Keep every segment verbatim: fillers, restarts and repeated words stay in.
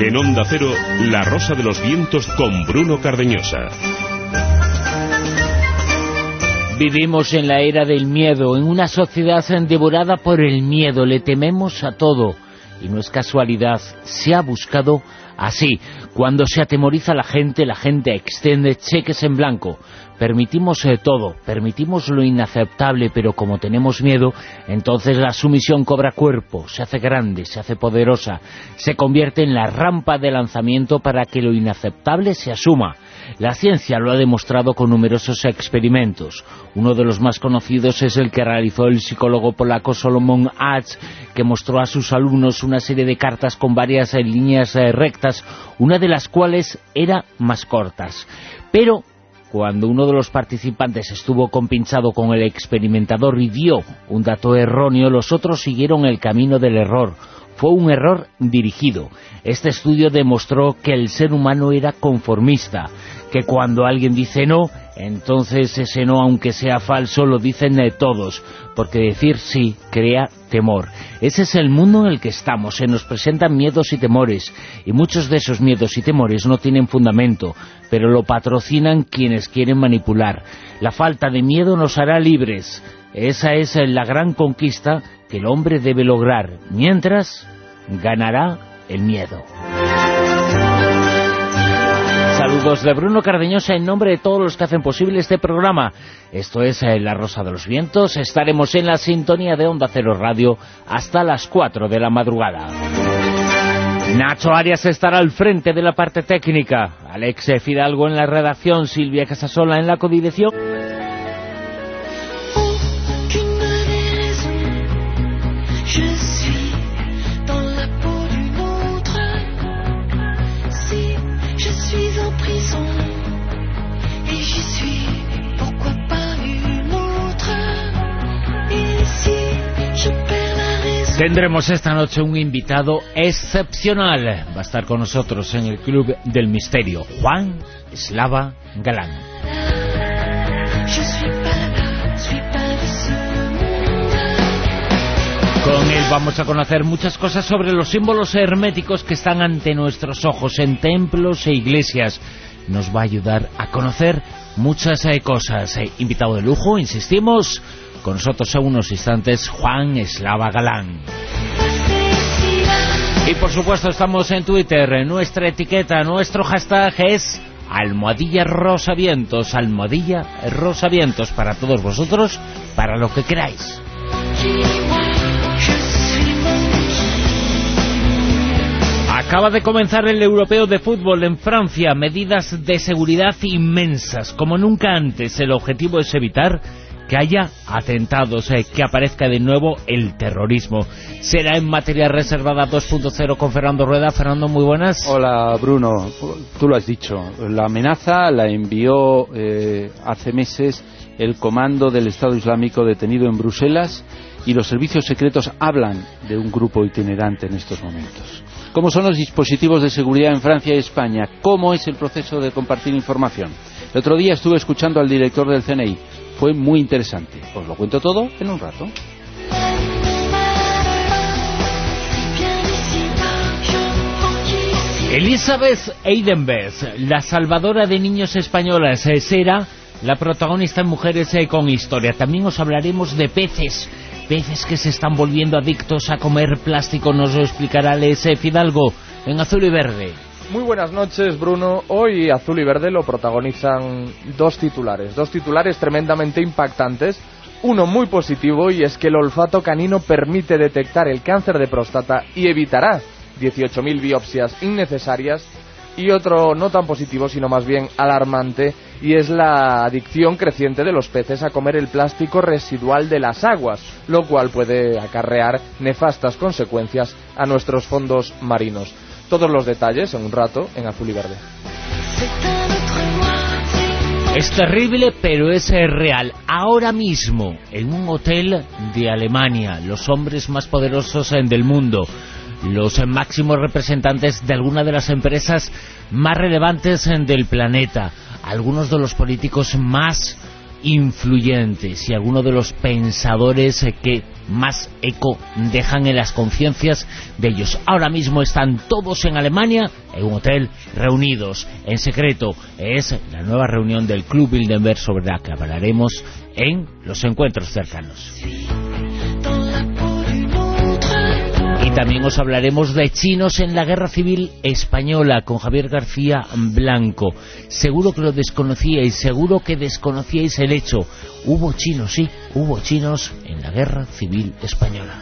En Onda Cero, La Rosa de los Vientos con Bruno Cardeñosa. Vivimos en la era del miedo, en una sociedad devorada por el miedo. Le tememos a todo. Y no es casualidad, se ha buscado así. Cuando se atemoriza a la gente, la gente extiende cheques en blanco. Permitimos eh, todo, permitimos lo inaceptable, pero como tenemos miedo, entonces la sumisión cobra cuerpo, se hace grande, se hace poderosa, se convierte en la rampa de lanzamiento para que lo inaceptable se asuma. La ciencia lo ha demostrado con numerosos experimentos. Uno de los más conocidos es el que realizó el psicólogo polaco Solomon Asch, que mostró a sus alumnos una serie de cartas con varias eh, líneas eh, rectas, una de las cuales era más cortas. Pero cuando uno de los participantes estuvo compinchado con el experimentador y dio un dato erróneo, los otros siguieron el camino del error. Fue un error dirigido. Este estudio demostró que el ser humano era conformista, que cuando alguien dice no, entonces ese no, aunque sea falso, lo dicen de todos, porque decir sí crea temor. Ese es el mundo en el que estamos. Se nos presentan miedos y temores, y muchos de esos miedos y temores no tienen fundamento, pero lo patrocinan quienes quieren manipular. La falta de miedo nos hará libres. Esa es la gran conquista que el hombre debe lograr, mientras ganará el miedo. Saludos de Bruno Cardeñosa en nombre de todos los que hacen posible este programa. Esto es La Rosa de los Vientos. Estaremos en la sintonía de Onda Cero Radio hasta las cuatro de la madrugada. Nacho Arias estará al frente de la parte técnica, Alex Fidalgo en la redacción, Silvia Casasola en la codirección. Tendremos esta noche un invitado excepcional. Va a estar con nosotros en el Club del Misterio, Juan Eslava Galán. Con él vamos a conocer muchas cosas sobre los símbolos herméticos que están ante nuestros ojos en templos e iglesias. Nos va a ayudar a conocer muchas eh, cosas. Eh, invitado de lujo, insistimos. Con nosotros en unos instantes, Juan Eslava Galán. Y por supuesto estamos en Twitter. Nuestra etiqueta, nuestro hashtag es Almohadilla Rosavientos. Almohadilla Rosavientos para todos vosotros, para lo que queráis. Acaba de comenzar el Europeo de Fútbol en Francia. Medidas de seguridad inmensas, como nunca antes. El objetivo es evitar que haya atentados, eh, que aparezca de nuevo el terrorismo. Será en materia reservada dos punto cero con Fernando Rueda. Fernando, muy buenas. Hola, Bruno. Tú lo has dicho. La amenaza la envió eh, hace meses el comando del Estado Islámico detenido en Bruselas, y los servicios secretos hablan de un grupo itinerante en estos momentos. ¿Cómo son los dispositivos de seguridad en Francia y España? ¿Cómo es el proceso de compartir información? El otro día estuve escuchando al director del C N I. Fue muy interesante. Os lo cuento todo en un rato. Elizabeth Eidenbenz, la salvadora de niños españolas, será la protagonista en Mujeres con Historia. También os hablaremos de peces, peces que se están volviendo adictos a comer plástico. Nos lo explicará Alex Fidalgo en Azul y Verde. Muy buenas noches, Bruno. Hoy Azul y Verde lo protagonizan dos titulares, dos titulares tremendamente impactantes. Uno muy positivo, y es que el olfato canino permite detectar el cáncer de próstata y evitará dieciocho mil biopsias innecesarias. Y otro no tan positivo, sino más bien alarmante, y es la adicción creciente de los peces a comer el plástico residual de las aguas, lo cual puede acarrear nefastas consecuencias a nuestros fondos marinos. Todos los detalles en un rato en Azul y Verde. Es terrible, pero es real. Ahora mismo, en un hotel de Alemania, los hombres más poderosos del mundo, los máximos representantes de alguna de las empresas más relevantes del planeta, algunos de los políticos más influyentes y algunos de los pensadores que más eco dejan en las conciencias de ellos. Ahora mismo están todos en Alemania, en un hotel, reunidos en secreto. Es la nueva reunión del Club Bilderberg sobre la que hablaremos en los encuentros cercanos. Y también os hablaremos de chinos en la Guerra Civil Española con Javier García Blanco. Seguro que lo desconocíais, seguro que desconocíais el hecho. Hubo chinos, sí, hubo chinos en la Guerra Civil Española.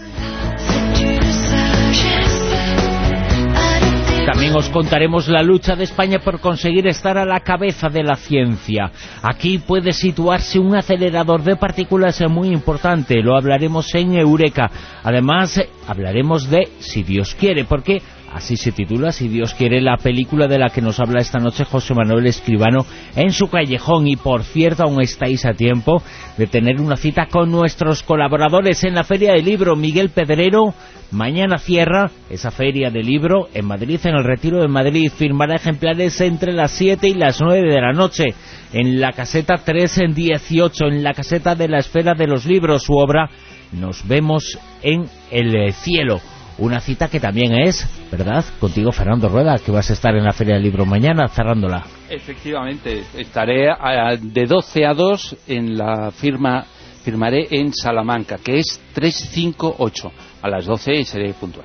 También os contaremos la lucha de España por conseguir estar a la cabeza de la ciencia. Aquí puede situarse un acelerador de partículas muy importante, lo hablaremos en Eureka. Además, hablaremos de Si Dios quiere, porque así se titula, Si Dios quiere, la película de la que nos habla esta noche José Manuel Escribano en Su Callejón. Y por cierto, aún estáis a tiempo de tener una cita con nuestros colaboradores en la Feria del Libro. Miguel Pedrero mañana cierra esa Feria del Libro en Madrid, en el Retiro de Madrid. Firmará ejemplares entre las siete y las nueve de la noche en la caseta tres dieciocho, en la caseta de la Esfera de los Libros. Su obra Nos vemos en el cielo. Una cita que también es, ¿verdad?, contigo, Fernando Rueda, que vas a estar en la Feria del Libro mañana, cerrándola. Efectivamente, estaré a, de doce a dos en la firma, firmaré en Salamanca, que es trescientos cincuenta y ocho. A las doce seré puntual.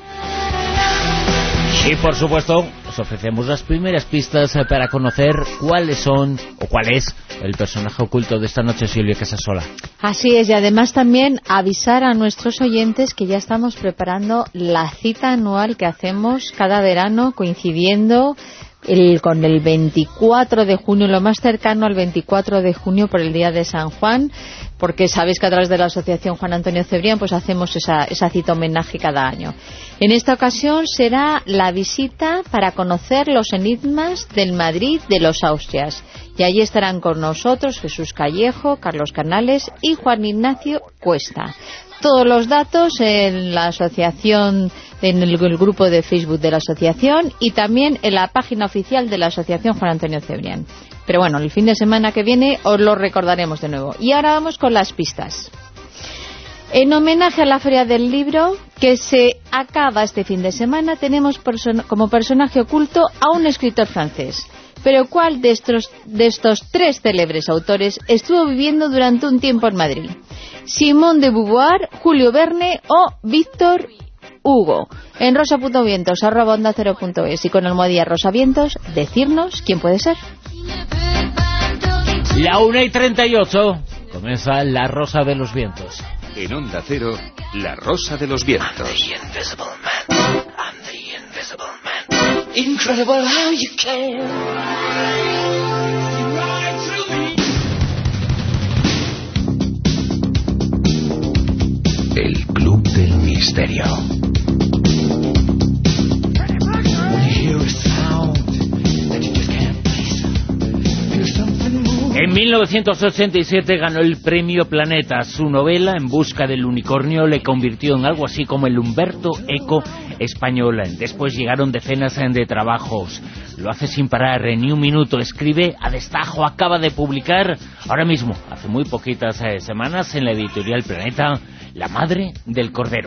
Y por supuesto, os ofrecemos las primeras pistas para conocer cuáles son, o cuál es, el personaje oculto de esta noche, Silvia Casasola. Así es, y además también avisar a nuestros oyentes que ya estamos preparando la cita anual que hacemos cada verano, coincidiendo el, con el veinticuatro de junio, lo más cercano al veinticuatro de junio por el día de San Juan, porque sabéis que a través de la Asociación Juan Antonio Cebrián pues hacemos esa, esa cita homenaje cada año. En esta ocasión será la visita para conocer los enigmas del Madrid de los Austrias. Y allí estarán con nosotros Jesús Callejo, Carlos Canales y Juan Ignacio Cuesta. Todos los datos en la asociación, en el, el grupo de Facebook de la asociación y también en la página oficial de la Asociación Juan Antonio Cebrián. Pero bueno, el fin de semana que viene os lo recordaremos de nuevo. Y ahora vamos con las pistas. En homenaje a la Feria del Libro, que se acaba este fin de semana, tenemos person- como personaje oculto a un escritor francés. Pero ¿cuál de estos, de estos tres célebres autores estuvo viviendo durante un tiempo en Madrid? ¿Simón de Beauvoir, Julio Verne o Víctor Hugo? En rosa.vientos, arroba onda cero punto es y con almohadilla rosavientos, decirnos quién puede ser. La una y treinta y ocho, comienza La Rosa de los Vientos. En Onda Cero, La Rosa de los Vientos. Incredible how you can. El Club del Misterio. En mil novecientos ochenta y siete ganó el Premio Planeta. Su novela En busca del unicornio le convirtió en algo así como el Humberto Eco español. Después llegaron decenas de trabajos. Lo hace sin parar, ni un minuto. Escribe a destajo. Acaba de publicar ahora mismo, hace muy poquitas eh, semanas, en la editorial Planeta, La madre del cordero.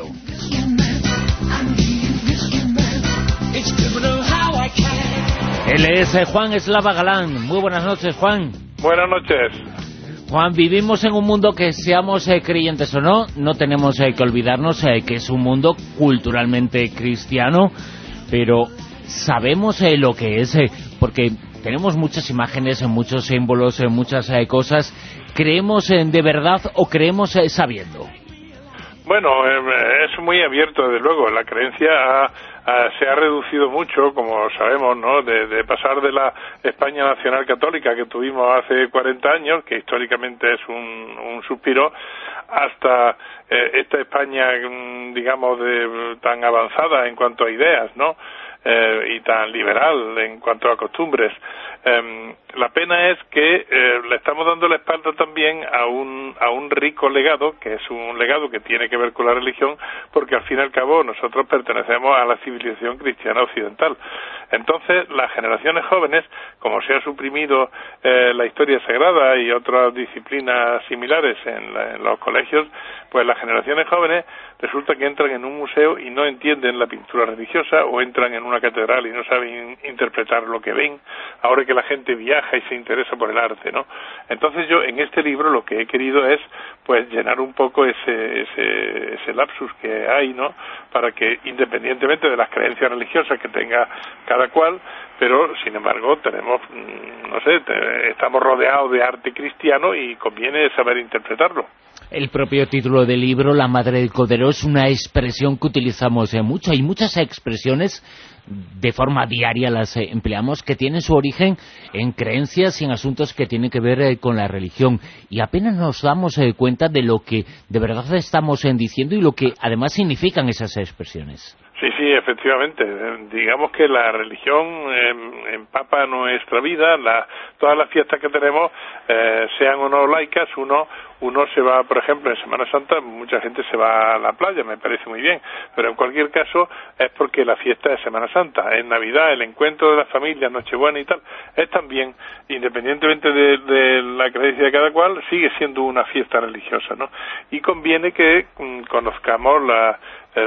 Él es eh, Juan Eslava Galán. Muy buenas noches, Juan. Buenas noches. Juan, vivimos en un mundo que, seamos eh, creyentes o no, no tenemos eh, que olvidarnos eh, que es un mundo culturalmente cristiano, pero sabemos eh, lo que es, eh, porque tenemos muchas imágenes, eh, muchos símbolos, eh, muchas eh, cosas. ¿Creemos eh, de verdad o creemos eh, sabiendo? Bueno, eh, es muy abierto, desde luego. La creencia ha, ha, se ha reducido mucho, como sabemos, ¿no? De, de pasar de la España nacional católica que tuvimos hace cuarenta años, que históricamente es un, un suspiro, hasta eh, esta España, digamos, de, tan avanzada en cuanto a ideas, ¿no? eh, y tan liberal en cuanto a costumbres. Eh, la pena es que eh, le estamos dando la espalda también a un, a un rico legado, que es un legado que tiene que ver con la religión, porque al fin y al cabo nosotros pertenecemos a la civilización cristiana occidental. Entonces, las generaciones jóvenes, como se ha suprimido eh, la historia sagrada y otras disciplinas similares en, la, en los colegios, pues las generaciones jóvenes resulta que entran en un museo y no entienden la pintura religiosa, o entran en una catedral y no saben interpretar lo que ven, ahora que la gente viaja y se interesa por el arte, ¿no? Entonces yo en este libro lo que he querido es pues llenar un poco ese, ese, ese lapsus que hay, ¿no? Para que, independientemente de las creencias religiosas que tenga cada cual, pero sin embargo tenemos, no sé, te, estamos rodeados de arte cristiano y conviene saber interpretarlo. El propio título del libro, La Madre del Cordero, es una expresión que utilizamos mucho. Hay muchas expresiones, de forma diaria las empleamos, que tienen su origen en creencias y en asuntos que tienen que ver eh, con la religión. Y apenas nos damos eh, cuenta de lo que de verdad estamos eh, diciendo y lo que además significan esas expresiones. Sí, sí, efectivamente. Digamos que la religión eh, empapa nuestra vida. La, todas las fiestas que tenemos, eh, sean o no laicas, uno uno se va, por ejemplo, en Semana Santa, mucha gente se va a la playa, me parece muy bien, pero en cualquier caso es porque la fiesta es Semana Santa. En Navidad, el encuentro de las familias, Nochebuena y tal, es también, independientemente de, de la creencia de cada cual, sigue siendo una fiesta religiosa, ¿no? Y conviene que mm, conozcamos la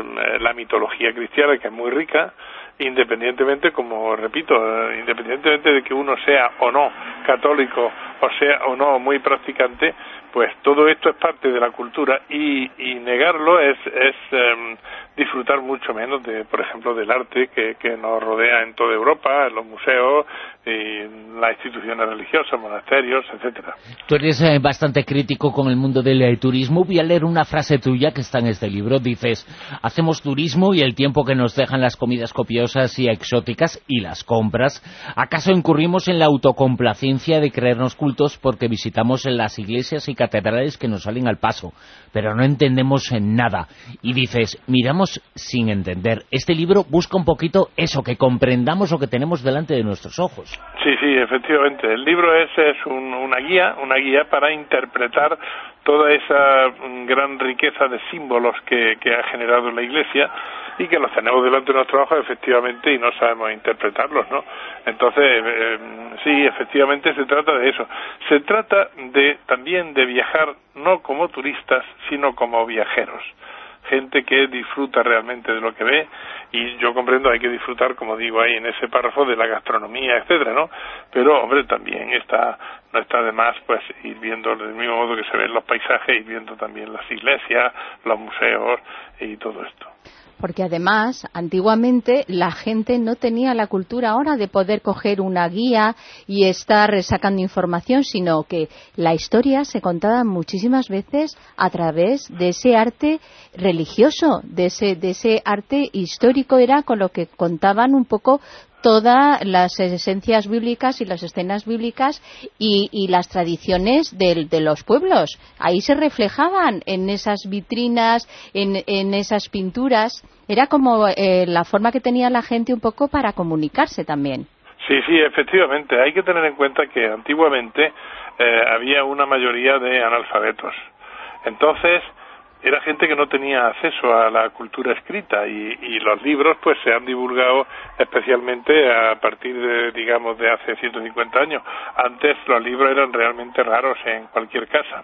la mitología cristiana, que es muy rica, independientemente, como repito, independientemente de que uno sea o no católico, o sea o no muy practicante, pues todo esto es parte de la cultura, y, y negarlo es, es um, disfrutar mucho menos de, por ejemplo, del arte que, que nos rodea en toda Europa, en los museos, y las instituciones religiosas, monasterios, etcétera. Tú eres eh, bastante crítico con el mundo del eh, turismo. Voy a leer una frase tuya que está en este libro. Dices: hacemos turismo y el tiempo que nos dejan las comidas copiosas y exóticas y las compras, ¿acaso incurrimos en la autocomplacencia de creernos cultos porque visitamos las iglesias y catedrales que nos salen al paso, pero no entendemos en nada? Y dices, miramos sin entender. Este libro busca un poquito eso, que comprendamos lo que tenemos delante de nuestros ojos. Sí, sí, efectivamente. El libro es, es un, una guía, una guía para interpretar toda esa gran riqueza de símbolos que, que ha generado la Iglesia, y que los tenemos delante de nuestros ojos, efectivamente, y no sabemos interpretarlos, ¿no? Entonces, eh, sí, efectivamente se trata de eso. Se trata de también de viajar no como turistas, sino como viajeros. Gente que disfruta realmente de lo que ve, y yo comprendo, hay que disfrutar, como digo ahí en ese párrafo, de la gastronomía, etcétera, ¿no? Pero, hombre, también está, no está de más, pues, ir viendo del mismo modo que se ven los paisajes, ir viendo también las iglesias, los museos y todo esto. Porque además, antiguamente, la gente no tenía la cultura ahora de poder coger una guía y estar sacando información, sino que la historia se contaba muchísimas veces a través de ese arte religioso, de ese, de ese arte histórico. Era con lo que contaban un poco todas las esencias bíblicas y las escenas bíblicas y, y las tradiciones de, de los pueblos. Ahí se reflejaban en esas vitrinas, en, en esas pinturas. Era como eh, la forma que tenía la gente un poco para comunicarse también. Sí, sí, efectivamente. Hay que tener en cuenta que antiguamente eh, había una mayoría de analfabetos. Entonces, era gente que no tenía acceso a la cultura escrita, y, y los libros pues se han divulgado especialmente a partir de, digamos, de hace ciento cincuenta años. Antes los libros eran realmente raros en cualquier casa.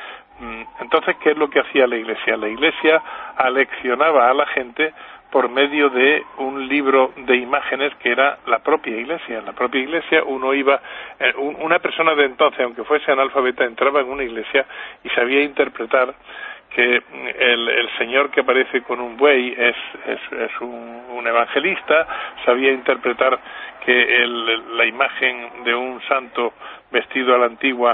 Entonces, ¿qué es lo que hacía la Iglesia? La Iglesia aleccionaba a la gente por medio de un libro de imágenes que era la propia Iglesia. En la propia Iglesia uno iba, eh, un, una persona de entonces, aunque fuese analfabeta, entraba en una iglesia y sabía interpretar que el, el señor que aparece con un buey es, es, es un, un evangelista, sabía interpretar que el, la imagen de un santo vestido a la antigua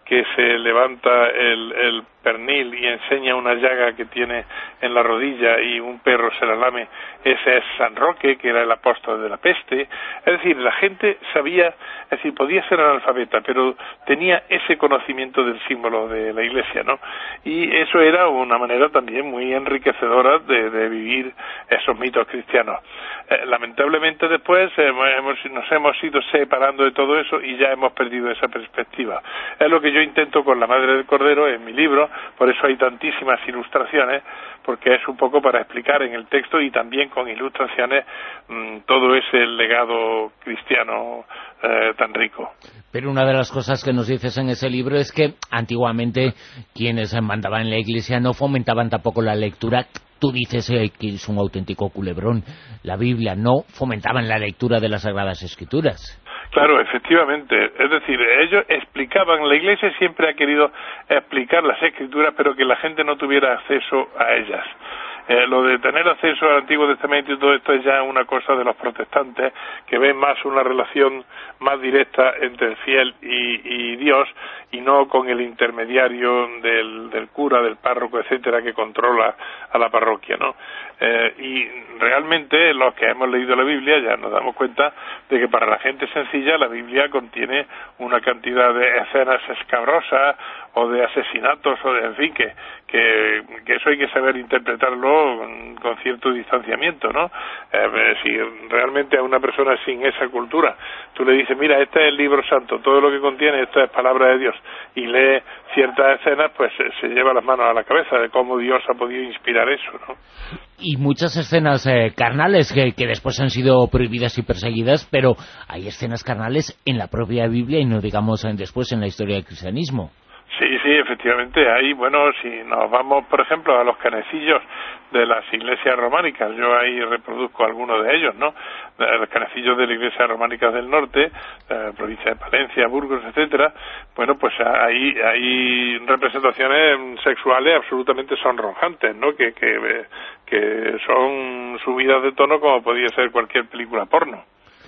que se levanta el, el pernil y enseña una llaga que tiene en la rodilla y un perro se la lame, ese es San Roque, que era el apóstol de la peste. Es decir, la gente sabía, es decir, podía ser analfabeta, pero tenía ese conocimiento del símbolo de la Iglesia, ¿no? Y eso era una manera también muy enriquecedora de, de vivir esos mitos cristianos. Eh, lamentablemente después eh, hemos, nos hemos ido separando de todo eso y ya hemos perdido esa perspectiva. Es lo que yo intento con la Madre del Cordero en mi libro, por eso hay tantísimas ilustraciones, porque es un poco para explicar en el texto y también con ilustraciones mmm, todo ese legado cristiano eh, tan rico. Pero una de las cosas que nos dices en ese libro es que antiguamente quienes mandaban en la Iglesia no fomentaban tampoco la lectura. Tú dices eh, que es un auténtico culebrón. La Biblia, no fomentaban la lectura de las Sagradas Escrituras. Claro, efectivamente. Es decir, ellos explicaban, la Iglesia siempre ha querido explicar las Escrituras, pero que la gente no tuviera acceso a ellas. Eh, lo de tener acceso al Antiguo Testamento y todo esto es ya una cosa de los protestantes, que ven más una relación más directa entre el fiel y, y Dios, y no con el intermediario del, del cura, del párroco, etcétera, que controla a la parroquia, ¿no? Eh, y realmente los que hemos leído la Biblia ya nos damos cuenta de que para la gente sencilla la Biblia contiene una cantidad de escenas escabrosas o de asesinatos o de, en fin, que, que, que eso hay que saber interpretarlo con, con cierto distanciamiento, ¿no? Eh, si realmente a una persona sin esa cultura tú le dices, mira, este es el libro santo, todo lo que contiene esto es palabra de Dios, y lee ciertas escenas, pues se, se lleva las manos a la cabeza de cómo Dios ha podido inspirar eso, ¿no? Y muchas escenas eh, carnales que, que después han sido prohibidas y perseguidas, pero hay escenas carnales en la propia Biblia y no digamos en, después en la historia del cristianismo. Sí, sí, efectivamente. Ahí, bueno, si nos vamos, por ejemplo, a los canecillos de las iglesias románicas, yo ahí reproduzco algunos de ellos, ¿no? Los canecillos de las iglesias románicas del norte, eh, provincia de Palencia, Burgos, etcétera. Bueno, pues ahí hay representaciones sexuales absolutamente sonrojantes, ¿no? Que, que, que son subidas de tono como podría ser cualquier película porno.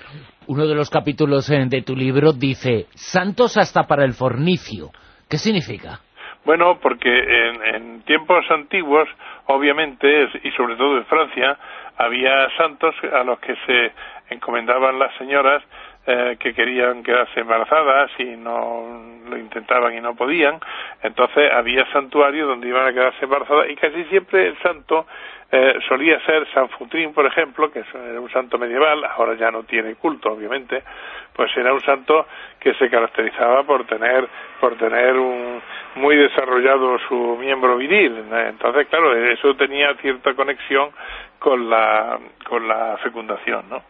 Uno de los capítulos de tu libro dice, santos hasta para el fornicio. ¿Qué significa? Bueno, porque en, en tiempos antiguos, obviamente, y sobre todo en Francia, había santos a los que se encomendaban las señoras eh, que querían quedarse embarazadas y no lo intentaban y no podían. Entonces había santuarios donde iban a quedarse embarazadas y casi siempre el santo eh, solía ser San Futrín, por ejemplo, que era un santo medieval, ahora ya no tiene culto, obviamente, pues era un santo que se caracterizaba por tener por tener un muy desarrollado su miembro viril. Entonces, claro, eso tenía cierta conexión con la con la fecundación, ¿no?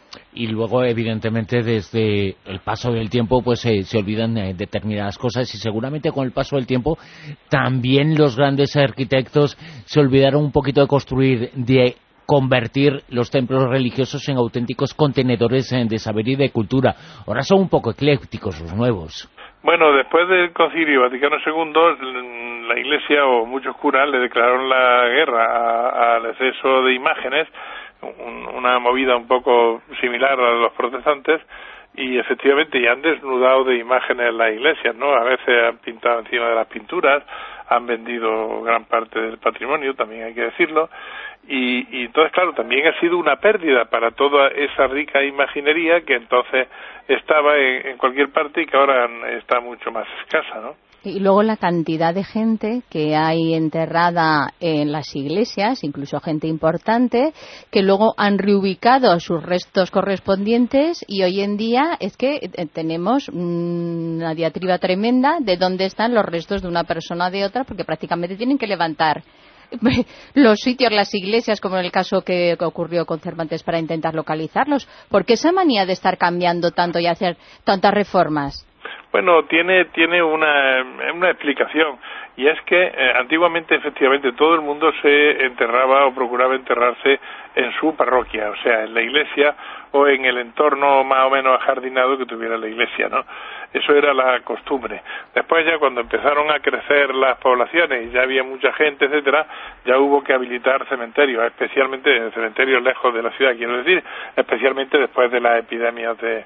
Y luego, evidentemente, desde el paso del tiempo, pues eh, se olvidan eh, determinadas cosas y seguramente con el paso del tiempo también los grandes arquitectos se olvidaron un poquito de construir, de convertir los templos religiosos en auténticos contenedores eh, de saber y de cultura. Ahora son un poco eclécticos los nuevos. Bueno, después del Concilio Vaticano segundo, la Iglesia o muchos curas le declararon la guerra al exceso de imágenes, un, una movida un poco similar a los protestantes, y efectivamente ya han desnudado de imágenes las iglesias, ¿no? A veces han pintado encima de las pinturas, han vendido gran parte del patrimonio, también hay que decirlo, y, y entonces, claro, también ha sido una pérdida para toda esa rica imaginería que entonces estaba en, en cualquier parte y que ahora está mucho más escasa, ¿no? Y luego la cantidad de gente que hay enterrada en las iglesias, incluso gente importante, que luego han reubicado sus restos correspondientes y hoy en día es que tenemos una diatriba tremenda de dónde están los restos de una persona o de otra, porque prácticamente tienen que levantar los sitios, las iglesias, como en el caso que ocurrió con Cervantes, para intentar localizarlos. ¿Por qué esa manía de estar cambiando tanto y hacer tantas reformas? Bueno, tiene tiene una, una explicación, y es que eh, antiguamente efectivamente todo el mundo se enterraba o procuraba enterrarse en su parroquia, o sea, en la iglesia o en el entorno más o menos ajardinado que tuviera la iglesia, ¿no? eso era la costumbre. Después ya cuando empezaron a crecer las poblaciones y ya había mucha gente, etcétera, ya hubo que habilitar cementerios, especialmente cementerios lejos de la ciudad, quiero decir, especialmente después de las epidemias de,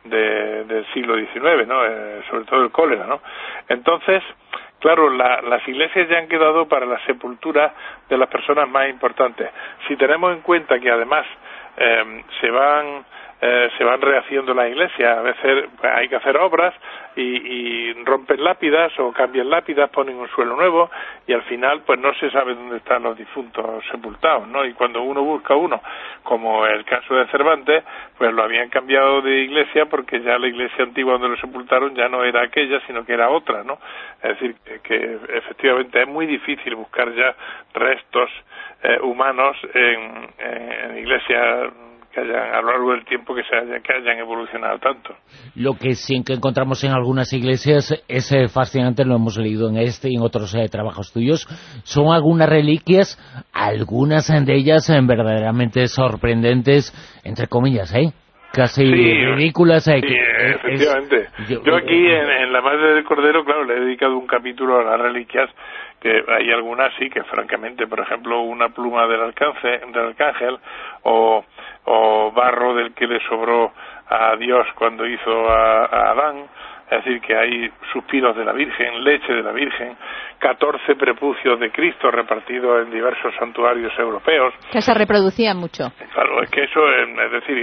de del siglo diecinueve, ¿no? Eh, sobre todo el cólera, ¿no? Entonces, claro, la, las iglesias ya han quedado para la sepultura de las personas más importantes. Si tenemos en cuenta que además eh, se van eh, se van rehaciendo las iglesias, a veces pues, hay que hacer obras y, y rompen lápidas o cambian lápidas, ponen un suelo nuevo y al final pues no se sabe dónde están los difuntos sepultados, ¿no? Y cuando uno busca uno, como el caso de Cervantes, pues lo habían cambiado de iglesia porque ya la iglesia antigua donde lo sepultaron ya no era aquella, sino que era otra, ¿no? Es decir, que, que efectivamente es muy difícil buscar ya restos eh, humanos en, en, en iglesias que hayan, a lo largo del tiempo que se haya, que hayan evolucionado tanto. Lo que sí que encontramos en algunas iglesias es eh, fascinante, lo hemos leído en este y en otros eh, trabajos tuyos, son algunas reliquias, algunas de ellas eh, verdaderamente sorprendentes, entre comillas, ¿eh? Casi sí, ridículas. Eh, sí, que, efectivamente. Es, yo, yo aquí en, en La Madre del Cordero, claro, le he dedicado un capítulo a las reliquias, que hay algunas sí que francamente, por ejemplo, una pluma del arcángel, del arcángel o, o barro del que le sobró a Dios cuando hizo a, a Adán, es decir, que hay suspiros de la Virgen, leche de la Virgen, catorce prepucios de Cristo repartidos en diversos santuarios europeos. Que se reproducían mucho. Claro, es que eso, es decir,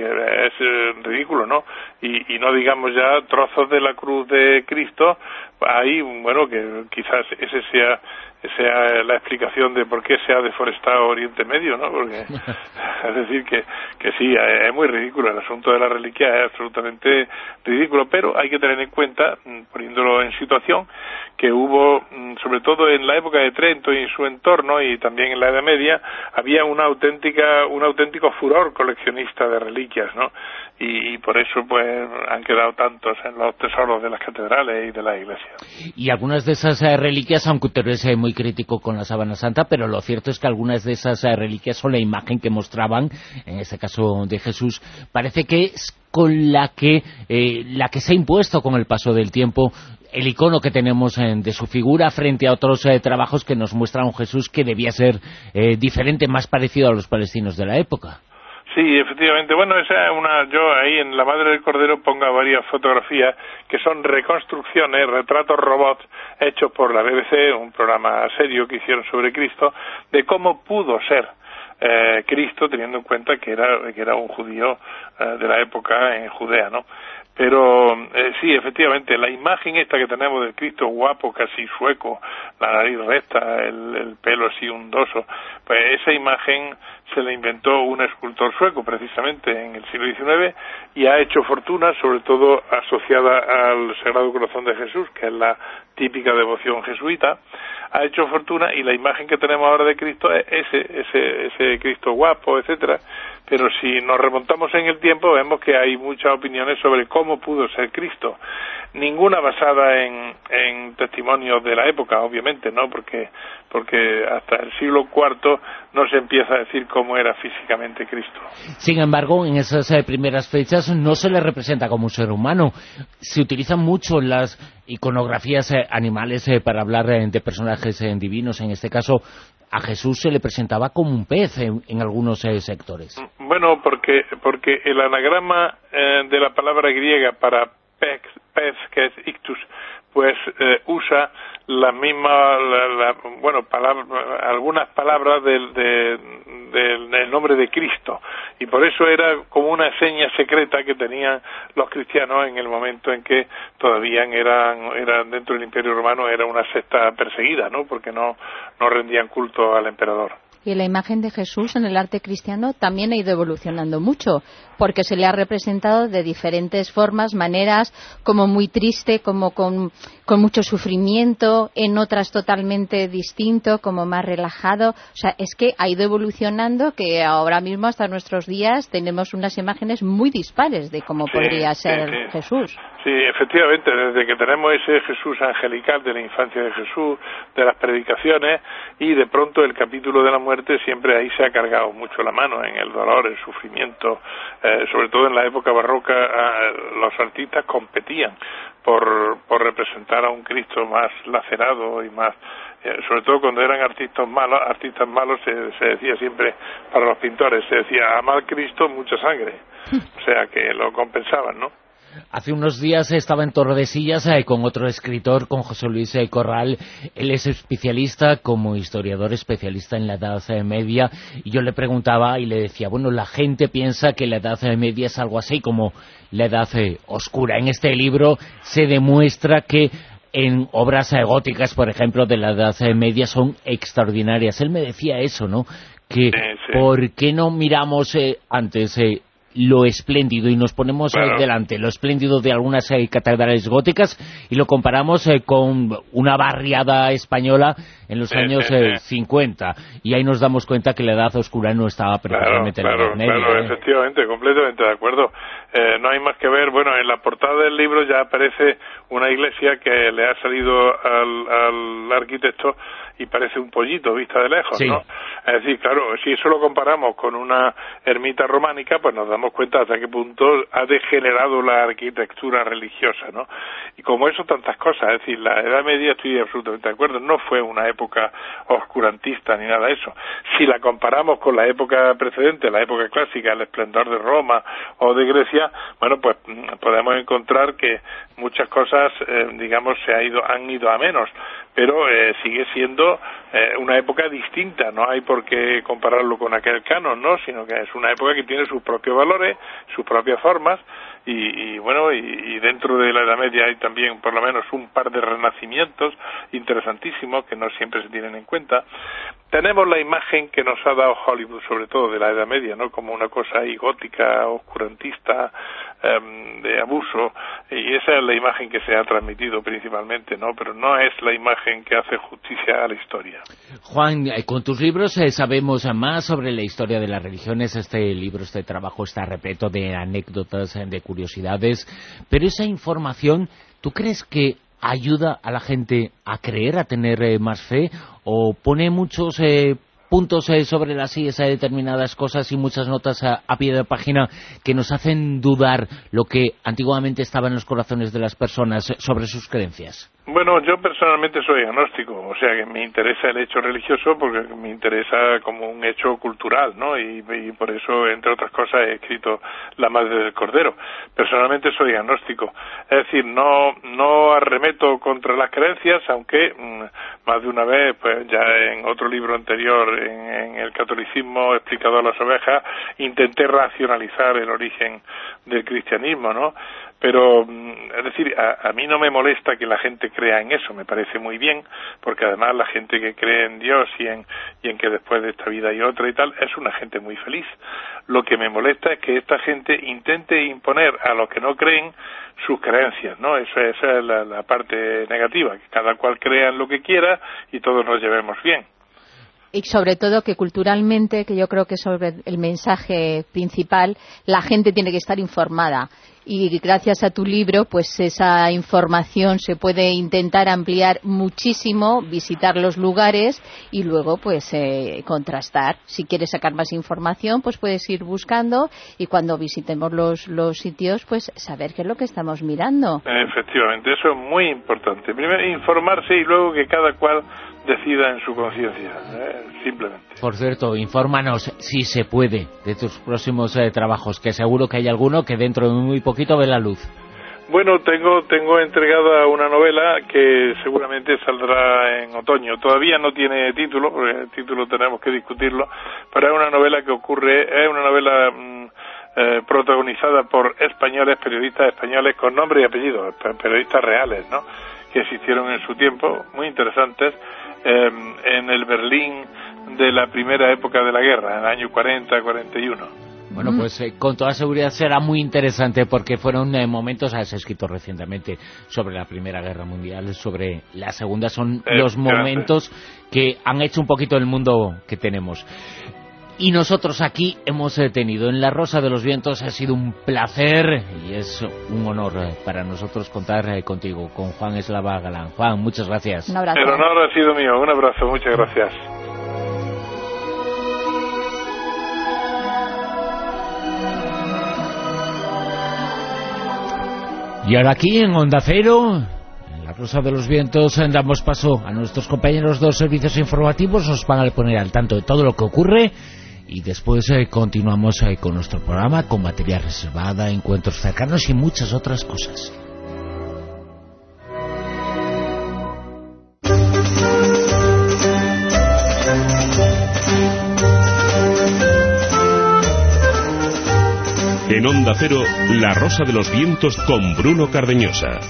es ridículo, ¿no? Y, y no digamos ya trozos de la cruz de Cristo, ahí, bueno, que quizás ese sea sea la explicación de por qué se ha deforestado Oriente Medio, ¿no? Porque es decir que que sí, es muy ridículo, el asunto de la reliquia es absolutamente ridículo, pero hay que tener en cuenta, poniéndolo en situación, que hubo, sobre todo en la época de Trento y en su entorno, y también en la Edad Media, había una auténtica, un auténtico furor coleccionista de reliquias, ¿no? Y, y por eso pues han quedado tantos en los tesoros de las catedrales y de las iglesias. Y algunas de esas eh, reliquias, aunque tú eres eh, muy crítico con la sábana santa, pero lo cierto es que algunas de esas eh, reliquias son la imagen que mostraban, en este caso de Jesús, parece que es con la que eh, la que se ha impuesto con el paso del tiempo, el icono que tenemos eh, de su figura frente a otros eh, trabajos que nos muestran a un Jesús que debía ser eh, diferente, más parecido a los palestinos de la época. Sí, efectivamente. Bueno, esa es una. Yo ahí en La Madre del Cordero pongo varias fotografías que son reconstrucciones, retratos robots hechos por la B B C, un programa serio que hicieron sobre Cristo, de cómo pudo ser eh, Cristo, teniendo en cuenta que era que era un judío eh, de la época en Judea, ¿no? Pero eh, sí, efectivamente, la imagen esta que tenemos del Cristo guapo, casi sueco, la nariz recta, el, el pelo así ondoso, pues esa imagen se la inventó un escultor sueco precisamente en el siglo diecinueve y ha hecho fortuna, sobre todo asociada al Sagrado Corazón de Jesús, que es la típica devoción jesuita. Ha hecho fortuna y la imagen que tenemos ahora de Cristo es ese, ese, ese Cristo guapo, etcétera. Pero si nos remontamos en el tiempo vemos que hay muchas opiniones sobre cómo pudo ser Cristo. Ninguna basada en, en testimonios de la época, obviamente, ¿no? Porque porque hasta el siglo cuarto no se empieza a decir cómo era físicamente Cristo. Sin embargo, en esas eh, primeras fechas no se le representa como un ser humano. Se utilizan mucho las iconografías eh, animales eh, para hablar eh, de personajes eh, divinos. En este caso, a Jesús se le presentaba como un pez en, en algunos eh, sectores. Bueno, porque porque el anagrama eh, de la palabra griega para pez, pez que es ictus, pues eh, usa la misma, la, la, bueno, palabra, algunas palabras del, de, del, del nombre de Cristo, y por eso era como una seña secreta que tenían los cristianos en el momento en que todavía eran, eran dentro del Imperio Romano, era una secta perseguida, ¿no? Porque no, no rendían culto al emperador. Y la imagen de Jesús en el arte cristiano también ha ido evolucionando mucho, porque se le ha representado de diferentes formas, maneras, como muy triste, como con, con mucho sufrimiento, en otras totalmente distinto, como más relajado. O sea, es que ha ido evolucionando, que ahora mismo hasta nuestros días tenemos unas imágenes muy dispares de cómo sí, podría ser sí, sí. Jesús. Sí, efectivamente, desde que tenemos ese Jesús angelical de la infancia de Jesús, de las predicaciones, y de pronto el capítulo de la muerte siempre ahí se ha cargado mucho la mano, en el dolor, el sufrimiento, eh, sobre todo en la época barroca eh, los artistas competían por, por representar a un Cristo más lacerado y más, eh, sobre todo cuando eran artistas malos, artistas malos se, se decía siempre para los pintores, se decía a mal Cristo mucha sangre, o sea que lo compensaban, ¿no? Hace unos días estaba en Tordesillas eh, con otro escritor, con José Luis eh, Corral. Él es especialista, como historiador, especialista en la Edad eh, Media, y yo le preguntaba y le decía, bueno, la gente piensa que la Edad eh, Media es algo así como la Edad eh, Oscura. En este libro se demuestra que en obras eh, góticas, por ejemplo, de la Edad eh, Media son extraordinarias. Él me decía eso, ¿no? Que sí, sí. ¿por qué no miramos eh, antes eh, lo espléndido y nos ponemos claro. eh, delante lo espléndido de algunas eh, catedrales góticas y lo comparamos eh, con una barriada española en los sí, años sí, eh, sí. cincuenta, y ahí nos damos cuenta que la Edad Oscura no estaba precisamente claro, en la Edad Media. Claro, ¿eh? efectivamente, completamente de acuerdo. Eh, no hay más que ver, bueno, en la portada del libro ya aparece una iglesia que le ha salido al, al arquitecto y parece un pollito vista de lejos, sí. ¿no? Es decir, claro, si eso lo comparamos con una ermita románica, pues nos damos cuenta hasta qué punto ha degenerado la arquitectura religiosa, ¿no? Y como eso, tantas cosas, es decir, la Edad Media, estoy absolutamente de acuerdo, no fue una época oscurantista ni nada de eso. Si la comparamos con la época precedente, la época clásica, el esplendor de Roma o de Grecia, bueno, pues podemos encontrar que muchas cosas, eh, digamos, se ha ido, han ido a menos, pero eh, sigue siendo eh, una época distinta, no hay por qué compararlo con aquel canon, ¿no? Sino que es una época que tiene sus propios valores, sus propias formas, y, y bueno, y, y dentro de la Edad Media hay también por lo menos un par de renacimientos interesantísimos que no siempre se tienen en cuenta. Tenemos la imagen que nos ha dado Hollywood, sobre todo de la Edad Media, ¿no? Como una cosa ahí gótica, oscurantista, um, de abuso, y esa es la imagen que se ha transmitido principalmente, ¿no? Pero no es la imagen que hace justicia a la historia. Juan, con tus libros eh, sabemos más sobre la historia de las religiones. Este libro, este trabajo está repleto de anécdotas, de curiosidades, pero esa información, ¿tú crees que ayuda a la gente a creer, a tener eh, más fe, o pone muchos eh, puntos eh, sobre las sillas a determinadas cosas y muchas notas a, a pie de página que nos hacen dudar lo que antiguamente estaba en los corazones de las personas sobre sus creencias? Bueno, yo personalmente soy agnóstico, o sea que me interesa el hecho religioso porque me interesa como un hecho cultural, ¿no? Y, y por eso, entre otras cosas, he escrito La Madre del Cordero. Personalmente soy agnóstico, es decir, no no arremeto contra las creencias, aunque mmm, más de una vez, pues ya en otro libro anterior, en, en el catolicismo explicado a las ovejas, intenté racionalizar el origen del cristianismo, ¿no? Pero, es decir, a, a mí no me molesta que la gente crea en eso, me parece muy bien, porque además la gente que cree en Dios y en, y en que después de esta vida hay otra y tal, es una gente muy feliz. Lo que me molesta es que esta gente intente imponer a los que no creen sus creencias, ¿no? Eso, esa es la, la parte negativa, que cada cual crea en lo que quiera y todos nos llevemos bien. Y sobre todo que culturalmente, que yo creo que sobre el mensaje principal, la gente tiene que estar informada. Y gracias a tu libro, pues esa información se puede intentar ampliar muchísimo, visitar los lugares y luego pues eh, contrastar. Si quieres sacar más información, pues puedes ir buscando y cuando visitemos los, los sitios, pues saber qué es lo que estamos mirando. Efectivamente, eso es muy importante. Primero informarse y luego que cada cual decida en su conciencia, eh, simplemente. Por cierto, infórmanos, si se puede, de tus próximos eh, trabajos, que seguro que hay alguno que dentro de muy poquito ve la luz. Bueno, tengo tengo entregada una novela que seguramente saldrá en otoño. Todavía no tiene título, porque el título tenemos que discutirlo, pero es una novela que ocurre, es una novela mmm, eh, protagonizada por españoles, periodistas españoles con nombre y apellido, periodistas reales, ¿no?, que existieron en su tiempo, muy interesantes, eh, en el Berlín de la primera época de la guerra, en el año cuarenta cuarenta y uno. Bueno, pues eh, con toda seguridad será muy interesante porque fueron eh, momentos, has escrito recientemente sobre la Primera Guerra Mundial, sobre la Segunda, son eh, los momentos que han hecho un poquito el mundo que tenemos. y nosotros aquí hemos tenido en La Rosa de los Vientos. Ha sido un placer y es un honor para nosotros contar contigo, con Juan Eslava Galán. Juan, muchas gracias. Un abrazo. El honor ha sido mío. Un abrazo, muchas gracias. Y ahora aquí en Onda Cero, en La Rosa de los Vientos, damos paso a nuestros compañeros de los servicios informativos. Nos van a poner al tanto de todo lo que ocurre y después eh, continuamos eh, con nuestro programa, con materia reservada, encuentros cercanos y muchas otras cosas. En Onda Cero, La Rosa de los Vientos con Bruno Cardeñosa.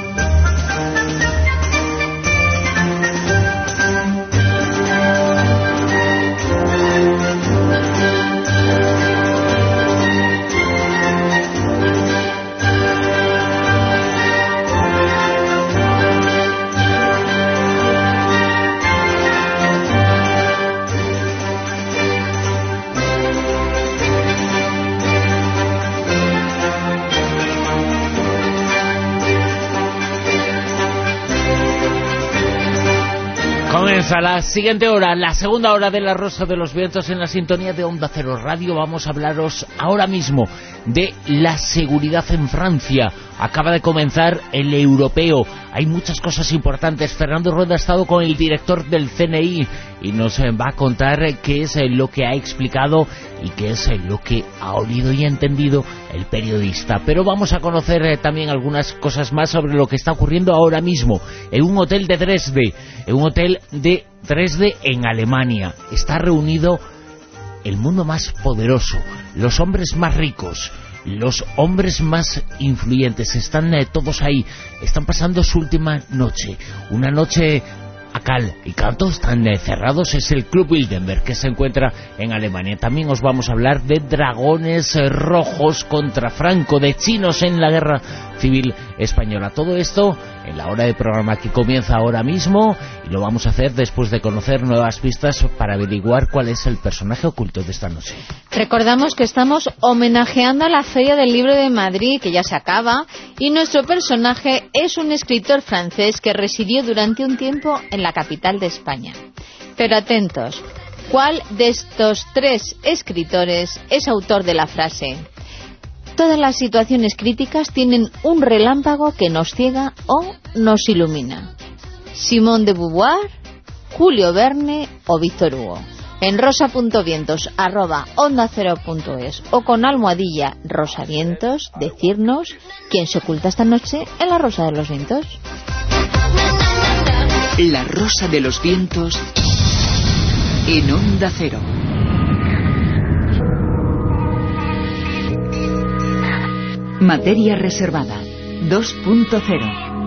A la siguiente hora, la segunda hora de La Rosa de los Vientos en la sintonía de Onda Cero Radio. Vamos a hablaros ahora mismo de la seguridad en Francia. Acaba de comenzar el europeo. Hay muchas cosas importantes. Fernando Rueda ha estado con el director del C N I y nos va a contar qué es lo que ha explicado y qué es lo que ha oído y entendido el periodista. Pero vamos a conocer también algunas cosas más sobre lo que está ocurriendo ahora mismo en un hotel de Dresde, en un hotel de Dresde en Alemania. Está reunido el mundo más poderoso, los hombres más ricos, los hombres más influyentes. Están eh, todos ahí, están pasando su última noche, una noche a cal y canto. Están eh, cerrados. Es el Club Bilderberg, que se encuentra en Alemania. También os vamos a hablar de dragones eh, rojos contra Franco, de chinos en la guerra civil española. Todo esto en la hora de programa que comienza ahora mismo, y lo vamos a hacer después de conocer nuevas pistas para averiguar cuál es el personaje oculto de esta noche. Recordamos que estamos homenajeando a la Feria del Libro de Madrid, que ya se acaba, y nuestro personaje es un escritor francés que residió durante un tiempo en la capital de España. Pero atentos, ¿cuál de estos tres escritores es autor de la frase: todas las situaciones críticas tienen un relámpago que nos ciega o nos ilumina? Simone de Beauvoir, Julio Verne o Víctor Hugo. En rosa.vientos arroba onda cero punto es o con almohadilla rosavientos, decirnos quién se oculta esta noche en La Rosa de los Vientos. La Rosa de los Vientos en Onda Cero. Materia reservada dos punto cero.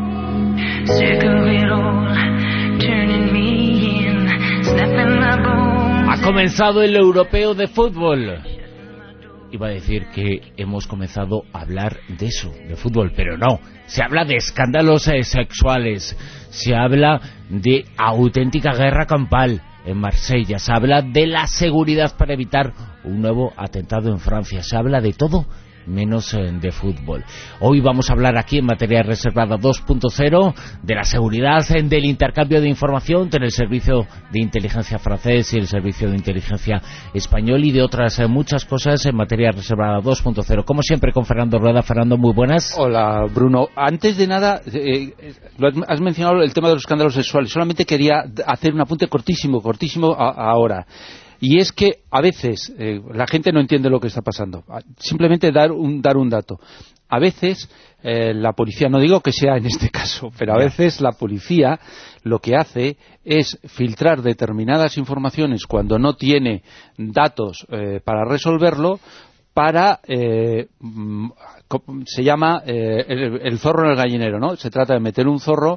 Ha comenzado el europeo de fútbol. Iba a decir que hemos comenzado a hablar de eso, de fútbol, pero no. Se habla de escándalos eh, sexuales, se habla de auténtica guerra campal en Marsella, se habla de la seguridad para evitar un nuevo atentado en Francia, se habla de todo menos eh, de fútbol. Hoy vamos a hablar aquí en Materia Reservada dos punto cero de la seguridad, eh, del intercambio de información entre el servicio de inteligencia francés y el servicio de inteligencia español y de otras eh, muchas cosas en Materia Reservada dos punto cero. Como siempre con Fernando Rueda. Fernando, muy buenas. Hola, Bruno. Antes de nada, eh, lo has, has mencionado el tema de los escándalos sexuales. Solamente quería hacer un apunte cortísimo, cortísimo a, a ahora. Y es que a veces eh, la gente no entiende lo que está pasando. Simplemente dar un, dar un dato. A veces eh, la policía, no digo que sea en este caso, pero a veces la policía lo que hace es filtrar determinadas informaciones cuando no tiene datos eh, para resolverlo, para, eh, se llama eh, el, el zorro en el gallinero, ¿no? Se trata de meter un zorro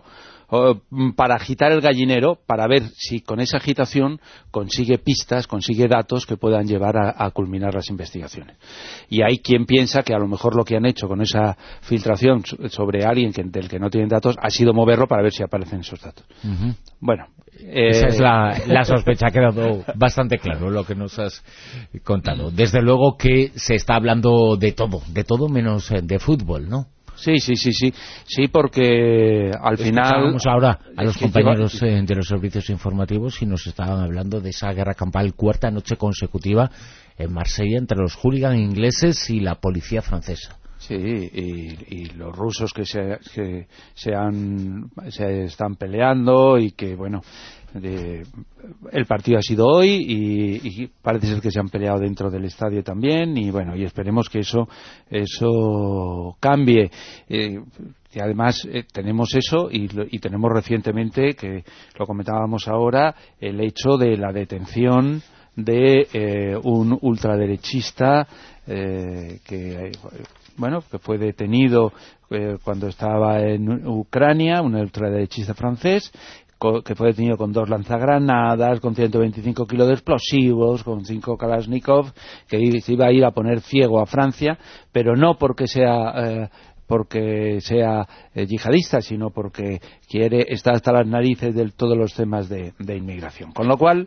o, para agitar el gallinero, para ver si con esa agitación consigue pistas, consigue datos que puedan llevar a, a culminar las investigaciones. Y hay quien piensa que a lo mejor lo que han hecho con esa filtración sobre alguien que, del que no tienen datos ha sido moverlo para ver si aparecen esos datos. Uh-huh. Bueno, eh... esa es la, la sospecha. Ha quedado bastante claro lo que nos has contado. Desde luego que se está hablando de todo, de todo menos de fútbol, ¿no? Sí, sí, sí, sí, sí, porque al final... Vamos ahora a los compañeros eh, de los servicios informativos y nos estaban hablando de esa guerra campal, cuarta noche consecutiva en Marsella entre los hooligans ingleses y la policía francesa. Sí, y, y los rusos que se, que se, han, se están peleando y que, bueno, de, el partido ha sido hoy y, y parece ser que se han peleado dentro del estadio también y, bueno, y esperemos que eso, eso cambie. Eh, y además eh, tenemos eso y, y tenemos recientemente, que lo comentábamos ahora, el hecho de la detención de eh, un ultraderechista eh, que... bueno, que fue detenido eh, cuando estaba en Ucrania, un ultraderechista francés, co- que fue detenido con dos lanzagranadas, con ciento veinticinco kilos de explosivos, con cinco Kalashnikov, que se iba a ir a poner ciego a Francia, pero no porque sea... Eh, porque sea eh, yihadista, sino porque quiere estar hasta las narices de todos los temas de, de inmigración. Con lo cual,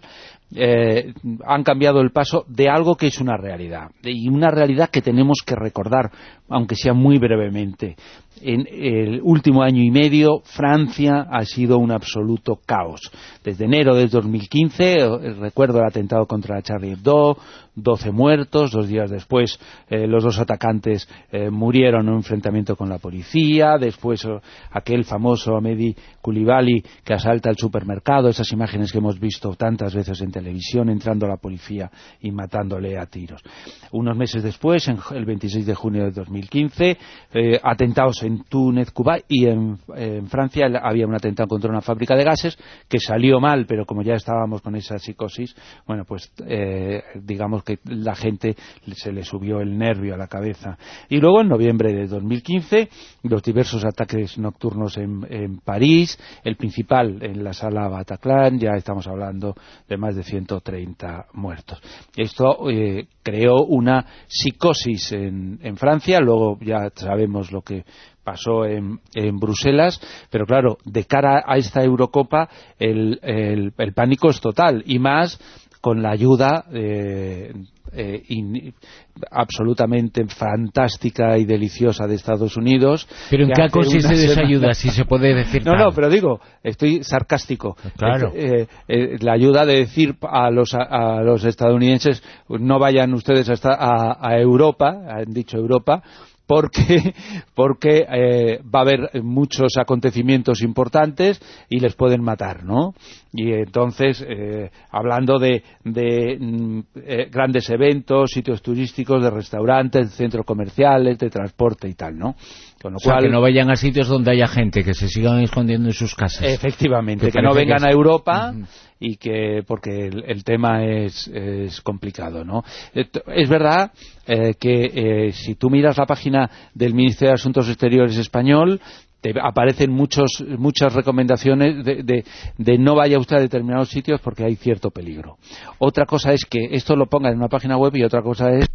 eh, han cambiado el paso de algo que es una realidad, y una realidad que tenemos que recordar, aunque sea muy brevemente. En el último año y medio, Francia ha sido un absoluto caos. Desde enero del dos mil quince, recuerdo el atentado contra Charlie Hebdo, doce muertos, dos días después eh, los dos atacantes eh, murieron en un enfrentamiento con la policía, después oh, aquel famoso Mehdi Koulibaly que asalta el supermercado, esas imágenes que hemos visto tantas veces en televisión, entrando a la policía y matándole a tiros. Unos meses después, en el veintiséis de junio de dos mil quince, eh, atentados en Túnez, Cuba, y en, en Francia había un atentado contra una fábrica de gases que salió mal, pero como ya estábamos con esa psicosis, bueno, pues eh, digamos que la gente se le subió el nervio a la cabeza. Y luego en noviembre de dos mil quince, los diversos ataques nocturnos en, en París, el principal en la sala Bataclan, ya estamos hablando de más de ciento treinta muertos. Esto eh, creó una psicosis en, en Francia, luego ya sabemos lo que pasó en, en Bruselas, pero claro, de cara a esta Eurocopa el, el, el pánico es total, y más con la ayuda eh, eh, in, absolutamente fantástica y deliciosa de Estados Unidos. ¿Pero en qué consiste esa semana... ayuda, si se puede decir? No, tal. no, pero digo, estoy sarcástico. Claro. Eh, eh, la ayuda de decir a los, a, a los estadounidenses, no vayan ustedes hasta a, a Europa, han dicho Europa, porque porque eh, va a haber muchos acontecimientos importantes y les pueden matar, ¿no? Y entonces, eh, hablando de, de mm, eh, grandes eventos, sitios turísticos, de restaurantes, de centros comerciales, de transporte y tal, ¿no? Con lo o sea, cual, que no vayan a sitios donde haya gente, que se sigan escondiendo en sus casas. Efectivamente, que, que no vengan que es... a Europa... Uh-huh. Y que porque el, el tema es, es complicado, ¿no? Es verdad eh, que eh, si tú miras la página del Ministerio de Asuntos Exteriores español, te aparecen muchos muchas recomendaciones de, de, de no vaya usted a determinados sitios porque hay cierto peligro. Otra cosa es que esto lo ponga en una página web, y otra cosa es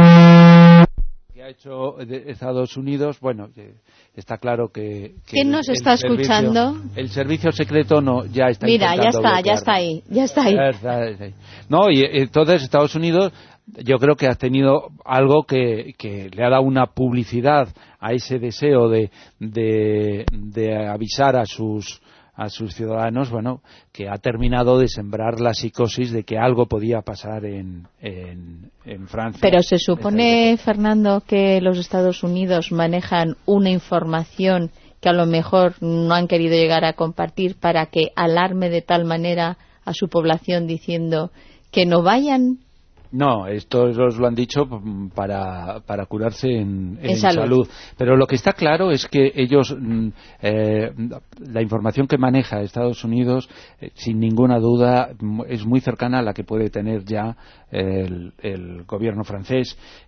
que ha hecho de Estados Unidos. Bueno, está claro que, que ¿quién nos está servicio, escuchando? El servicio secreto no ya está mira ya está bloquear. ya está ahí ya está ahí ya está, ya está. No, y entonces Estados Unidos yo creo que ha tenido algo que, que le ha dado una publicidad a ese deseo de, de, de avisar a sus a sus ciudadanos, bueno, que ha terminado de sembrar la psicosis de que algo podía pasar en, en, en Francia. Pero se supone, Fernando, que los Estados Unidos manejan una información que a lo mejor no han querido llegar a compartir para que alarme de tal manera a su población diciendo que no vayan. No, esto os lo han dicho para, para curarse en, en, en salud. salud. Pero lo que está claro es que ellos, eh, la información que maneja Estados Unidos, eh, sin ninguna duda, es muy cercana a la que puede tener ya el, el gobierno francés,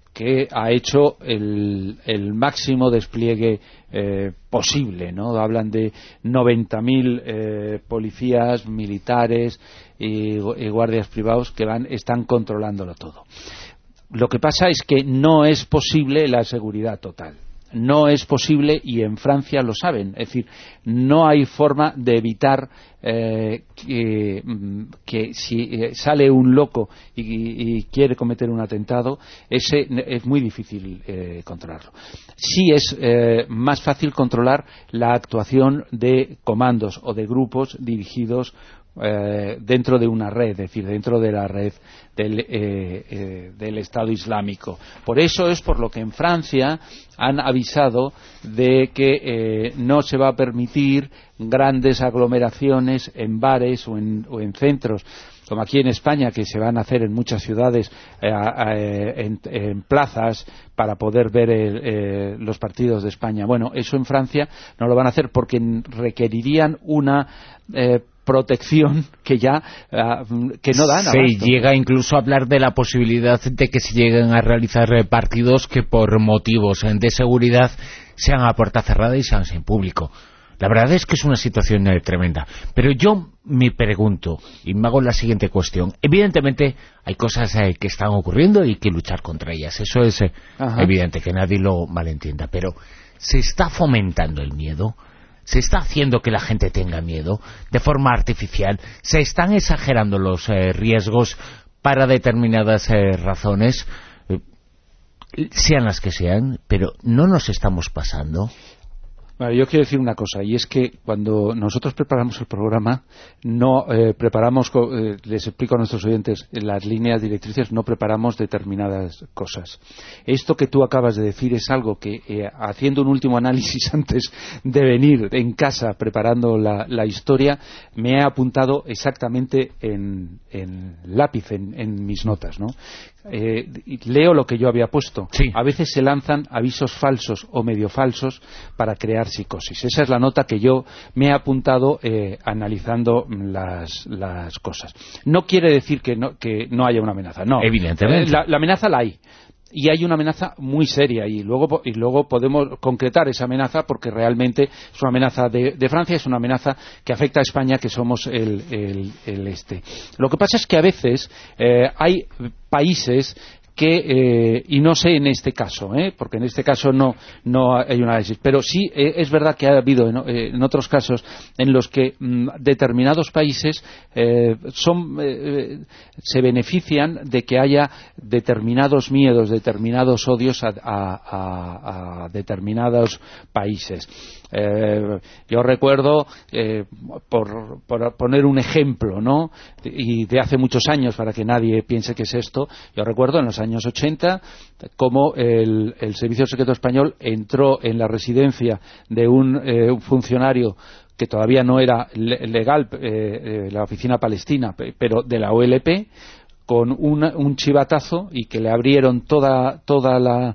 que ha hecho el, el máximo despliegue eh, posible, ¿no? Hablan de noventa mil eh, policías, militares y, y guardias privados que van están controlándolo todo. Lo que pasa es que no es posible la seguridad total. No es posible, y en Francia lo saben, es decir, no hay forma de evitar eh, que, que si eh, sale un loco y, y quiere cometer un atentado, ese es muy difícil eh, controlarlo. Sí es eh, más fácil controlar la actuación de comandos o de grupos dirigidos Eh, dentro de una red, es decir, dentro de la red del, eh, eh, del Estado Islámico. Por eso es por lo que en Francia han avisado de que eh, no se va a permitir grandes aglomeraciones en bares o en, o en centros, como aquí en España, que se van a hacer en muchas ciudades, eh, eh, en, en plazas, para poder ver el, eh, los partidos de España. Bueno, eso en Francia no lo van a hacer porque requerirían una eh, protección que ya uh, que no dan abasto. Se llega incluso a hablar de la posibilidad de que se lleguen a realizar partidos que por motivos de seguridad sean a puerta cerrada y sean sin público. La verdad es que es una situación eh, tremenda. Pero yo me pregunto, y me hago la siguiente cuestión. Evidentemente hay cosas eh, que están ocurriendo y hay que luchar contra ellas. Eso es eh, evidente, que nadie lo malentienda. Pero ¿se está fomentando el miedo? ¿Se está haciendo que la gente tenga miedo de forma artificial? ¿Se están exagerando los eh, riesgos para determinadas eh, razones? Eh, sean las que sean, pero ¿no nos estamos pasando? Bueno, yo quiero decir una cosa, y es que cuando nosotros preparamos el programa, no eh, preparamos, eh, les explico a nuestros oyentes, en las líneas directrices no preparamos determinadas cosas. Esto que tú acabas de decir es algo que, eh, haciendo un último análisis antes de venir en casa preparando la, la historia, me he apuntado exactamente en, en lápiz, en, en mis notas, ¿no? Eh, leo lo que yo había puesto. Sí. A veces se lanzan avisos falsos o medio falsos para crear psicosis. Esa es la nota que yo me he apuntado eh, analizando las, las cosas. No quiere decir que no, que no haya una amenaza, no. Evidentemente. Eh, la, la amenaza la hay. Y hay una amenaza muy seria, y luego y luego podemos concretar esa amenaza, porque realmente es una amenaza de, de Francia, es una amenaza que afecta a España, que somos el, el, el este. Lo que pasa es que a veces eh, hay países que, eh, y no sé en este caso, ¿eh? porque en este caso no, no hay un análisis, pero sí eh, es verdad que ha habido en, eh, en otros casos en los que mm, determinados países eh, son, eh, se benefician de que haya determinados miedos, determinados odios a, a, a, a determinados países. Eh, yo recuerdo, eh, por, por poner un ejemplo, ¿no? Y de hace muchos años, para que nadie piense que es esto, yo recuerdo en los años ochenta cómo el, el Servicio Secreto Español entró en la residencia de un, eh, un funcionario que todavía no era legal, eh, eh, la oficina palestina, pero de la O L P, con una, un chivatazo, y que le abrieron toda, toda la,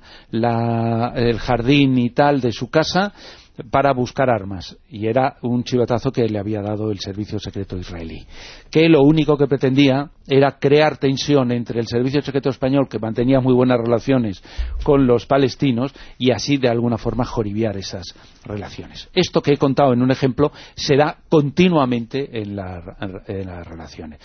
la, el jardín y tal de su casa para buscar armas, y era un chivatazo que le había dado el Servicio Secreto israelí, que lo único que pretendía era crear tensión entre el Servicio Secreto Español, que mantenía muy buenas relaciones con los palestinos, y así de alguna forma joribiar esas relaciones. Esto que he contado en un ejemplo se da continuamente en, la, en las relaciones.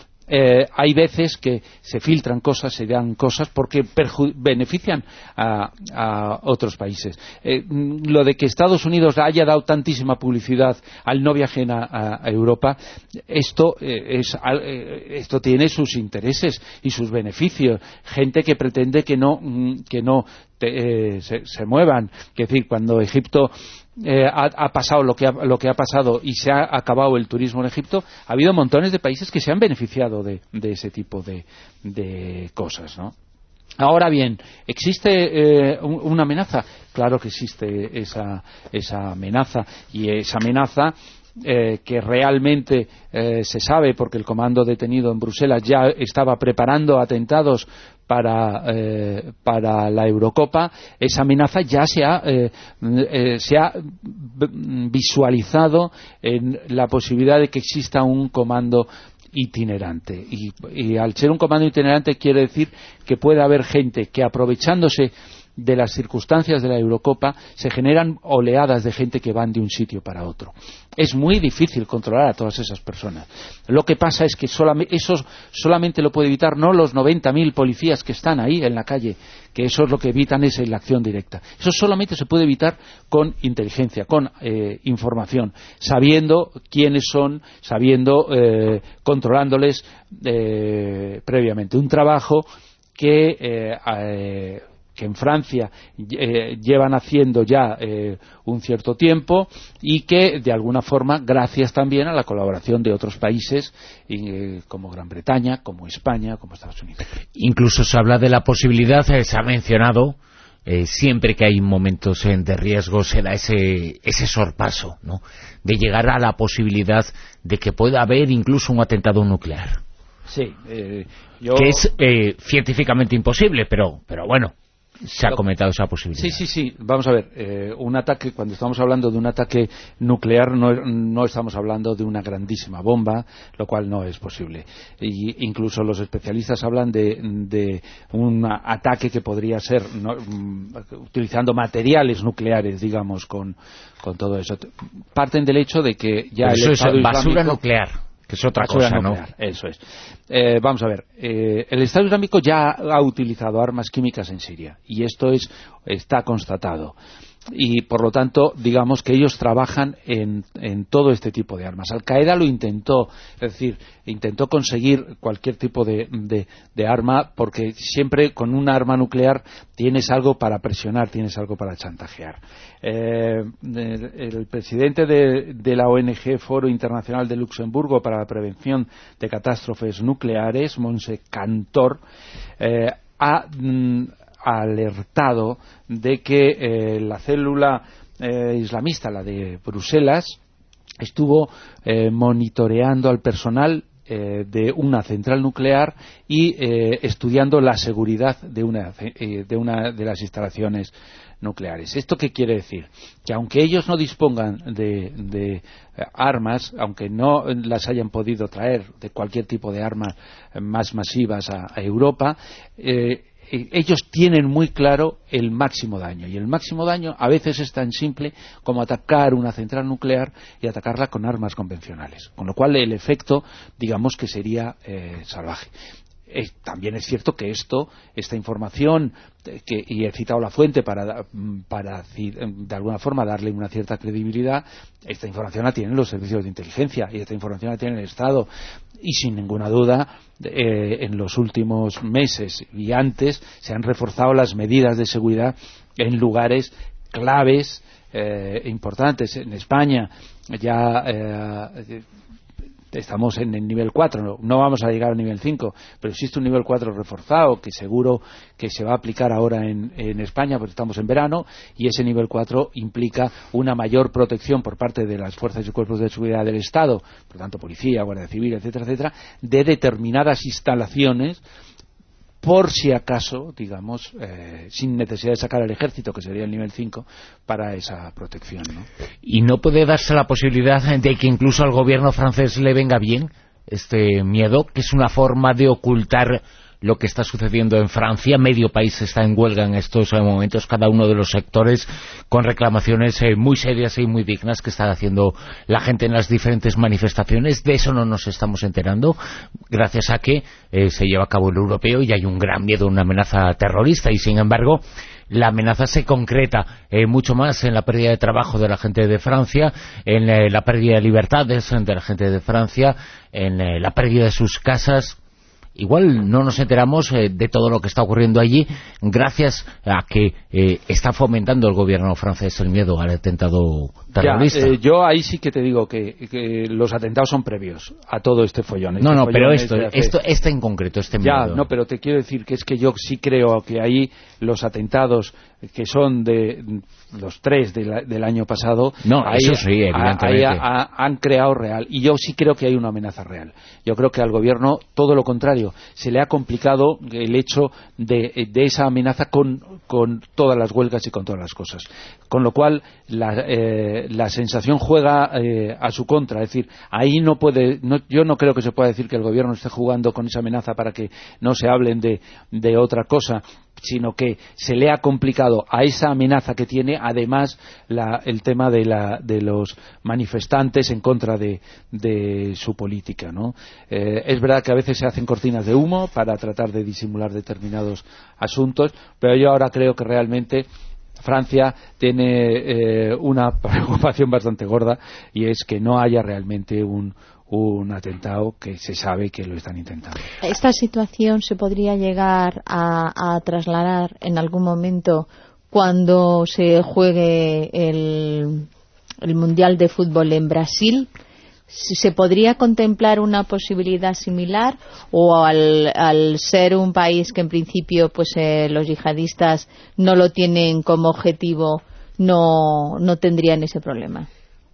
Eh, hay veces que se filtran cosas, se dan cosas porque benefician a, a otros países. Eh, lo de que Estados Unidos haya dado tantísima publicidad al no viajen a, a Europa, esto, eh, es, eh, esto tiene sus intereses y sus beneficios. Gente que pretende que no, que no te, eh, se, se muevan. Es decir, cuando Egipto Eh, ha, ha pasado lo que ha, lo que ha pasado y se ha acabado el turismo en Egipto, ha habido montones de países que se han beneficiado de, de ese tipo de, de cosas, ¿no? Ahora bien, ¿existe eh, un, una amenaza? Claro que existe esa, esa amenaza, y esa amenaza Eh, que realmente eh, se sabe, porque el comando detenido en Bruselas ya estaba preparando atentados para, eh, para la Eurocopa. Esa amenaza ya se ha, eh, eh, se ha visualizado en la posibilidad de que exista un comando itinerante. Y, y al ser un comando itinerante quiere decir que puede haber gente que, aprovechándose de las circunstancias de la Eurocopa, se generan oleadas de gente que van de un sitio para otro. Es muy difícil controlar a todas esas personas. Lo que pasa es que solamente, eso solamente lo puede evitar no los noventa mil policías que están ahí en la calle, que eso es lo que evitan, es la acción directa. Eso solamente se puede evitar con inteligencia, con eh, información, sabiendo quiénes son, sabiendo, eh, controlándoles eh, previamente. Un trabajo que... Eh, eh, que en Francia eh, llevan haciendo ya eh, un cierto tiempo y que de alguna forma, gracias también a la colaboración de otros países eh, como Gran Bretaña, como España, como Estados Unidos. Incluso se habla de la posibilidad, eh, se ha mencionado, eh, siempre que hay momentos eh, de riesgo se da ese, ese sorpaso, ¿no?, de llegar a la posibilidad de que pueda haber incluso un atentado nuclear. Sí, eh, yo... que es eh, científicamente imposible, pero, pero bueno, se ha comentado esa posibilidad. Sí, sí, sí. Vamos a ver, eh, un ataque, cuando estamos hablando de un ataque nuclear, no, no estamos hablando de una grandísima bomba, lo cual no es posible. Y incluso los especialistas hablan de, de un ataque que podría ser no, utilizando materiales nucleares, digamos, con, con todo eso. Parten del hecho de que ya Pero el eso Estado es basura Islámico, nuclear, que es otra basura cosa, nuclear, ¿no? Eso es. Eh, vamos a ver, eh, el Estado Islámico ya ha utilizado armas químicas en Siria y esto es está constatado. Y por lo tanto, digamos que ellos trabajan en, en todo este tipo de armas. Al-Qaeda lo intentó, es decir, intentó conseguir cualquier tipo de, de, de arma, porque siempre con un arma nuclear tienes algo para presionar, tienes algo para chantajear. Eh, el, el presidente de, de la O N G Foro Internacional de Luxemburgo para la Prevención de Catástrofes Nucleares, Montse Cantor, eh, ha... Mm, alertado de que eh, la célula eh, islamista, la de Bruselas, estuvo eh, monitoreando al personal eh, de una central nuclear y eh, estudiando la seguridad de una, eh, de una de las instalaciones nucleares. ¿Esto qué quiere decir? Que aunque ellos no dispongan de, de eh, armas, aunque no las hayan podido traer de cualquier tipo de armas más masivas a, a Europa, eh, ellos tienen muy claro el máximo daño, y el máximo daño a veces es tan simple como atacar una central nuclear y atacarla con armas convencionales, con lo cual el efecto, digamos que sería eh, salvaje. Eh, también es cierto que esto, esta información, eh, que, y he citado la fuente para, para de alguna forma darle una cierta credibilidad, esta información la tienen los servicios de inteligencia y esta información la tiene el Estado, y sin ninguna duda eh, en los últimos meses y antes se han reforzado las medidas de seguridad en lugares claves eh, importantes. En España ya eh, estamos en el nivel cuatro, no, no vamos a llegar al nivel cinco, pero existe un nivel cuatro reforzado que seguro que se va a aplicar ahora en, en España, porque estamos en verano, y ese nivel cuatro implica una mayor protección por parte de las fuerzas y cuerpos de seguridad del Estado, por tanto policía, guardia civil, etcétera, etcétera, de determinadas instalaciones, por si acaso, digamos, eh, sin necesidad de sacar al ejército, que sería el nivel cinco, para esa protección, ¿no? ¿Y no puede darse la posibilidad de que incluso al gobierno francés le venga bien este miedo, que es una forma de ocultar lo que está sucediendo en Francia? Medio país está en huelga en estos momentos, cada uno de los sectores, con reclamaciones eh, muy serias y muy dignas que está haciendo la gente en las diferentes manifestaciones. De eso no nos estamos enterando, gracias a que eh, se lleva a cabo el europeo y hay un gran miedo, una amenaza terrorista, y sin embargo la amenaza se concreta eh, mucho más en la pérdida de trabajo de la gente de Francia, en eh, la pérdida de libertades de la gente de Francia, en eh, la pérdida de sus casas. Igual no nos enteramos eh, de todo lo que está ocurriendo allí gracias a que eh, está fomentando el gobierno francés el miedo al atentado terrorista. Ya, eh, yo ahí sí que te digo que, que los atentados son previos a todo este follón. Este no, no, follón pero esto, hace... esto, este en concreto, este ya, miedo. no, pero te quiero decir que es que yo sí creo que ahí los atentados que son de los tres de la, del año pasado, no, ahí, eso sí, evidentemente. ahí ha, ha, han creado real. Y yo sí creo que hay una amenaza real. Yo creo que al gobierno, todo lo contrario, se le ha complicado el hecho de, de esa amenaza con, con todas las huelgas y con todas las cosas. Con lo cual, la, eh, la sensación juega eh, a su contra. Es decir, ahí no puede, no, yo no creo que se pueda decir que el gobierno esté jugando con esa amenaza para que no se hablen de, de otra cosa, sino que se le ha complicado a esa amenaza que tiene, además, la, el tema de, la, de los manifestantes en contra de, de su política, ¿no? Eh, es verdad que a veces se hacen cortinas de humo para tratar de disimular determinados asuntos, pero yo ahora creo que realmente Francia tiene eh, una preocupación bastante gorda, y es que no haya realmente un un atentado, que se sabe que lo están intentando. ¿Esta situación se podría llegar a, a trasladar en algún momento cuando se juegue el, el Mundial de Fútbol en Brasil? ¿Se podría contemplar una posibilidad similar, o al, al ser un país que en principio pues eh, los yihadistas no lo tienen como objetivo, no, no tendrían ese problema?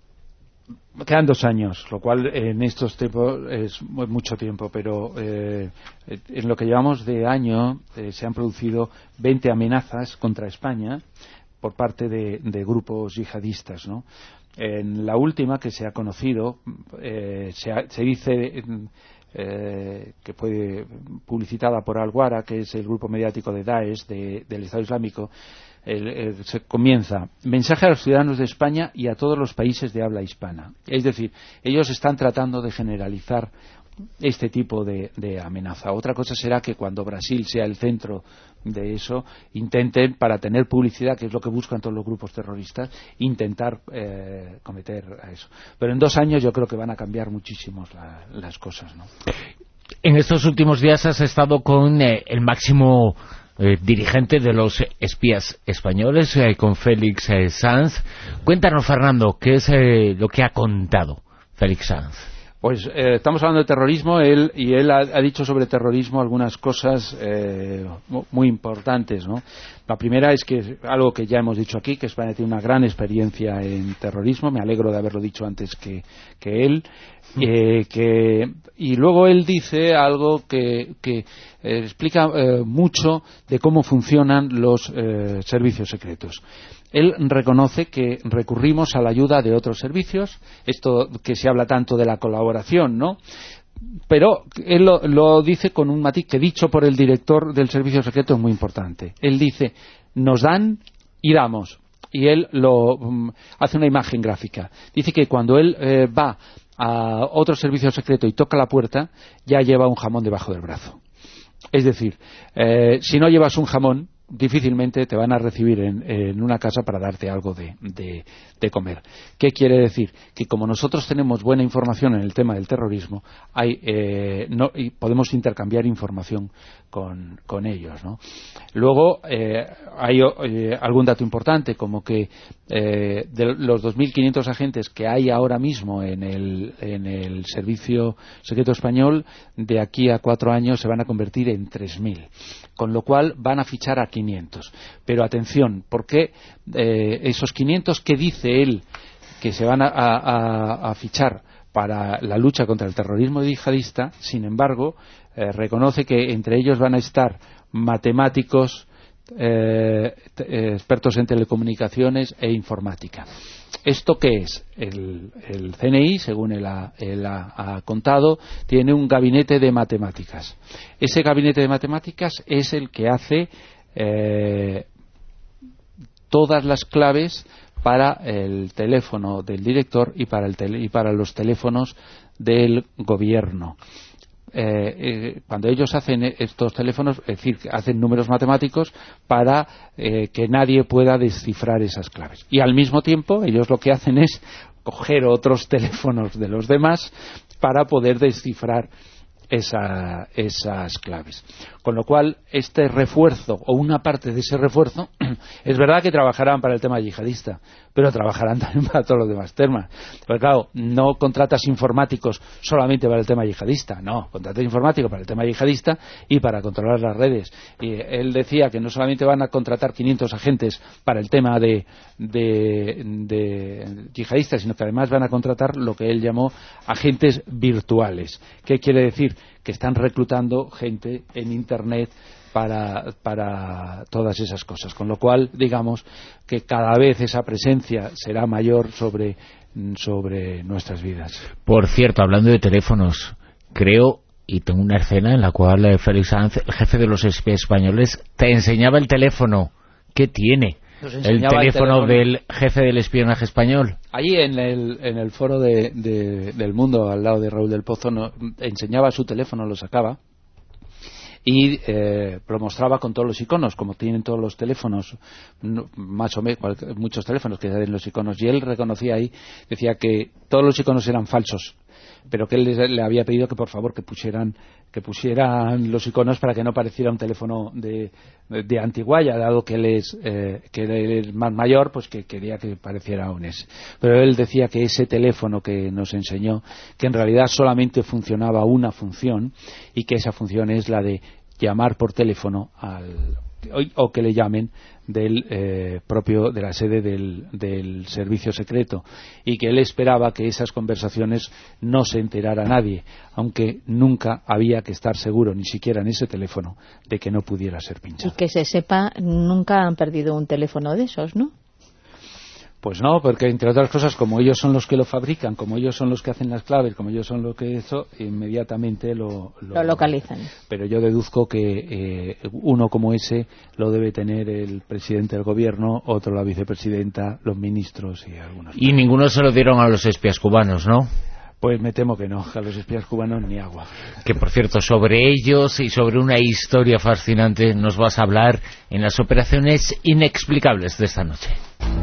Quedan dos años, lo cual en estos tiempos es mucho tiempo, pero eh, en lo que llevamos de año eh, se han producido veinte amenazas contra España por parte de, de grupos yihadistas, ¿no? En la última que se ha conocido, eh, se, ha, se dice eh, que fue publicitada por Al-Wara, que es el grupo mediático de Daesh, de, del Estado Islámico. El, el, se comienza: mensaje a los ciudadanos de España y a todos los países de habla hispana. Es decir, ellos están tratando de generalizar este tipo de, de amenaza. Otra cosa será que cuando Brasil sea el centro de eso, intenten, para tener publicidad, que es lo que buscan todos los grupos terroristas, intentar eh, cometer eso. Pero en dos años yo creo que van a cambiar muchísimo la, las cosas, ¿no? En estos últimos días has estado con eh, el máximo Eh, dirigente de los espías españoles, eh, con Félix eh, Sanz. Cuéntanos, Fernando, ¿qué es eh, lo que ha contado Félix Sanz? Pues eh, estamos hablando de terrorismo, él y él ha, ha dicho sobre terrorismo algunas cosas eh, muy importantes, ¿no? La primera es que algo que ya hemos dicho aquí, que España tiene una gran experiencia en terrorismo. Me alegro de haberlo dicho antes que, que él. Eh, que, y luego él dice algo que, que eh, explica eh, mucho de cómo funcionan los eh, servicios secretos. Él reconoce que recurrimos a la ayuda de otros servicios, esto que se habla tanto de la colaboración, ¿no? Pero él lo, lo dice con un matiz que, dicho por el director del servicio secreto, es muy importante. Él dice: nos dan y damos. Y él lo um, hace una imagen gráfica. Dice que cuando él eh, va a otro servicio secreto y toca la puerta, ya lleva un jamón debajo del brazo. Es decir, eh, si no llevas un jamón, difícilmente te van a recibir en, en una casa para darte algo de, de, de comer. ¿Qué quiere decir? Que como nosotros tenemos buena información en el tema del terrorismo, hay, eh, no, y podemos intercambiar información con, con ellos, ¿no? Luego eh, hay eh, algún dato importante, como que eh, de los dos mil quinientos agentes que hay ahora mismo en el, en el servicio secreto español, de aquí a cuatro años se van a convertir en tres mil, con lo cual van a fichar a quinientos. Pero atención, porque eh, esos quinientos que dice él que se van a, a, a fichar para la lucha contra el terrorismo yihadista, sin embargo, eh, reconoce que entre ellos van a estar matemáticos, eh, expertos en telecomunicaciones e informática. ¿Esto qué es? El, el C N I, según él, ha, él ha, ha contado, tiene un gabinete de matemáticas. Ese gabinete de matemáticas es el que hace eh, todas las claves para el teléfono del director y para, el tele, y para los teléfonos del gobierno. Eh, eh, cuando ellos hacen estos teléfonos, es decir, hacen números matemáticos para eh, que nadie pueda descifrar esas claves. Y al mismo tiempo ellos lo que hacen es coger otros teléfonos de los demás para poder descifrar esa, esas claves. Con lo cual, este refuerzo, o una parte de ese refuerzo, es verdad que trabajarán para el tema yihadista, pero trabajarán también para todos los demás temas. Porque claro, no contratas informáticos solamente para el tema yihadista, no, contratas informáticos para el tema yihadista y para controlar las redes. Y él decía que no solamente van a contratar quinientos agentes para el tema de, de, de yihadistas, sino que además van a contratar lo que él llamó agentes virtuales. ¿Qué quiere decir? Que están reclutando gente en Internet para, para todas esas cosas. Con lo cual, digamos, que cada vez esa presencia será mayor sobre, sobre nuestras vidas. Por cierto, hablando de teléfonos, creo, y tengo una escena en la cual eh, Félix Sanz, el jefe de los espías españoles, te enseñaba el teléfono. ¿Qué tiene el teléfono, el teléfono del jefe del espionaje español? Allí en el, en el foro de, de, del Mundo, al lado de Raúl del Pozo, no, enseñaba su teléfono, lo sacaba y eh, lo mostraba con todos los iconos, como tienen todos los teléfonos, no, más o menos, muchos teléfonos que tienen los iconos, y él reconocía ahí, decía que todos los iconos eran falsos, pero que él le, le había pedido que por favor que pusieran que pusieran los iconos para que no pareciera un teléfono de, de, de antigualla, dado que él es eh, que él es más mayor, pues que quería que pareciera un ese. Pero él decía que ese teléfono que nos enseñó, que en realidad solamente funcionaba una función, y que esa función es la de llamar por teléfono al o que le llamen del eh, propio de la sede del, del servicio secreto, y que él esperaba que esas conversaciones no se enterara nadie, aunque nunca había que estar seguro, ni siquiera en ese teléfono, de que no pudiera ser pinchado. Y que se sepa, nunca han perdido un teléfono de esos, ¿no? Pues no, porque entre otras cosas, como ellos son los que lo fabrican, como ellos son los que hacen las claves, como ellos son los que eso, inmediatamente lo, lo, lo localizan. Pero yo deduzco que eh, uno como ese lo debe tener el presidente del gobierno, otro la vicepresidenta, los ministros y algunos. Y ninguno se lo dieron a los espías cubanos, ¿no? Pues me temo que no, a los espías cubanos ni agua. Que por cierto, sobre ellos y sobre una historia fascinante nos vas a hablar en las operaciones inexplicables de esta noche.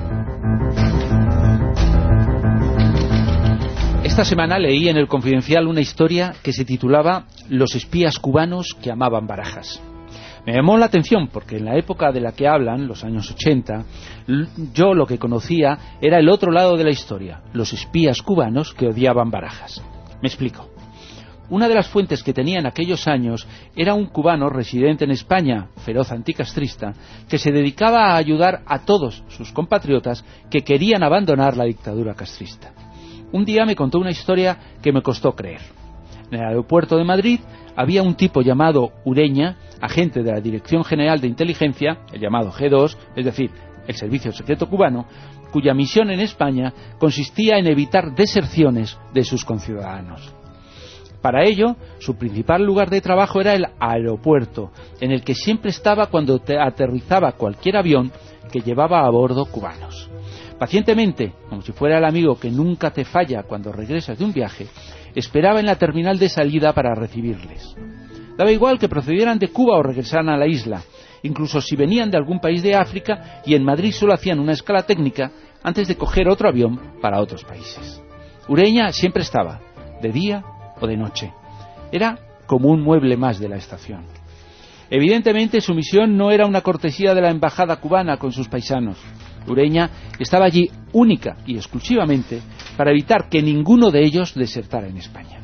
Esta semana leí en El Confidencial una historia que se titulaba Los espías cubanos que amaban Barajas. Me llamó la atención porque en la época de la que hablan, los años ochenta, yo lo que conocía era el otro lado de la historia, los espías cubanos que odiaban Barajas. Me explico. Una de las fuentes que tenía en aquellos años era un cubano residente en España, feroz anticastrista, que se dedicaba a ayudar a todos sus compatriotas que querían abandonar la dictadura castrista. Un día me contó una historia que me costó creer. En el aeropuerto de Madrid había un tipo llamado Ureña, agente de la Dirección General de Inteligencia, el llamado G dos, es decir, el Servicio Secreto Cubano, cuya misión en España consistía en evitar deserciones de sus conciudadanos. Para ello, su principal lugar de trabajo era el aeropuerto, en el que siempre estaba cuando aterrizaba cualquier avión que llevaba a bordo cubanos. Pacientemente, como si fuera el amigo que nunca te falla cuando regresas de un viaje, esperaba en la terminal de salida para recibirles. Daba igual que procedieran de Cuba o regresaran a la isla, incluso si venían de algún país de África, y en Madrid solo hacían una escala técnica antes de coger otro avión para otros países. Ureña siempre estaba, de día o de noche. Era como un mueble más de la estación. Evidentemente su misión no era una cortesía de la embajada cubana con sus paisanos. Ureña estaba allí única y exclusivamente para evitar que ninguno de ellos desertara en España.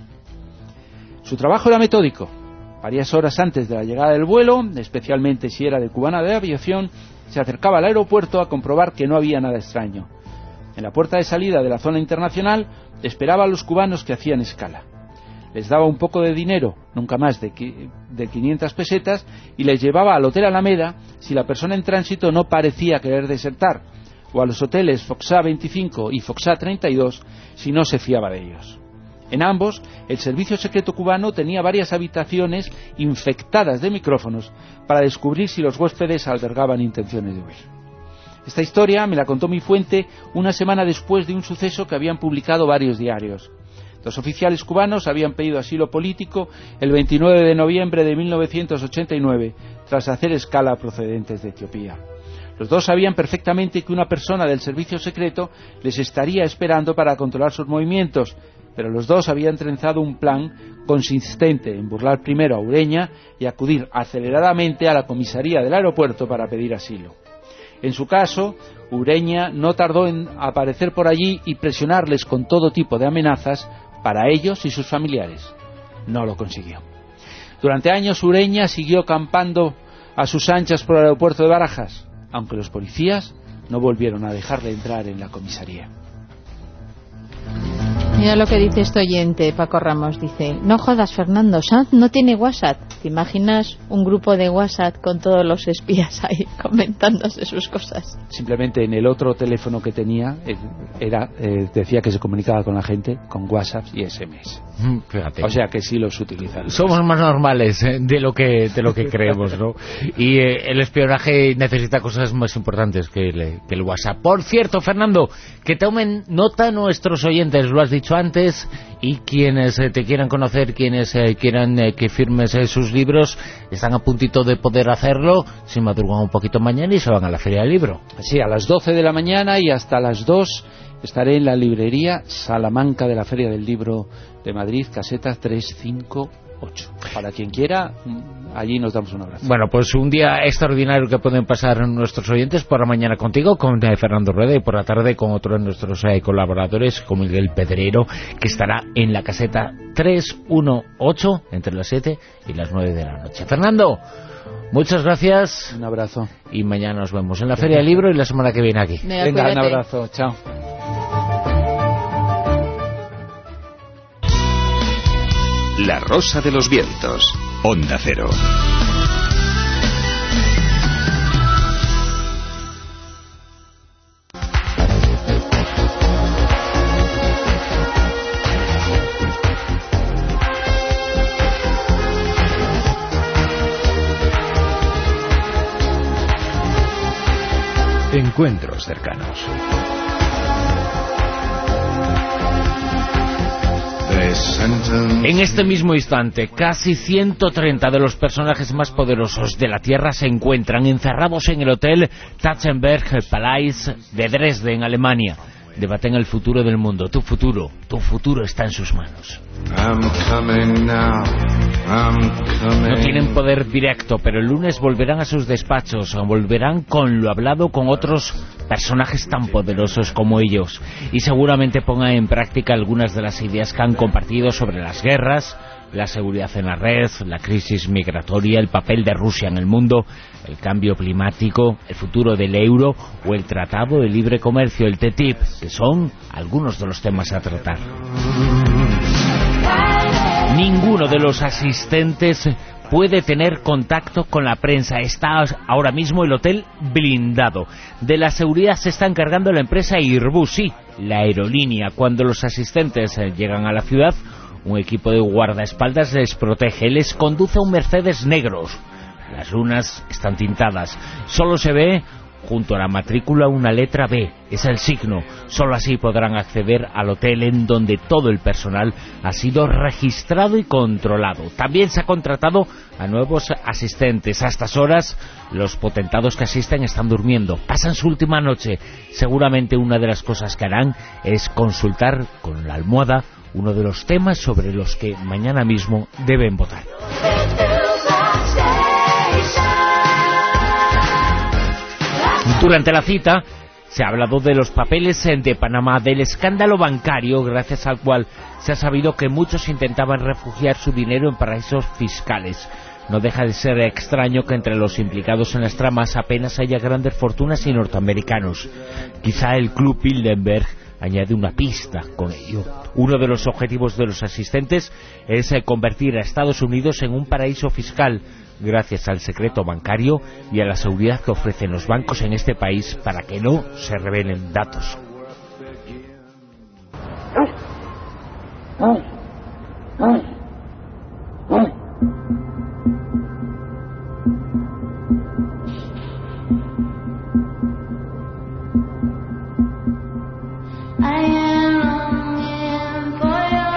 Su trabajo era metódico. Varias horas antes de la llegada del vuelo, especialmente si era de Cubana de Aviación, se acercaba al aeropuerto a comprobar que no había nada extraño. En la puerta de salida de la zona internacional esperaba a los cubanos que hacían escala. Les daba un poco de dinero, nunca más de, de quinientas pesetas, y les llevaba al Hotel Alameda si la persona en tránsito no parecía querer desertar, o a los hoteles Foxá veinticinco y Foxá treinta y dos si no se fiaba de ellos. En ambos, el Servicio Secreto Cubano tenía varias habitaciones infectadas de micrófonos para descubrir si los huéspedes albergaban intenciones de huir. Esta historia me la contó mi fuente una semana después de un suceso que habían publicado varios diarios. Los oficiales cubanos habían pedido asilo político el veintinueve de noviembre de mil novecientos ochenta y nueve, tras hacer escala procedentes de Etiopía. Los dos sabían perfectamente que una persona del servicio secreto les estaría esperando para controlar sus movimientos, pero los dos habían trenzado un plan consistente en burlar primero a Ureña y acudir aceleradamente a la comisaría del aeropuerto para pedir asilo. En su caso, Ureña no tardó en aparecer por allí y presionarles con todo tipo de amenazas para ellos y sus familiares. No lo consiguió. Durante años Ureña siguió campando a sus anchas por el aeropuerto de Barajas, aunque los policías no volvieron a dejarle entrar en la comisaría. Mira lo que dice este oyente, Paco Ramos, dice: no jodas, Fernando, Sanz no tiene WhatsApp. ¿Te imaginas un grupo de WhatsApp con todos los espías ahí comentándose sus cosas? Simplemente en el otro teléfono que tenía era eh, decía que se comunicaba con la gente con WhatsApp y S M S. Fíjate. O sea que sí los utilizan. Somos más normales eh, de lo que de lo que creemos, ¿no? Y eh, el espionaje necesita cosas más importantes que el, que el WhatsApp. Por cierto, Fernando, que tomen nota nuestros oyentes, lo has dicho antes, y quienes eh, te quieran conocer, quienes eh, quieran eh, que firmes eh, sus libros, están a puntito de poder hacerlo, si madrugan un poquito mañana y se van a la Feria del Libro. Sí, a las doce de la mañana y hasta las dos estaré en la librería Salamanca de la Feria del Libro de Madrid, caseta trescientos cincuenta y ocho. Para quien quiera, allí nos damos un abrazo. Bueno, pues un día extraordinario que pueden pasar nuestros oyentes, por la mañana contigo, con eh, Fernando Rueda, y por la tarde con otro de nuestros eh, colaboradores, como Miguel Pedrero, que estará en la caseta trescientos dieciocho entre las siete y las nueve de la noche. Fernando, muchas gracias. Un abrazo. Y mañana nos vemos en la Feria del Libro y la semana que viene aquí. Venga, Venga, cuídate. un abrazo. Chao. La Rosa de los Vientos. Onda Cero. Encuentros cercanos. En este mismo instante, casi ciento treinta de los personajes más poderosos de la Tierra se encuentran encerrados en el Hotel Tatzenberg Palais de Dresde, en Alemania. Debaten el futuro del mundo. Tu futuro, tu futuro está en sus manos. No tienen poder directo, pero el lunes volverán a sus despachos, volverán con lo hablado con otros personajes tan poderosos como ellos, y seguramente pongan en práctica algunas de las ideas que han compartido sobre las guerras, la seguridad en la red, la crisis migratoria, el papel de Rusia en el mundo, el cambio climático, el futuro del euro o el Tratado de Libre Comercio, el T T I P, que son algunos de los temas a tratar. Ninguno de los asistentes puede tener contacto con la prensa. Está ahora mismo el hotel blindado. De la seguridad se está encargando la empresa Airbus, sí, la aerolínea. Cuando los asistentes llegan a la ciudad, un equipo de guardaespaldas les protege, les conduce a un Mercedes negro. Las lunas están tintadas. Solo se ve junto a la matrícula una letra B, es el signo. Solo así podrán acceder al hotel, en donde todo el personal ha sido registrado y controlado. También se ha contratado a nuevos asistentes. A estas horas los potentados que asisten están durmiendo, pasan su última noche. Seguramente una de las cosas que harán es consultar con la almohada uno de los temas sobre los que mañana mismo deben votar. Durante la cita se ha hablado de los papeles de Panamá, del escándalo bancario gracias al cual se ha sabido que muchos intentaban refugiar su dinero en paraísos fiscales. No deja de ser extraño que entre los implicados en las tramas apenas haya grandes fortunas y norteamericanos. Quizá el Club Bilderberg añade una pista con ello. Uno de los objetivos de los asistentes es convertir a Estados Unidos en un paraíso fiscal, gracias al secreto bancario y a la seguridad que ofrecen los bancos en este país para que no se revelen datos.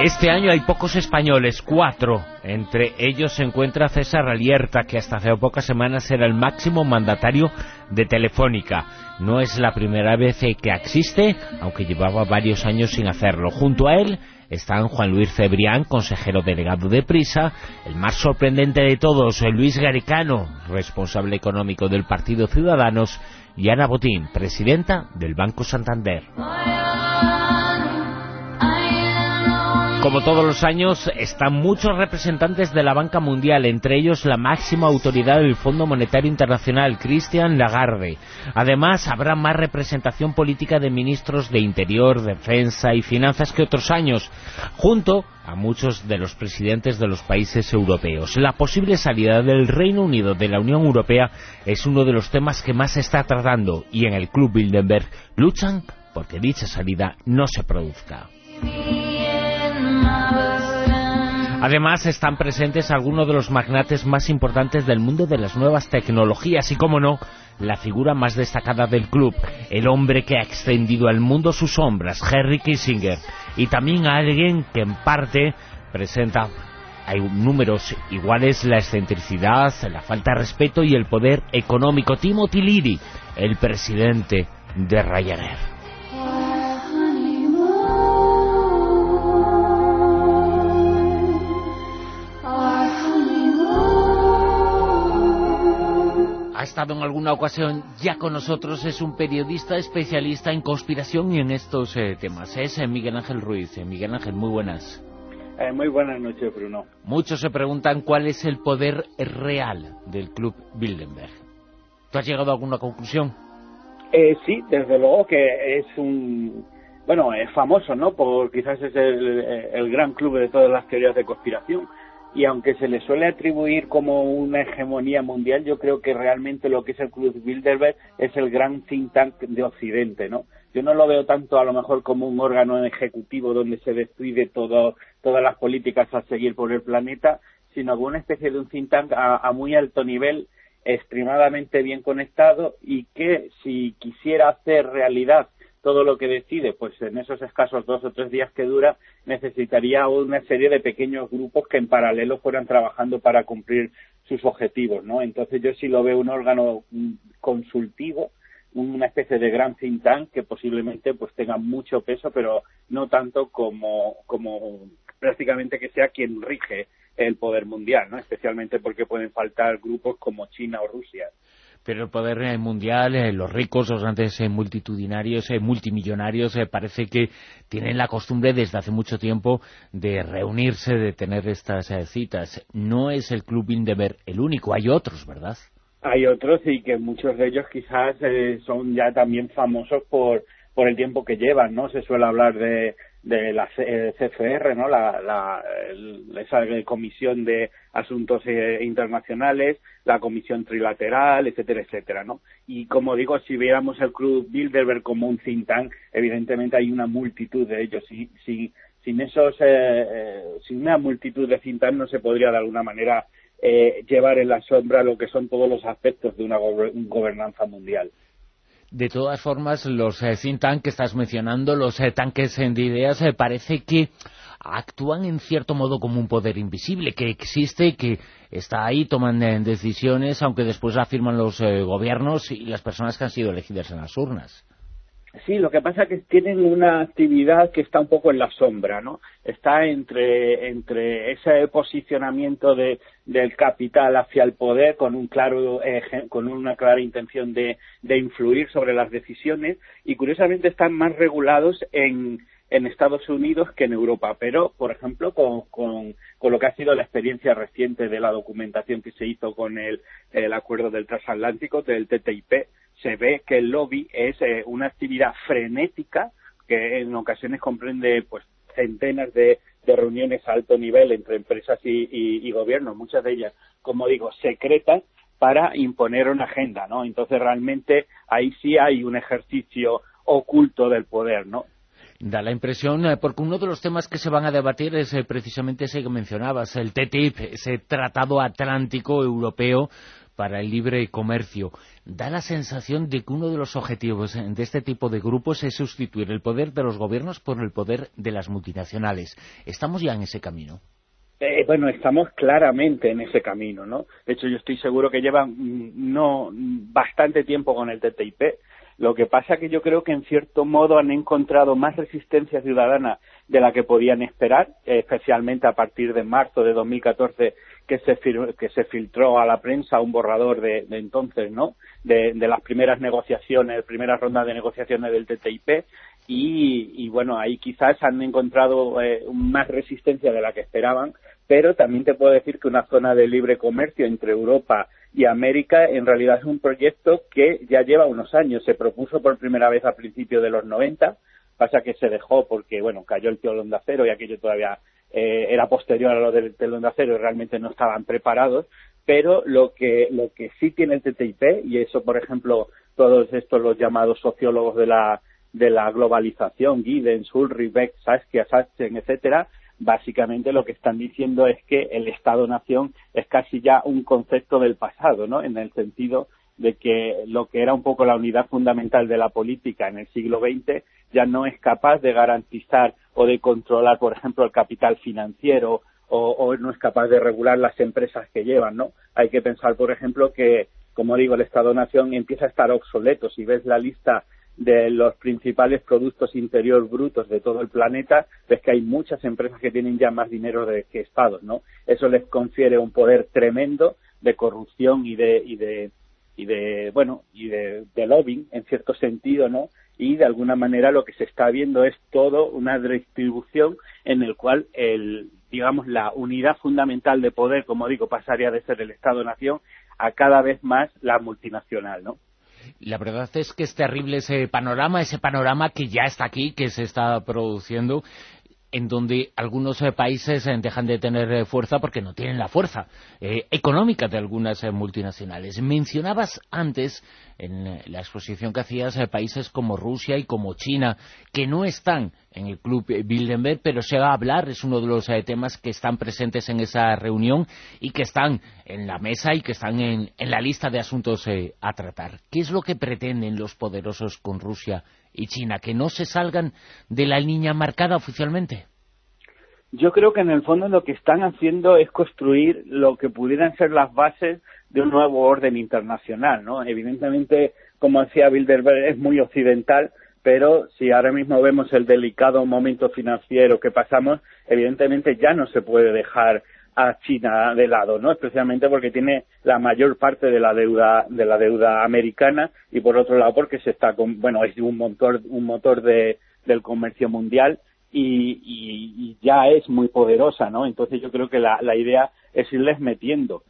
Este año hay pocos españoles, cuatro. Entre ellos se encuentra César Alierta, que hasta hace pocas semanas era el máximo mandatario de Telefónica. No es la primera vez que existe, aunque llevaba varios años sin hacerlo. Junto a él están Juan Luis Cebrián, consejero delegado de Prisa, el más sorprendente de todos, Luis Garicano, responsable económico del Partido Ciudadanos, y Ana Botín, presidenta del Banco Santander. Como todos los años, están muchos representantes de la banca mundial, entre ellos la máxima autoridad del Fondo Monetario Internacional, Christine Lagarde. Además, habrá más representación política de ministros de Interior, Defensa y Finanzas que otros años, junto a muchos de los presidentes de los países europeos. La posible salida del Reino Unido de la Unión Europea es uno de los temas que más se está tratando, y en el Club Bilderberg luchan porque dicha salida no se produzca. Además, están presentes algunos de los magnates más importantes del mundo de las nuevas tecnologías y, como no, la figura más destacada del club, el hombre que ha extendido al mundo sus sombras, Henry Kissinger, y también a alguien que en parte presenta, hay números iguales, la excentricidad, la falta de respeto y el poder económico, Timothy Leary, el presidente de Ryanair. Ha estado en alguna ocasión ya con nosotros, es un periodista especialista en conspiración y en estos eh, temas. Es eh, Miguel Ángel Ruiz. Eh, Miguel Ángel, muy buenas. Eh, muy buenas noches, Bruno. Muchos se preguntan cuál es el poder real del Club Bilderberg. ¿Tú has llegado a alguna conclusión? Eh, sí, desde luego que es un... Bueno, es famoso, ¿no? Por quizás es el, el gran club de todas las teorías de conspiración. Y aunque se le suele atribuir como una hegemonía mundial, yo creo que realmente lo que es el Club Bilderberg es el gran think tank de Occidente, ¿no? Yo no lo veo tanto a lo mejor como un órgano ejecutivo donde se decide todo, todas las políticas a seguir por el planeta, sino como una especie de un think tank a, a muy alto nivel, extremadamente bien conectado, y que si quisiera hacer realidad todo lo que decide, pues en esos escasos dos o tres días que dura, necesitaría una serie de pequeños grupos que en paralelo fueran trabajando para cumplir sus objetivos, ¿no? Entonces yo sí lo veo un órgano consultivo, una especie de gran think tank que posiblemente pues tenga mucho peso, pero no tanto como, como prácticamente que sea quien rige el poder mundial, ¿no? Especialmente porque pueden faltar grupos como China o Rusia. Pero el poder eh, mundial, eh, los ricos, los grandes eh, multitudinarios, eh, multimillonarios, eh, parece que tienen la costumbre desde hace mucho tiempo de reunirse, de tener estas eh, citas. No es el Club Bilderberg el único, hay otros, ¿verdad? Hay otros, y que muchos de ellos quizás eh, son ya también famosos por por el tiempo que llevan, ¿no? Se suele hablar de, de la C F R, ¿no? La, la el, esa comisión de asuntos eh, internacionales, la comisión trilateral, etcétera, etcétera, ¿no? Y como digo, si viéramos el Club Bilderberg como un think tank, evidentemente hay una multitud de ellos. Si, si, sin esos, eh, eh, sin una multitud de think tank no se podría de alguna manera eh, llevar en la sombra lo que son todos los aspectos de una go- gobernanza mundial. De todas formas, los eh, think tank que estás mencionando, los eh, tanques de ideas, eh, parece que actúan en cierto modo como un poder invisible, que existe, que está ahí, toman eh, decisiones, aunque después la firman los eh, gobiernos y las personas que han sido elegidas en las urnas. Sí, lo que pasa es que tienen una actividad que está un poco en la sombra, ¿no? Está entre entre ese posicionamiento de del capital hacia el poder con un claro eh, con una clara intención de de influir sobre las decisiones, y curiosamente están más regulados en en Estados Unidos que en Europa, pero por ejemplo con, con, con lo que ha sido la experiencia reciente de la documentación que se hizo con el, el acuerdo del transatlántico, del T T I P, se ve que el lobby es eh, una actividad frenética que en ocasiones comprende pues centenas de, de reuniones a alto nivel entre empresas y, y, y gobiernos, muchas de ellas, como digo, secretas, para imponer una agenda, ¿no? Entonces realmente ahí sí hay un ejercicio oculto del poder, ¿no? Da la impresión, porque uno de los temas que se van a debatir es precisamente ese que mencionabas, el T T I P, ese tratado atlántico europeo, para el libre comercio. Da la sensación de que uno de los objetivos de este tipo de grupos es sustituir el poder de los gobiernos por el poder de las multinacionales. ¿Estamos ya en ese camino? Eh, bueno, estamos claramente en ese camino, ¿no? De hecho, yo estoy seguro que llevan mm, no bastante tiempo con el T T I P. Lo que pasa es que yo creo que en cierto modo han encontrado más resistencia ciudadana de la que podían esperar, especialmente a partir de marzo de dos mil catorce, que se fil- que se filtró a la prensa un borrador de, de entonces, ¿no? De, de las primeras negociaciones, primeras rondas de negociaciones del T T I P, y, y bueno, ahí quizás han encontrado eh, más resistencia de la que esperaban, pero también te puedo decir que una zona de libre comercio entre Europa y América en realidad es un proyecto que ya lleva unos años. Se propuso por primera vez a principios de los noventa, pasa que se dejó porque, bueno, cayó el telón de acero y aquello todavía eh, era posterior a lo del telón de acero y realmente no estaban preparados, pero lo que lo que sí tiene el T T I P, y eso, por ejemplo, todos estos los llamados sociólogos de la de la globalización, Giddens, Ulrich, Beck, Saskia, Sachsen, etcétera, básicamente lo que están diciendo es que el Estado-Nación es casi ya un concepto del pasado, ¿no? En el sentido de que lo que era un poco la unidad fundamental de la política en el siglo veinte ya no es capaz de garantizar o de controlar, por ejemplo, el capital financiero o, o no es capaz de regular las empresas que llevan, ¿no? Hay que pensar, por ejemplo, que, como digo, el Estado-Nación empieza a estar obsoleto. Si ves la lista de los principales productos interior brutos de todo el planeta, ves que hay muchas empresas que tienen ya más dinero de, que estados, ¿no? Eso les confiere un poder tremendo de corrupción y de y de y de bueno y de, de lobbying en cierto sentido, ¿no? Y de alguna manera lo que se está viendo es todo una distribución en el cual el digamos la unidad fundamental de poder, como digo, pasaría de ser el Estado-Nación a cada vez más la multinacional, ¿no? La verdad es que es terrible ese panorama, ese panorama que ya está aquí, que se está produciendo, en donde algunos eh, países eh, dejan de tener eh, fuerza porque no tienen la fuerza eh, económica de algunas eh, multinacionales. Mencionabas antes, en eh, la exposición que hacías, eh, países como Rusia y como China, que no están en el Club Bilderberg, pero se va a hablar, es uno de los eh, temas que están presentes en esa reunión y que están en la mesa y que están en, en la lista de asuntos eh, a tratar. ¿Qué es lo que pretenden los poderosos con Rusia y China? ¿Que no se salgan de la línea marcada oficialmente? Yo creo que en el fondo lo que están haciendo es construir lo que pudieran ser las bases de un nuevo orden internacional, ¿no? Evidentemente, como decía Bilderberg, es muy occidental, pero si ahora mismo vemos el delicado momento financiero que pasamos, evidentemente ya no se puede dejar a China de lado, ¿no? Especialmente porque tiene la mayor parte de la deuda de la deuda americana y por otro lado porque se está con, bueno, es un motor un motor de del comercio mundial y, y, y ya es muy poderosa, ¿no? Entonces yo creo que la, la idea es irles metiendo.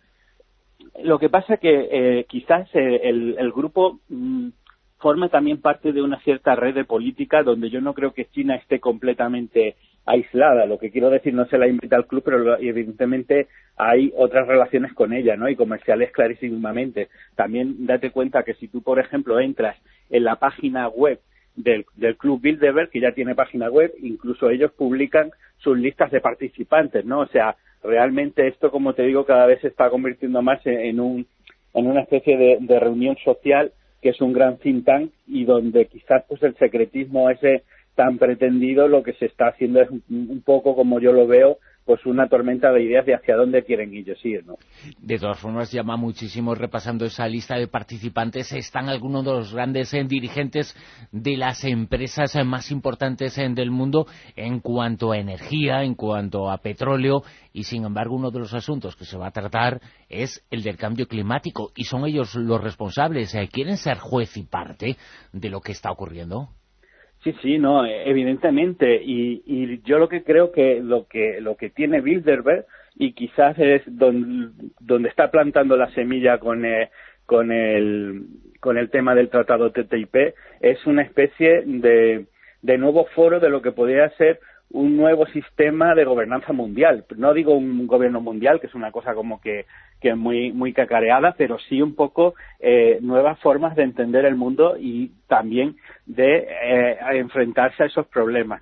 Lo que pasa que eh, quizás eh, el, el grupo mmm, forma también parte de una cierta red de política donde yo no creo que China esté completamente aislada. Lo que quiero decir, no se la invita al club, pero evidentemente hay otras relaciones con ella, ¿no? Y comerciales clarísimamente. También date cuenta que si tú, por ejemplo, entras en la página web del, del Club Bilderberg, que ya tiene página web, incluso ellos publican sus listas de participantes, ¿no? O sea, realmente esto, como te digo, cada vez se está convirtiendo más en, en un en una especie de, de reunión social que es un gran think tank y donde quizás pues el secretismo ese tan pretendido lo que se está haciendo es un, un poco, como yo lo veo, pues una tormenta de ideas de hacia dónde quieren ellos ir, ¿no? De todas formas, llama muchísimo, repasando esa lista de participantes, están algunos de los grandes eh, dirigentes de las empresas eh, más importantes eh, del mundo en cuanto a energía, en cuanto a petróleo, y sin embargo uno de los asuntos que se va a tratar es el del cambio climático, y son ellos los responsables. Eh, ¿Quieren ser juez y parte de lo que está ocurriendo? Sí, sí, no, evidentemente, y, y yo lo que creo que lo que lo que tiene Bilderberg y quizás es donde, donde está plantando la semilla con el, con el con el tema del tratado T T I P es una especie de de nuevo foro de lo que podría ser un nuevo sistema de gobernanza mundial. No digo un gobierno mundial, que es una cosa como que que es muy muy cacareada, pero sí un poco eh, nuevas formas de entender el mundo y también de eh, enfrentarse a esos problemas, ¿no?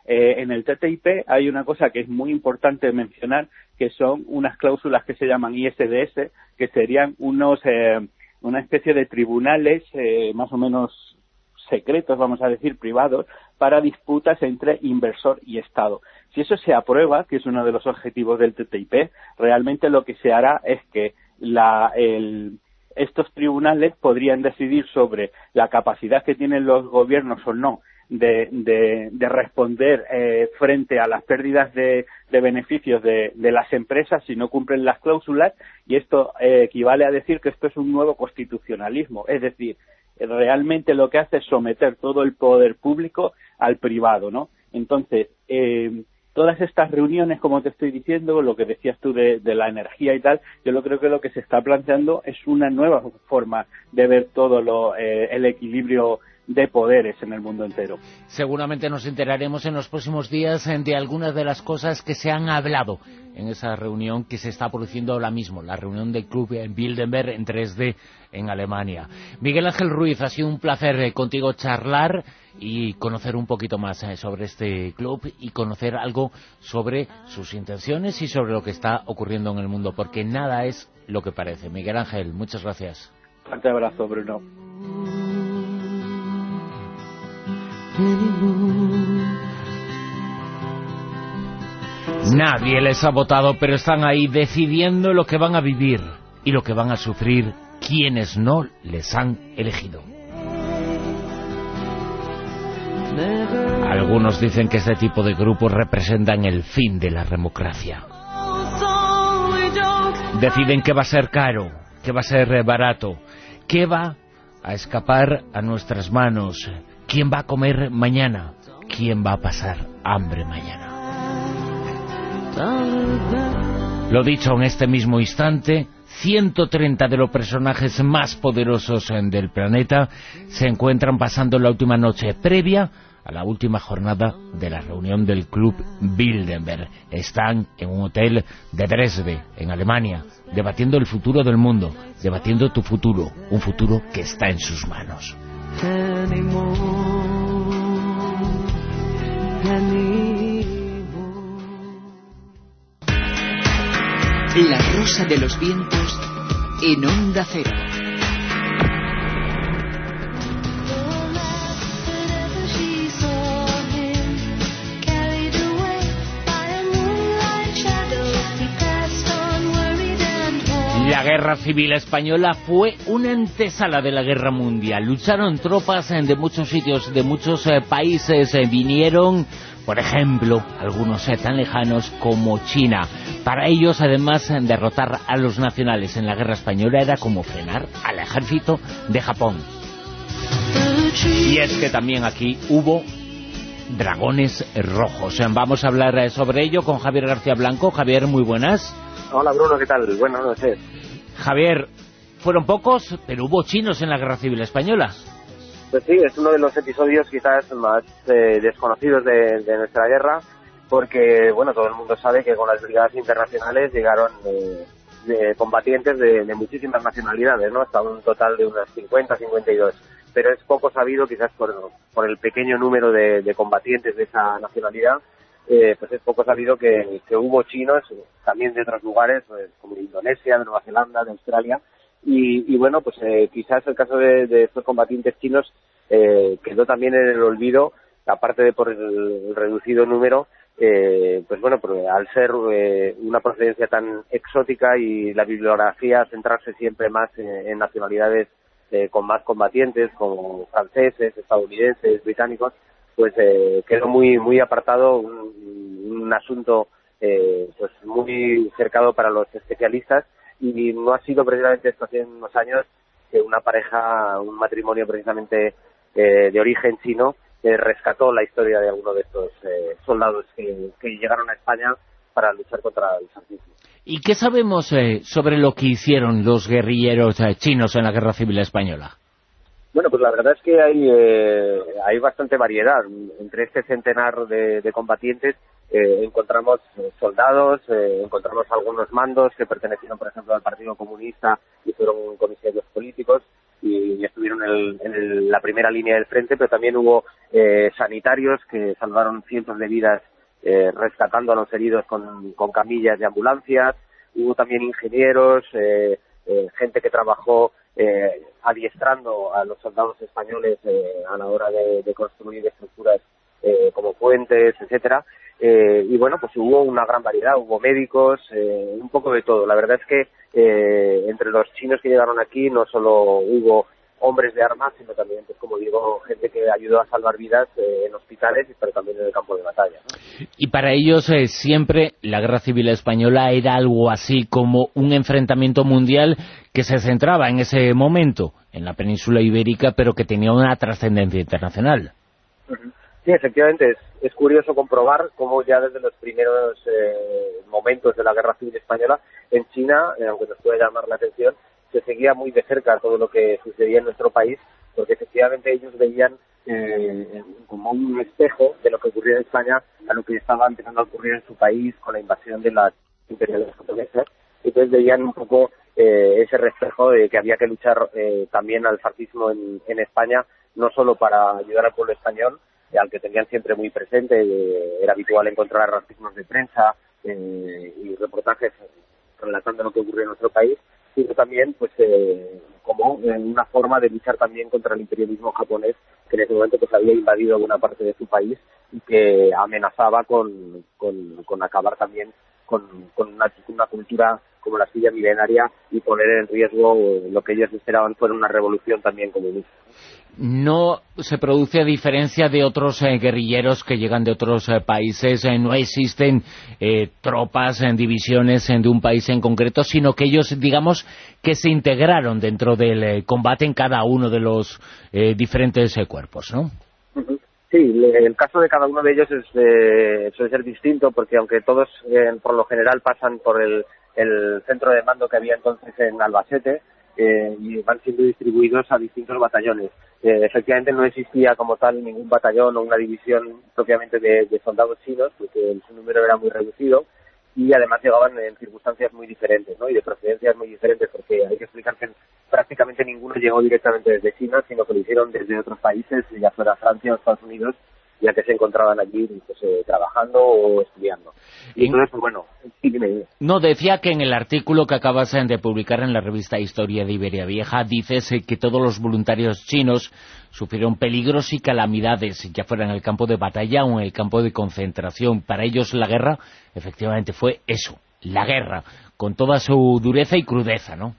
Eh, en el T T I P hay una cosa que es muy importante mencionar, que son unas cláusulas que se llaman I S D S, que serían unos eh, una especie de tribunales eh, más o menos secretos, vamos a decir, privados, para disputas entre inversor y Estado. Si eso se aprueba, que es uno de los objetivos del T T I P, realmente lo que se hará es que la, el, estos tribunales podrían decidir sobre la capacidad que tienen los gobiernos o no de, de, de responder eh, frente a las pérdidas de, de beneficios de, de las empresas si no cumplen las cláusulas, y esto eh, equivale a decir que esto es un nuevo constitucionalismo, es decir, realmente lo que hace es someter todo el poder público al privado, ¿no? Entonces, eh, todas estas reuniones, como te estoy diciendo, lo que decías tú de, de la energía y tal, yo lo creo que lo que se está planteando es una nueva forma de ver todo lo, eh, el equilibrio de poderes en el mundo entero. Seguramente nos enteraremos en los próximos días de algunas de las cosas que se han hablado en esa reunión que se está produciendo ahora mismo, la reunión del Club Bilderberg en tres D en Alemania. Miguel Ángel Ruiz, ha sido un placer contigo charlar y conocer un poquito más sobre este club y conocer algo sobre sus intenciones y sobre lo que está ocurriendo en el mundo, porque nada es lo que parece. Miguel Ángel, muchas gracias. Fuerte abrazo, Bruno. Nadie les ha votado, pero están ahí decidiendo lo que van a vivir y lo que van a sufrir quienes no les han elegido. Algunos dicen que este tipo de grupos representan el fin de la democracia. Deciden qué va a ser caro, qué va a ser barato, qué va a escapar a nuestras manos, quién va a comer mañana, quién va a pasar hambre mañana. Lo dicho, en este mismo instante, ciento treinta de los personajes más poderosos del planeta se encuentran pasando la última noche previa a la última jornada de la reunión del Club Bilderberg. Están en un hotel de Dresde, en Alemania, debatiendo el futuro del mundo, debatiendo tu futuro, un futuro que está en sus manos. La Rosa de los Vientos en Onda Cero. La Guerra Civil Española fue una antesala de la Guerra Mundial. Lucharon tropas de muchos sitios, de muchos eh, países, eh, vinieron, por ejemplo, algunos eh, tan lejanos como China. Para ellos, además, eh, derrotar a los nacionales en la Guerra Española era como frenar al ejército de Japón. Y es que también aquí hubo dragones rojos. Vamos a hablar eh, sobre ello con Javier García Blanco. Javier, muy buenas. Hola Bruno, ¿qué tal? Buenas noches. Javier, fueron pocos, pero hubo chinos en la Guerra Civil Española. Pues sí, es uno de los episodios quizás más eh, desconocidos de, de nuestra guerra, porque, bueno, todo el mundo sabe que con las brigadas internacionales llegaron eh, de combatientes de, de muchísimas nacionalidades, ¿no? Hasta un total de unas cincuenta, cincuenta y dos. Pero es poco sabido, quizás por, por el pequeño número de, de combatientes de esa nacionalidad, Eh, pues es poco sabido que, que hubo chinos también de otros lugares, pues, como de Indonesia, de Nueva Zelanda, de Australia, y, y bueno, pues eh, quizás el caso de, de estos combatientes chinos eh, quedó también en el olvido, aparte de por el, el reducido número, eh, pues bueno, porque al ser eh, una procedencia tan exótica y la bibliografía centrarse siempre más en, en nacionalidades eh, con más combatientes, como franceses, estadounidenses, británicos, pues eh, quedó muy muy apartado, un, un asunto eh, pues muy cercado para los especialistas, y no ha sido precisamente estos unos años que una pareja, un matrimonio precisamente eh, de origen chino eh, rescató la historia de alguno de estos eh, soldados que, que llegaron a España para luchar contra el fascismo. ¿Y qué sabemos eh, sobre lo que hicieron los guerrilleros eh, chinos en la Guerra Civil Española? Bueno, pues la verdad es que hay eh, hay bastante variedad. Entre este centenar de, de combatientes eh, encontramos soldados, eh, encontramos algunos mandos que pertenecieron, por ejemplo, al Partido Comunista y fueron comisarios políticos. y estuvieron en, el, en el, la primera línea del frente, pero también hubo eh, sanitarios que salvaron cientos de vidas eh, rescatando a los heridos con, con camillas de ambulancias. Hubo también ingenieros, eh, eh, gente que trabajó eh, adiestrando a los soldados españoles eh, a la hora de, de construir estructuras eh, como puentes, etcétera. Eh, y bueno, pues hubo una gran variedad, hubo médicos, eh, un poco de todo. La verdad es que eh, entre los chinos que llegaron aquí no solo hubo hombres de armas, sino también, pues como digo, gente que ayudó a salvar vidas eh, en hospitales, pero también en el campo de batalla, ¿no? Y para ellos eh, siempre la Guerra Civil Española era algo así como un enfrentamiento mundial que se centraba en ese momento en la península ibérica, pero que tenía una trascendencia internacional. Uh-huh. Sí, efectivamente, es, es curioso comprobar cómo ya desde los primeros eh, momentos de la Guerra Civil Española en China, eh, aunque nos puede llamar la atención, se seguía muy de cerca todo lo que sucedía en nuestro país, porque efectivamente ellos veían eh, como un espejo de lo que ocurría en España a lo que estaba empezando a ocurrir en su país con la invasión de las imperiales japonesas. Entonces veían un poco eh, ese reflejo de que había que luchar eh, también al fascismo en, en España, no solo para ayudar al pueblo español, al que tenían siempre muy presente. Eh, era habitual encontrar artículos de prensa eh, y reportajes relatando lo que ocurrió en nuestro país, sino también pues eh, como una forma de luchar también contra el imperialismo japonés, que en ese momento pues había invadido buena parte de su país y que amenazaba con, con, con acabar también con, con una, una cultura como la suya milenaria y poner en riesgo lo que ellos esperaban fuera una revolución también comunista. No se produce, a diferencia de otros eh, guerrilleros que llegan de otros eh, países, eh, no existen eh, tropas en divisiones en de un país en concreto, sino que ellos, digamos, que se integraron dentro del eh, combate en cada uno de los eh, diferentes eh, cuerpos, ¿no? Uh-huh. Sí, el caso de cada uno de ellos es, eh, suele ser distinto, porque aunque todos eh, por lo general pasan por el, el centro de mando que había entonces en Albacete, eh, y van siendo distribuidos a distintos batallones. Eh, efectivamente no existía como tal ningún batallón o una división propiamente de, de soldados chinos, porque su número era muy reducido, y además llegaban en circunstancias muy diferentes, ¿no? Y de procedencias muy diferentes, porque hay que explicar que prácticamente ninguno llegó directamente desde China, sino que lo hicieron desde otros países, ya fuera Francia o Estados Unidos, ya que se encontraban allí pues, eh, trabajando o estudiando. Y entonces, pues, bueno, sí, dime. No, decía que en el artículo que acabas de publicar en la revista Historia de Iberia Vieja dices eh, que todos los voluntarios chinos sufrieron peligros y calamidades, ya fuera en el campo de batalla o en el campo de concentración. Para ellos la guerra, efectivamente, fue eso, la guerra, con toda su dureza y crudeza, ¿no?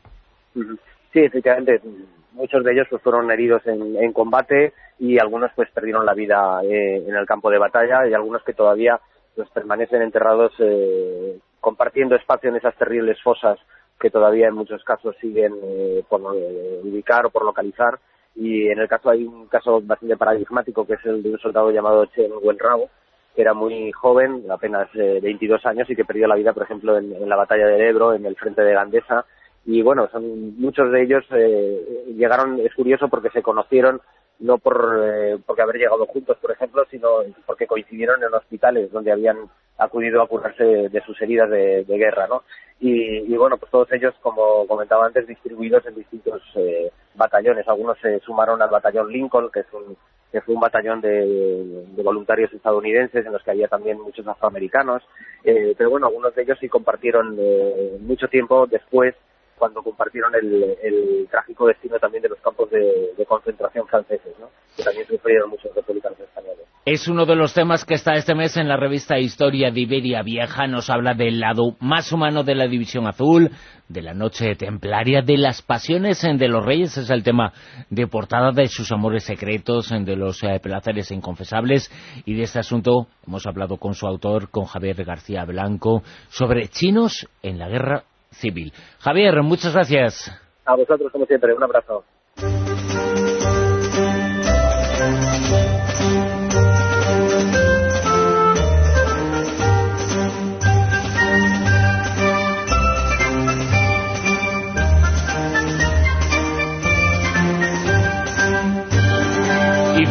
Sí, efectivamente. Muchos de ellos pues fueron heridos en, en combate y algunos pues perdieron la vida eh, en el campo de batalla, y algunos que todavía pues permanecen enterrados eh, compartiendo espacio en esas terribles fosas que todavía en muchos casos siguen eh, por eh, ubicar o por localizar. Y en el caso hay un caso bastante paradigmático, que es el de un soldado llamado Chen Wenrao, que era muy joven, apenas eh, veintidós años, y que perdió la vida, por ejemplo, en, en la batalla del Ebro, en el frente de Gandesa. Y bueno, son muchos de ellos eh, llegaron, es curioso, porque se conocieron no por eh, porque haber llegado juntos, por ejemplo, sino porque coincidieron en hospitales donde habían acudido a curarse de, de sus heridas de, de guerra, ¿no? Y, y bueno, pues todos ellos, como comentaba antes, distribuidos en distintos eh, batallones. Algunos se sumaron al batallón Lincoln, que es un que fue un batallón de, de voluntarios estadounidenses en los que había también muchos afroamericanos, eh, pero bueno, algunos de ellos sí compartieron eh, mucho tiempo después, cuando compartieron el, el trágico destino también de los campos de, de concentración franceses, ¿no? Que también sufrieron muchos republicanos españoles. Es uno de los temas que está este mes en la revista Historia de Iberia Vieja. Nos habla del lado más humano de la División Azul, de la noche templaria, de las pasiones de los reyes, es el tema de portada, de sus amores secretos, de los eh, placeres inconfesables, y de este asunto hemos hablado con su autor, con Javier García Blanco, sobre chinos en la guerra civil. Javier, muchas gracias. A vosotros, como siempre, un abrazo.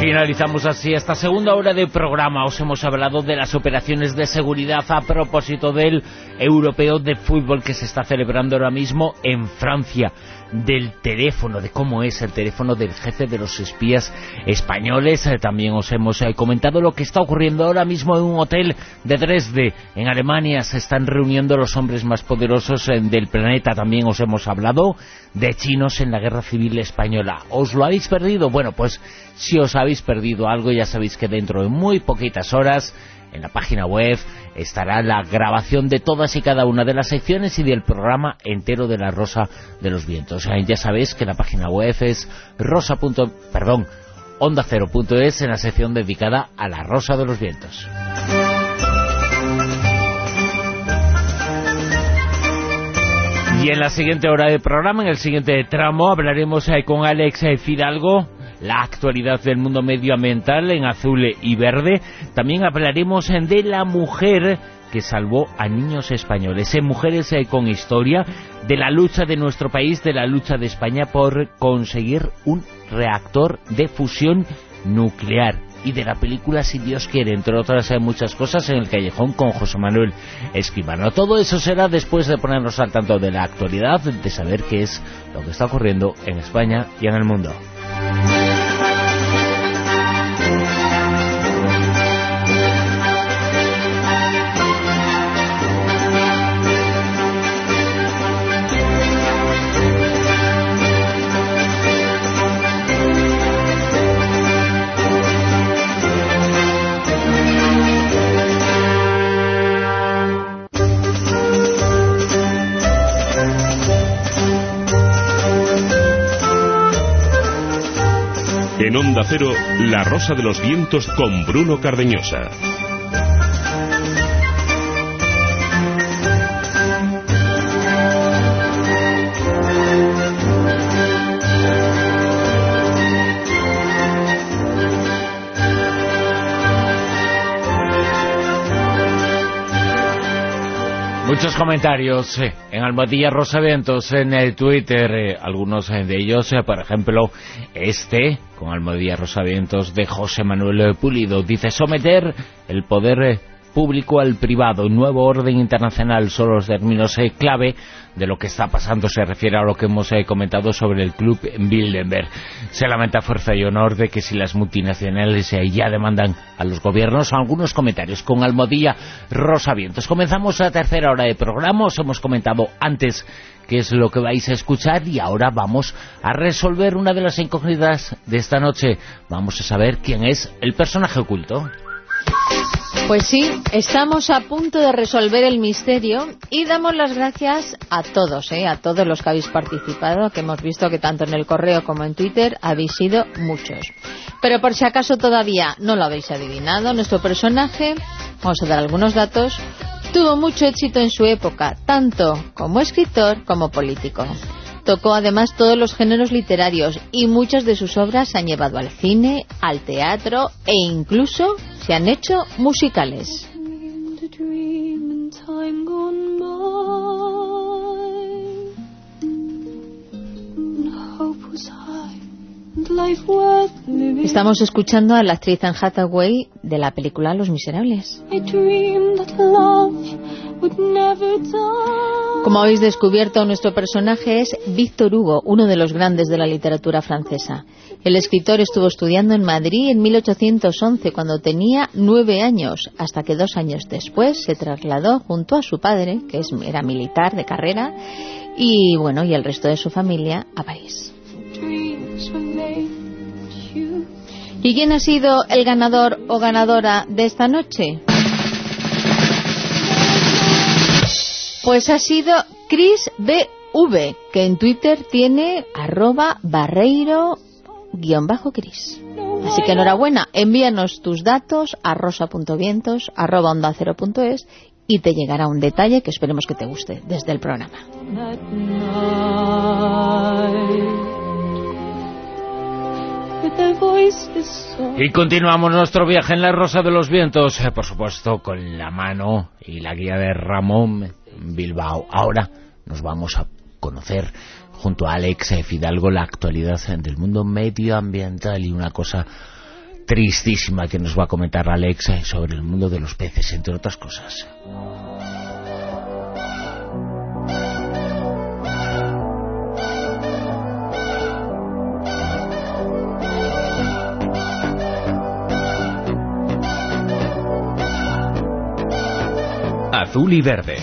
Finalizamos así esta segunda hora de programa. Os hemos hablado de las operaciones de seguridad a propósito del Europeo de Fútbol que se está celebrando ahora mismo en Francia, del teléfono, de cómo es el teléfono del jefe de los espías españoles. Eh, también os hemos eh, comentado lo que está ocurriendo ahora mismo en un hotel de Dresde, en Alemania. Se están reuniendo los hombres más poderosos eh, del planeta. También os hemos hablado de chinos en la Guerra Civil Española. ¿Os lo habéis perdido? Bueno, pues si os habéis perdido algo, ya sabéis que dentro de muy poquitas horas en la página web estará la grabación de todas y cada una de las secciones y del programa entero de La Rosa de los Vientos. Ya sabéis que la página web es rosa. perdón, onda cero punto es, en la sección dedicada a La Rosa de los Vientos. Y en la siguiente hora de programa, en el siguiente tramo, hablaremos eh, con Alex eh, Fidalgo, la actualidad del mundo medioambiental en azul y verde. También hablaremos eh, de la mujer que salvó a niños españoles, en Mujeres eh, con Historia, de la lucha de nuestro país, de la lucha de España por conseguir un reactor de fusión nuclear, y de la película Si Dios quiere, entre otras hay muchas cosas, en El Callejón con José Manuel Escribano. Todo eso será después de ponernos al tanto de la actualidad, de saber qué es lo que está ocurriendo en España y en el mundo. En Onda Cero, La Rosa de los Vientos con Bruno Cardeñosa. Muchos comentarios eh, en Almohadilla Rosa Vientos, en el Twitter, eh, algunos eh, de ellos, eh, por ejemplo, este, con Almohadilla Rosa Vientos, de José Manuel Pulido, dice: someter el poder eh, público al privado, nuevo orden internacional, son los términos eh, clave de lo que está pasando. Se refiere a lo que hemos eh, comentado sobre el Club Bilderberg. Se lamenta Fuerza y Honor de que si las multinacionales eh, ya demandan a los gobiernos. Algunos comentarios con Almohadilla Rosa Vientos. Comenzamos la tercera hora de programa. Os hemos comentado antes qué es lo que vais a escuchar y ahora vamos a resolver una de las incógnitas de esta noche. Vamos a saber quién es el personaje oculto. Pues sí, estamos a punto de resolver el misterio y damos las gracias a todos, ¿eh? a todos los que habéis participado, que hemos visto que tanto en el correo como en Twitter habéis sido muchos. Pero por si acaso todavía no lo habéis adivinado, nuestro personaje, vamos a dar algunos datos, tuvo mucho éxito en su época, tanto como escritor como político. Tocó además todos los géneros literarios y muchas de sus obras se han llevado al cine, al teatro e incluso se han hecho musicales. Estamos escuchando a la actriz Anne Hathaway de la película Los Miserables. Como habéis descubierto, nuestro personaje es Víctor Hugo, uno de los grandes de la literatura francesa. El escritor estuvo estudiando en Madrid en mil ochocientos once, cuando tenía nueve años, hasta que dos años después se trasladó junto a su padre, que es, era militar de carrera, y bueno, y el resto de su familia a París. ¿Y quién ha sido el ganador o ganadora de esta noche? Pues ha sido Chris B V, que en Twitter tiene arroba barreiro guión bajo Chris. Así que enhorabuena, envíanos tus datos a rosa.vientos arroba onda cero punto es y te llegará un detalle que esperemos que te guste desde el programa. Y continuamos nuestro viaje en la Rosa de los Vientos, eh, por supuesto con la mano y la guía de Ramón Bilbao. Ahora nos vamos a conocer junto a Alex Fidalgo la actualidad del mundo medioambiental y una cosa tristísima que nos va a comentar Alexa sobre el mundo de los peces, entre otras cosas. Azul y verde.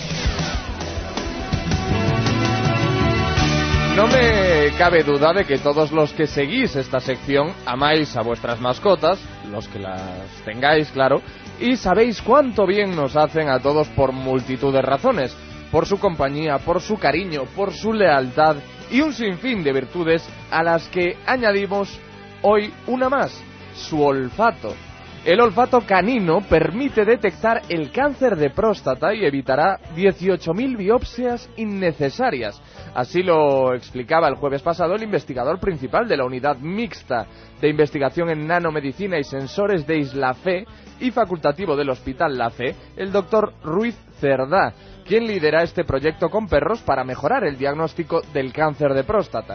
No me cabe duda de que todos los que seguís esta sección amáis a vuestras mascotas, los que las tengáis, claro, y sabéis cuánto bien nos hacen a todos por multitud de razones, por su compañía, por su cariño, por su lealtad y un sinfín de virtudes a las que añadimos hoy una más, su olfato. El olfato canino permite detectar el cáncer de próstata y evitará dieciocho mil biopsias innecesarias. Así lo explicaba el jueves pasado el investigador principal de la Unidad Mixta de Investigación en Nanomedicina y Sensores de Islafé y facultativo del Hospital La Fe, el doctor Ruiz Cerdá, quien lidera este proyecto con perros para mejorar el diagnóstico del cáncer de próstata.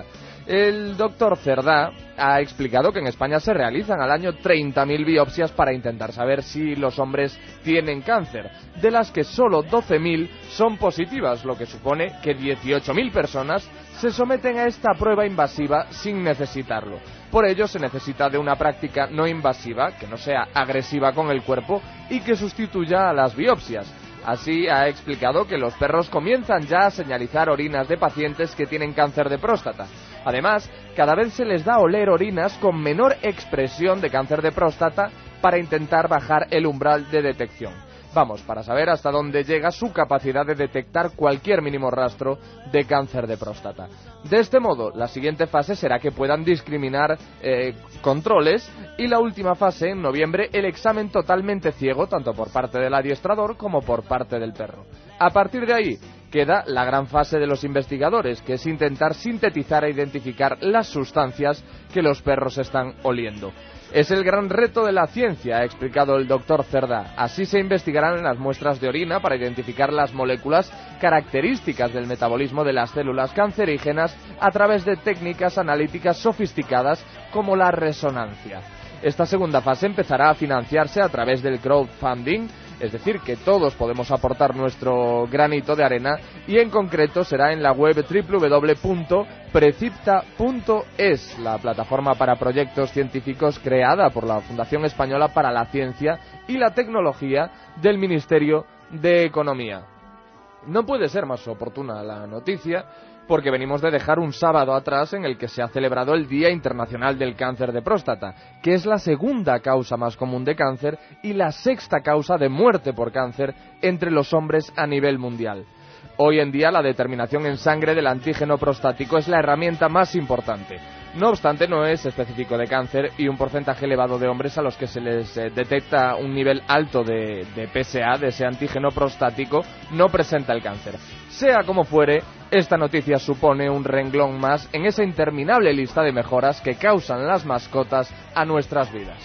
El doctor Cerdá ha explicado que en España se realizan al año treinta mil biopsias para intentar saber si los hombres tienen cáncer, de las que solo doce mil son positivas, lo que supone que dieciocho mil personas se someten a esta prueba invasiva sin necesitarlo. Por ello se necesita de una práctica no invasiva, que no sea agresiva con el cuerpo y que sustituya a las biopsias. Así ha explicado que los perros comienzan ya a señalizar orinas de pacientes que tienen cáncer de próstata. Además, cada vez se les da a oler orinas con menor expresión de cáncer de próstata para intentar bajar el umbral de detección. Vamos, para saber hasta dónde llega su capacidad de detectar cualquier mínimo rastro de cáncer de próstata. De este modo, la siguiente fase será que puedan discriminar eh, controles y la última fase, en noviembre, el examen totalmente ciego, tanto por parte del adiestrador como por parte del perro. A partir de ahí, queda la gran fase de los investigadores, que es intentar sintetizar e identificar las sustancias que los perros están oliendo. Es el gran reto de la ciencia, ha explicado el doctor Cerdá. Así se investigarán las muestras de orina para identificar las moléculas características del metabolismo de las células cancerígenas a través de técnicas analíticas sofisticadas como la resonancia. Esta segunda fase empezará a financiarse a través del crowdfunding, es decir, que todos podemos aportar nuestro granito de arena, y en concreto será en la web doble u doble u doble u punto precipta punto es, la plataforma para proyectos científicos creada por la Fundación Española para la Ciencia y la Tecnología del Ministerio de Economía. No puede ser más oportuna la noticia, porque venimos de dejar un sábado atrás en el que se ha celebrado el Día Internacional del Cáncer de Próstata, que es la segunda causa más común de cáncer y la sexta causa de muerte por cáncer entre los hombres a nivel mundial. Hoy en día la determinación en sangre del antígeno prostático es la herramienta más importante. No obstante, no es específico de cáncer y un porcentaje elevado de hombres a los que se les eh, detecta un nivel alto de, de P S A, de ese antígeno prostático, no presenta el cáncer. Sea como fuere, esta noticia supone un renglón más en esa interminable lista de mejoras que causan las mascotas a nuestras vidas.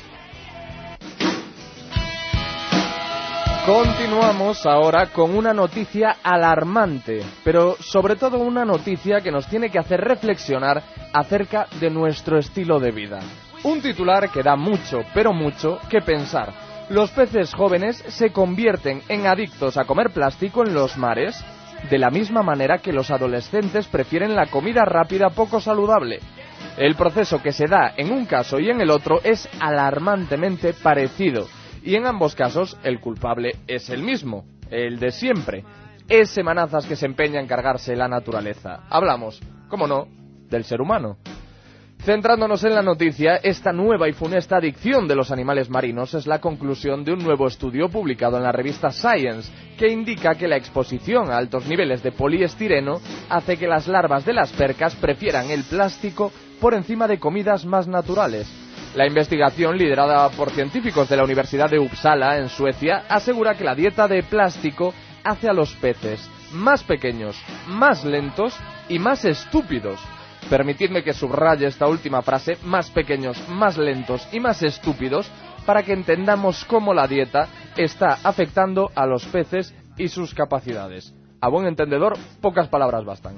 Continuamos ahora con una noticia alarmante, pero sobre todo una noticia que nos tiene que hacer reflexionar acerca de nuestro estilo de vida. Un titular que da mucho, pero mucho, que pensar. Los peces jóvenes se convierten en adictos a comer plástico en los mares, de la misma manera que los adolescentes prefieren la comida rápida poco saludable. El proceso que se da en un caso y en el otro es alarmantemente parecido. Y en ambos casos el culpable es el mismo, el de siempre. Ese manazas que se empeña en cargarse la naturaleza. Hablamos, cómo no, del ser humano. Centrándonos en la noticia, esta nueva y funesta adicción de los animales marinos es la conclusión de un nuevo estudio publicado en la revista Science, que indica que la exposición a altos niveles de poliestireno hace que las larvas de las percas prefieran el plástico por encima de comidas más naturales. La investigación, liderada por científicos de la Universidad de Uppsala, en Suecia, asegura que la dieta de plástico hace a los peces más pequeños, más lentos y más estúpidos. Permitidme que subraye esta última frase, más pequeños, más lentos y más estúpidos, para que entendamos cómo la dieta está afectando a los peces y sus capacidades. A buen entendedor, pocas palabras bastan.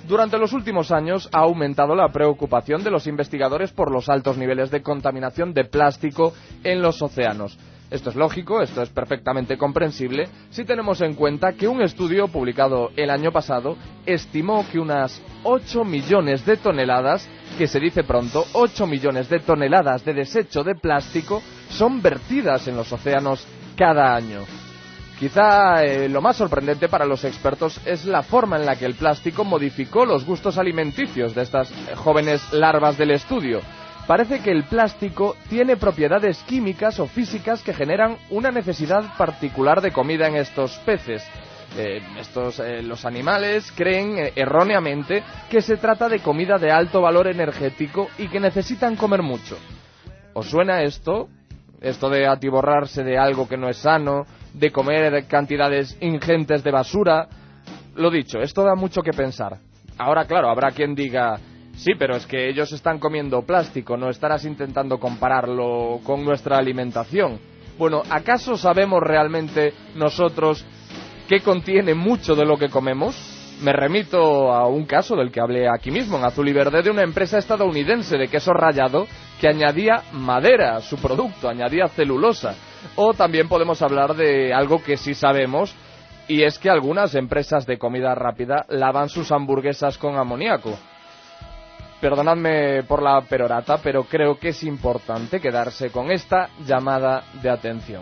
Durante los últimos años ha aumentado la preocupación de los investigadores por los altos niveles de contaminación de plástico en los océanos. Esto es lógico, esto es perfectamente comprensible si tenemos en cuenta que un estudio publicado el año pasado estimó que unas ocho millones de toneladas, que se dice pronto, ocho millones de toneladas de desecho de plástico son vertidas en los océanos cada año. Quizá eh, lo más sorprendente para los expertos es la forma en la que el plástico modificó los gustos alimenticios de estas jóvenes larvas del estudio. Parece que el plástico tiene propiedades químicas o físicas que generan una necesidad particular de comida en estos peces. Eh, estos, eh, los animales creen eh, erróneamente que se trata de comida de alto valor energético y que necesitan comer mucho. ¿Os suena esto? Esto de atiborrarse de algo que no es sano, de comer cantidades ingentes de basura. Lo dicho, esto da mucho que pensar. Ahora, claro, habrá quien diga... Sí, pero es que ellos están comiendo plástico, ¿no estarás intentando compararlo con nuestra alimentación? Bueno, ¿acaso sabemos realmente nosotros qué contiene mucho de lo que comemos? Me remito a un caso del que hablé aquí mismo, en Azul y Verde, de una empresa estadounidense de queso rallado que añadía madera a su producto, añadía celulosa. O también podemos hablar de algo que sí sabemos, y es que algunas empresas de comida rápida lavan sus hamburguesas con amoníaco. Perdonadme por la perorata, pero creo que es importante quedarse con esta llamada de atención.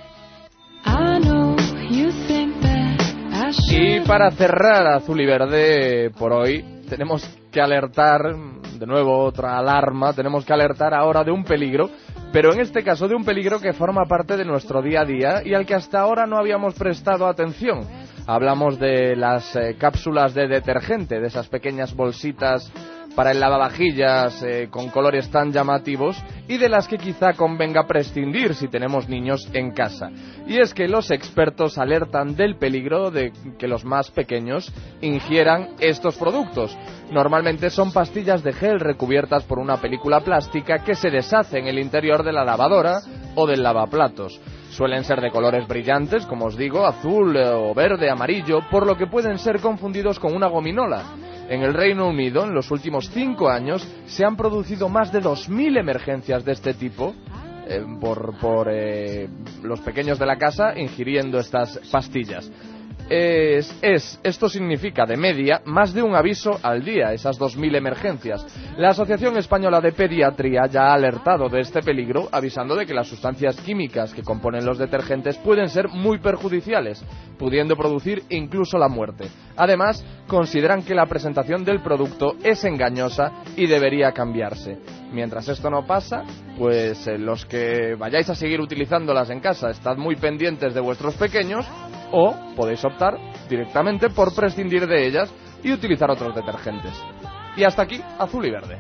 Y para cerrar Azul y Verde por hoy, tenemos que alertar, de nuevo otra alarma, tenemos que alertar ahora de un peligro, pero en este caso de un peligro que forma parte de nuestro día a día y al que hasta ahora no habíamos prestado atención. Hablamos de las eh, cápsulas de detergente, de esas pequeñas bolsitas para el lavavajillas eh, con colores tan llamativos y de las que quizá convenga prescindir si tenemos niños en casa. Y es que los expertos alertan del peligro de que los más pequeños ingieran estos productos. Normalmente son pastillas de gel recubiertas por una película plástica que se deshace en el interior de la lavadora o del lavaplatos. Suelen ser de colores brillantes, como os digo, azul o verde, amarillo, por lo que pueden ser confundidos con una gominola. En el Reino Unido, en los últimos cinco años, se han producido más de dos mil emergencias de este tipo eh, por, por eh, los pequeños de la casa ingiriendo estas pastillas. Es, es, esto significa, de media, más de un aviso al día, esas dos mil emergencias. La Asociación Española de Pediatría ya ha alertado de este peligro, avisando de que las sustancias químicas que componen los detergentes pueden ser muy perjudiciales, pudiendo producir incluso la muerte. Además, consideran que la presentación del producto es engañosa y debería cambiarse. Mientras esto no pasa, pues eh, los que vayáis a seguir utilizándolas en casa, estad muy pendientes de vuestros pequeños, o podéis optar directamente por prescindir de ellas y utilizar otros detergentes. Y hasta aquí, Azul y Verde.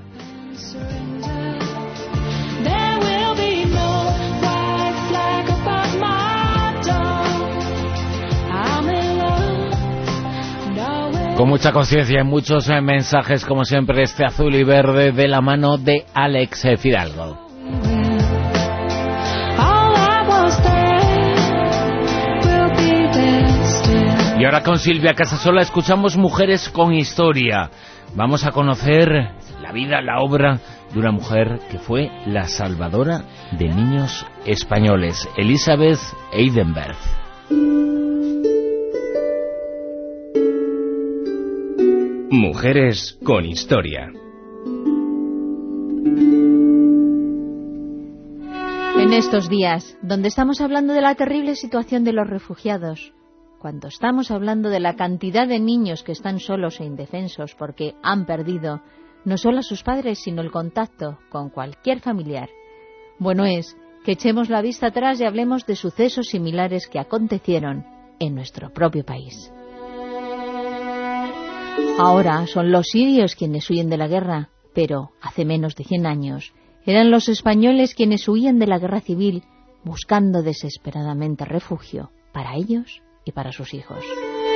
Con mucha conciencia y muchos eh, mensajes, como siempre, este Azul y Verde de la mano de Alex Fidalgo. Y ahora con Silvia Casasola escuchamos Mujeres con Historia. Vamos a conocer la vida, la obra de una mujer que fue la salvadora de niños españoles, Elizabeth Eidenberg. Mujeres con Historia. En estos días, donde estamos hablando de la terrible situación de los refugiados, cuando estamos hablando de la cantidad de niños que están solos e indefensos porque han perdido no solo a sus padres, sino el contacto con cualquier familiar, bueno es que echemos la vista atrás y hablemos de sucesos similares que acontecieron en nuestro propio país. Ahora son los sirios quienes huyen de la guerra, pero hace menos de cien años eran los españoles quienes huían de la guerra civil buscando desesperadamente refugio para ellos y para sus hijos.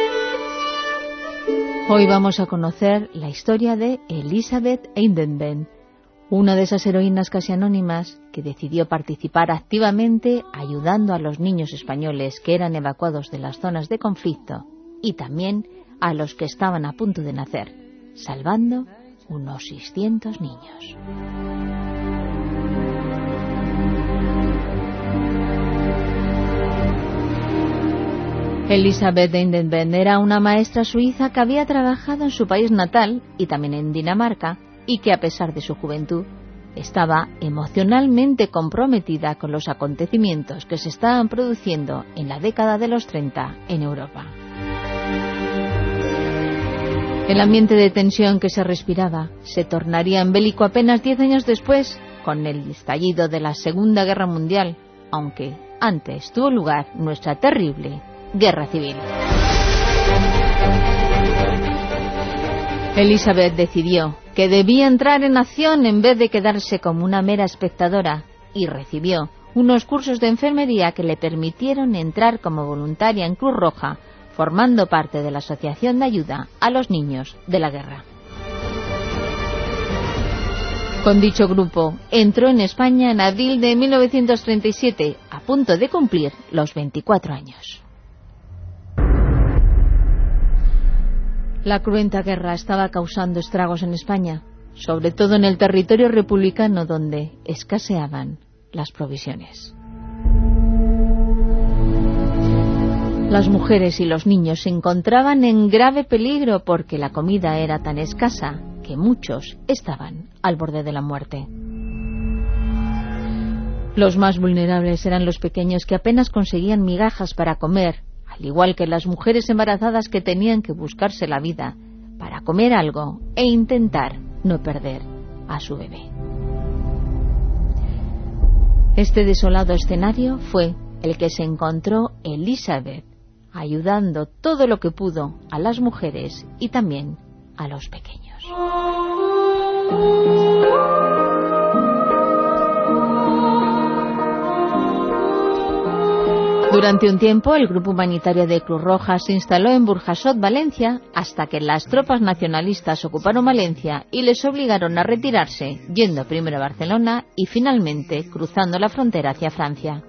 Hoy vamos a conocer la historia de Elizabeth Eidenbenn, una de esas heroínas casi anónimas que decidió participar activamente ayudando a los niños españoles que eran evacuados de las zonas de conflicto y también a los que estaban a punto de nacer. salvando unos seiscientos niños. Elisabeth Eidenbenn era una maestra suiza que había trabajado en su país natal y también en Dinamarca, y que a pesar de su juventud estaba emocionalmente comprometida con los acontecimientos que se estaban produciendo en la década de los treinta en Europa. El ambiente de tensión que se respiraba se tornaría en bélico apenas diez años después, con el estallido de la Segunda Guerra Mundial, aunque antes tuvo lugar nuestra terrible Guerra Civil. Elisabeth decidió que debía entrar en acción en vez de quedarse como una mera espectadora, y recibió unos cursos de enfermería que le permitieron entrar como voluntaria en Cruz Roja, formando parte de la Asociación de Ayuda a los Niños de la Guerra. Con dicho grupo entró en España en abril de mil novecientos treinta y siete, a punto de cumplir los veinticuatro años. La cruenta guerra estaba causando estragos en España, sobre todo en el territorio republicano donde escaseaban las provisiones. Las mujeres y los niños se encontraban en grave peligro porque la comida era tan escasa que muchos estaban al borde de la muerte. Los más vulnerables eran los pequeños que apenas conseguían migajas para comer, al igual que las mujeres embarazadas que tenían que buscarse la vida para comer algo e intentar no perder a su bebé. Este desolado escenario fue el que se encontró Elisabeth, ayudando todo lo que pudo a las mujeres y también a los pequeños. Durante un tiempo, el grupo humanitario de Cruz Roja se instaló en Burjasot, Valencia, hasta que las tropas nacionalistas ocuparon Valencia y les obligaron a retirarse, yendo primero a Barcelona y finalmente cruzando la frontera hacia Francia.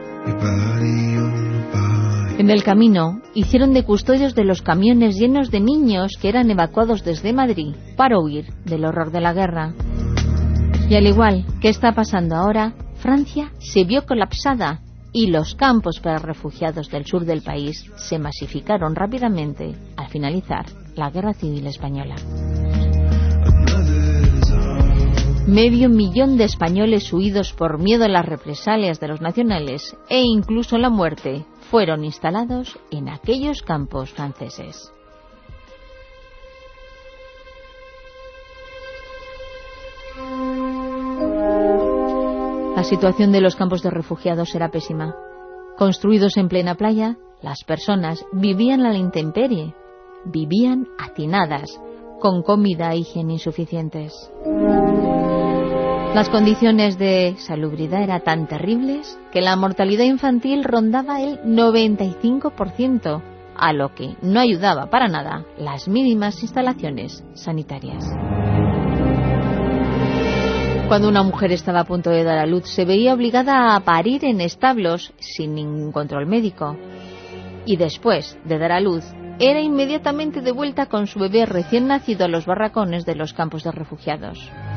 En el camino, hicieron de custodios de los camiones llenos de niños que eran evacuados desde Madrid para huir del horror de la guerra. Y al igual que está pasando ahora, Francia se vio colapsada y los campos para refugiados del sur del país se masificaron rápidamente al finalizar la Guerra Civil Española. Medio millón de españoles huidos por miedo a las represalias de los nacionales e incluso la muerte fueron instalados en aquellos campos franceses. La situación de los campos de refugiados era pésima. Construidos en plena playa, las personas vivían a la intemperie, vivían hacinadas, con comida e higiene insuficientes. Las condiciones de salubridad eran tan terribles que la mortalidad infantil rondaba el noventa y cinco por ciento, a lo que no ayudaba para nada las mínimas instalaciones sanitarias. Cuando una mujer estaba a punto de dar a luz, se veía obligada a parir en establos sin ningún control médico. Y después de dar a luz, era inmediatamente devuelta con su bebé recién nacido a los barracones de los campos de refugiados.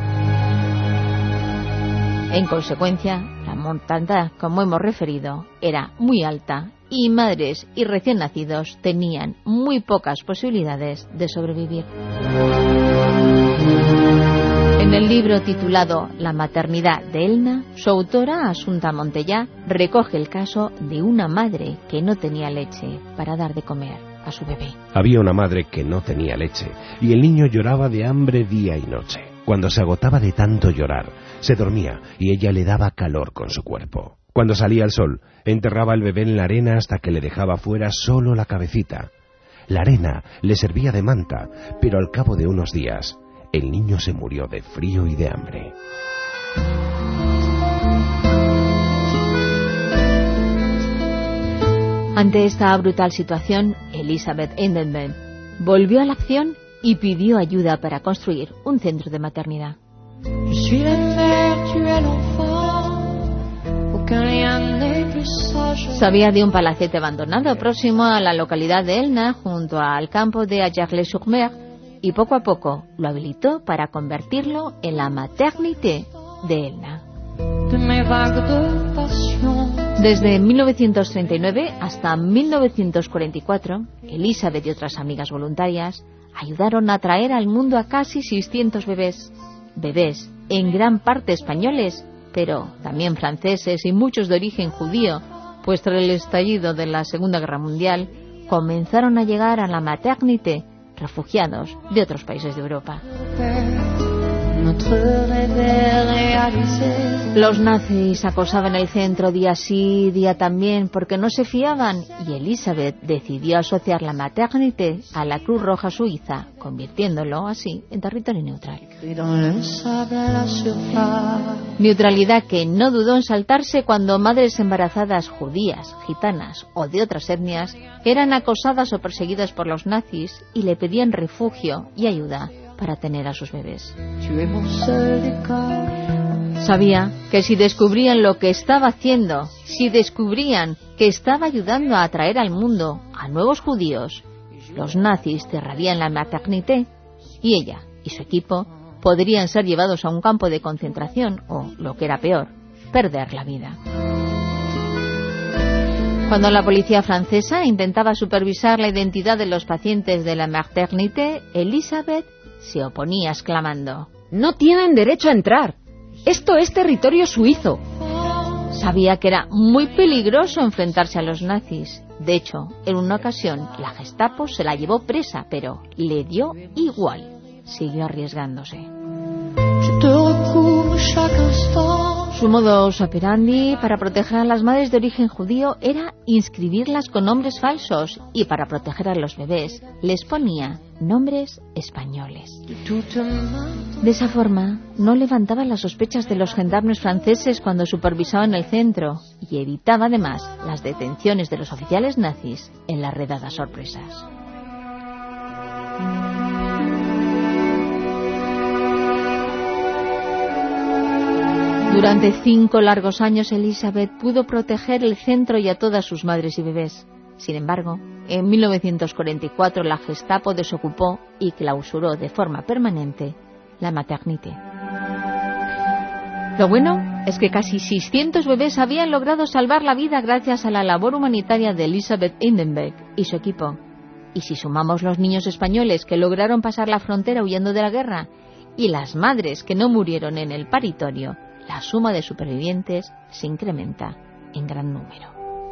En consecuencia, la mortandad, como hemos referido, era muy alta y madres y recién nacidos tenían muy pocas posibilidades de sobrevivir. En el libro titulado La maternidad de Elna, su autora, Asunta Montellá, recoge el caso de una madre que no tenía leche para dar de comer a su bebé. Había una madre que no tenía leche y el niño lloraba de hambre día y noche. Cuando se agotaba de tanto llorar, se dormía y ella le daba calor con su cuerpo. Cuando salía el sol, enterraba al bebé en la arena hasta que le dejaba fuera solo la cabecita. La arena le servía de manta, pero al cabo de unos días, el niño se murió de frío y de hambre. Ante esta brutal situación, Elisabeth Eidenbenn volvió a la acción y pidió ayuda para construir un centro de maternidad. Sabía de un palacete abandonado próximo a la localidad de Elna, junto al campo de Agerles-sur-Mer, y poco a poco lo habilitó para convertirlo en la maternité de Elna. Desde mil novecientos treinta y nueve hasta mil novecientos cuarenta y cuatro, Elizabeth y otras amigas voluntarias ayudaron a traer al mundo a casi seiscientos bebés. Bebés en gran parte españoles, pero también franceses y muchos de origen judío, pues tras el estallido de la Segunda Guerra Mundial comenzaron a llegar a la maternité refugiados de otros países de Europa. Los nazis acosaban el centro día sí, día también, porque no se fiaban, y Elizabeth decidió asociar la maternité a la Cruz Roja Suiza, convirtiéndolo así en territorio neutral. Neutralidad que no dudó en saltarse cuando madres embarazadas judías, gitanas o de otras etnias eran acosadas o perseguidas por los nazis y le pedían refugio y ayuda para tener a sus bebés. Sabía que si descubrían lo que estaba haciendo, si descubrían que estaba ayudando a atraer al mundo a nuevos judíos, los nazis cerrarían la maternité y ella y su equipo podrían ser llevados a un campo de concentración o, lo que era peor, perder la vida. Cuando la policía francesa intentaba supervisar la identidad de los pacientes de la maternité, Elizabeth se oponía exclamando: «No tienen derecho a entrar. Esto es territorio suizo». Sabía que era muy peligroso enfrentarse a los nazis. De hecho, en una ocasión la Gestapo se la llevó presa, pero le dio igual. Siguió arriesgándose. Su modus operandi para proteger a las madres de origen judío era inscribirlas con nombres falsos, y para proteger a los bebés les ponía nombres españoles. De esa forma no levantaba las sospechas de los gendarmes franceses cuando supervisaban el centro, y evitaba además las detenciones de los oficiales nazis en las redadas sorpresas. Durante cinco largos años Elizabeth pudo proteger el centro y a todas sus madres y bebés. Sin embargo, en mil novecientos cuarenta y cuatro la Gestapo desocupó y clausuró de forma permanente la maternité. Lo bueno es que casi seiscientos bebés habían logrado salvar la vida gracias a la labor humanitaria de Elizabeth Hindenburg y su equipo. Y si sumamos los niños españoles que lograron pasar la frontera huyendo de la guerra y las madres que no murieron en el paritorio, la suma de supervivientes se incrementa en gran número.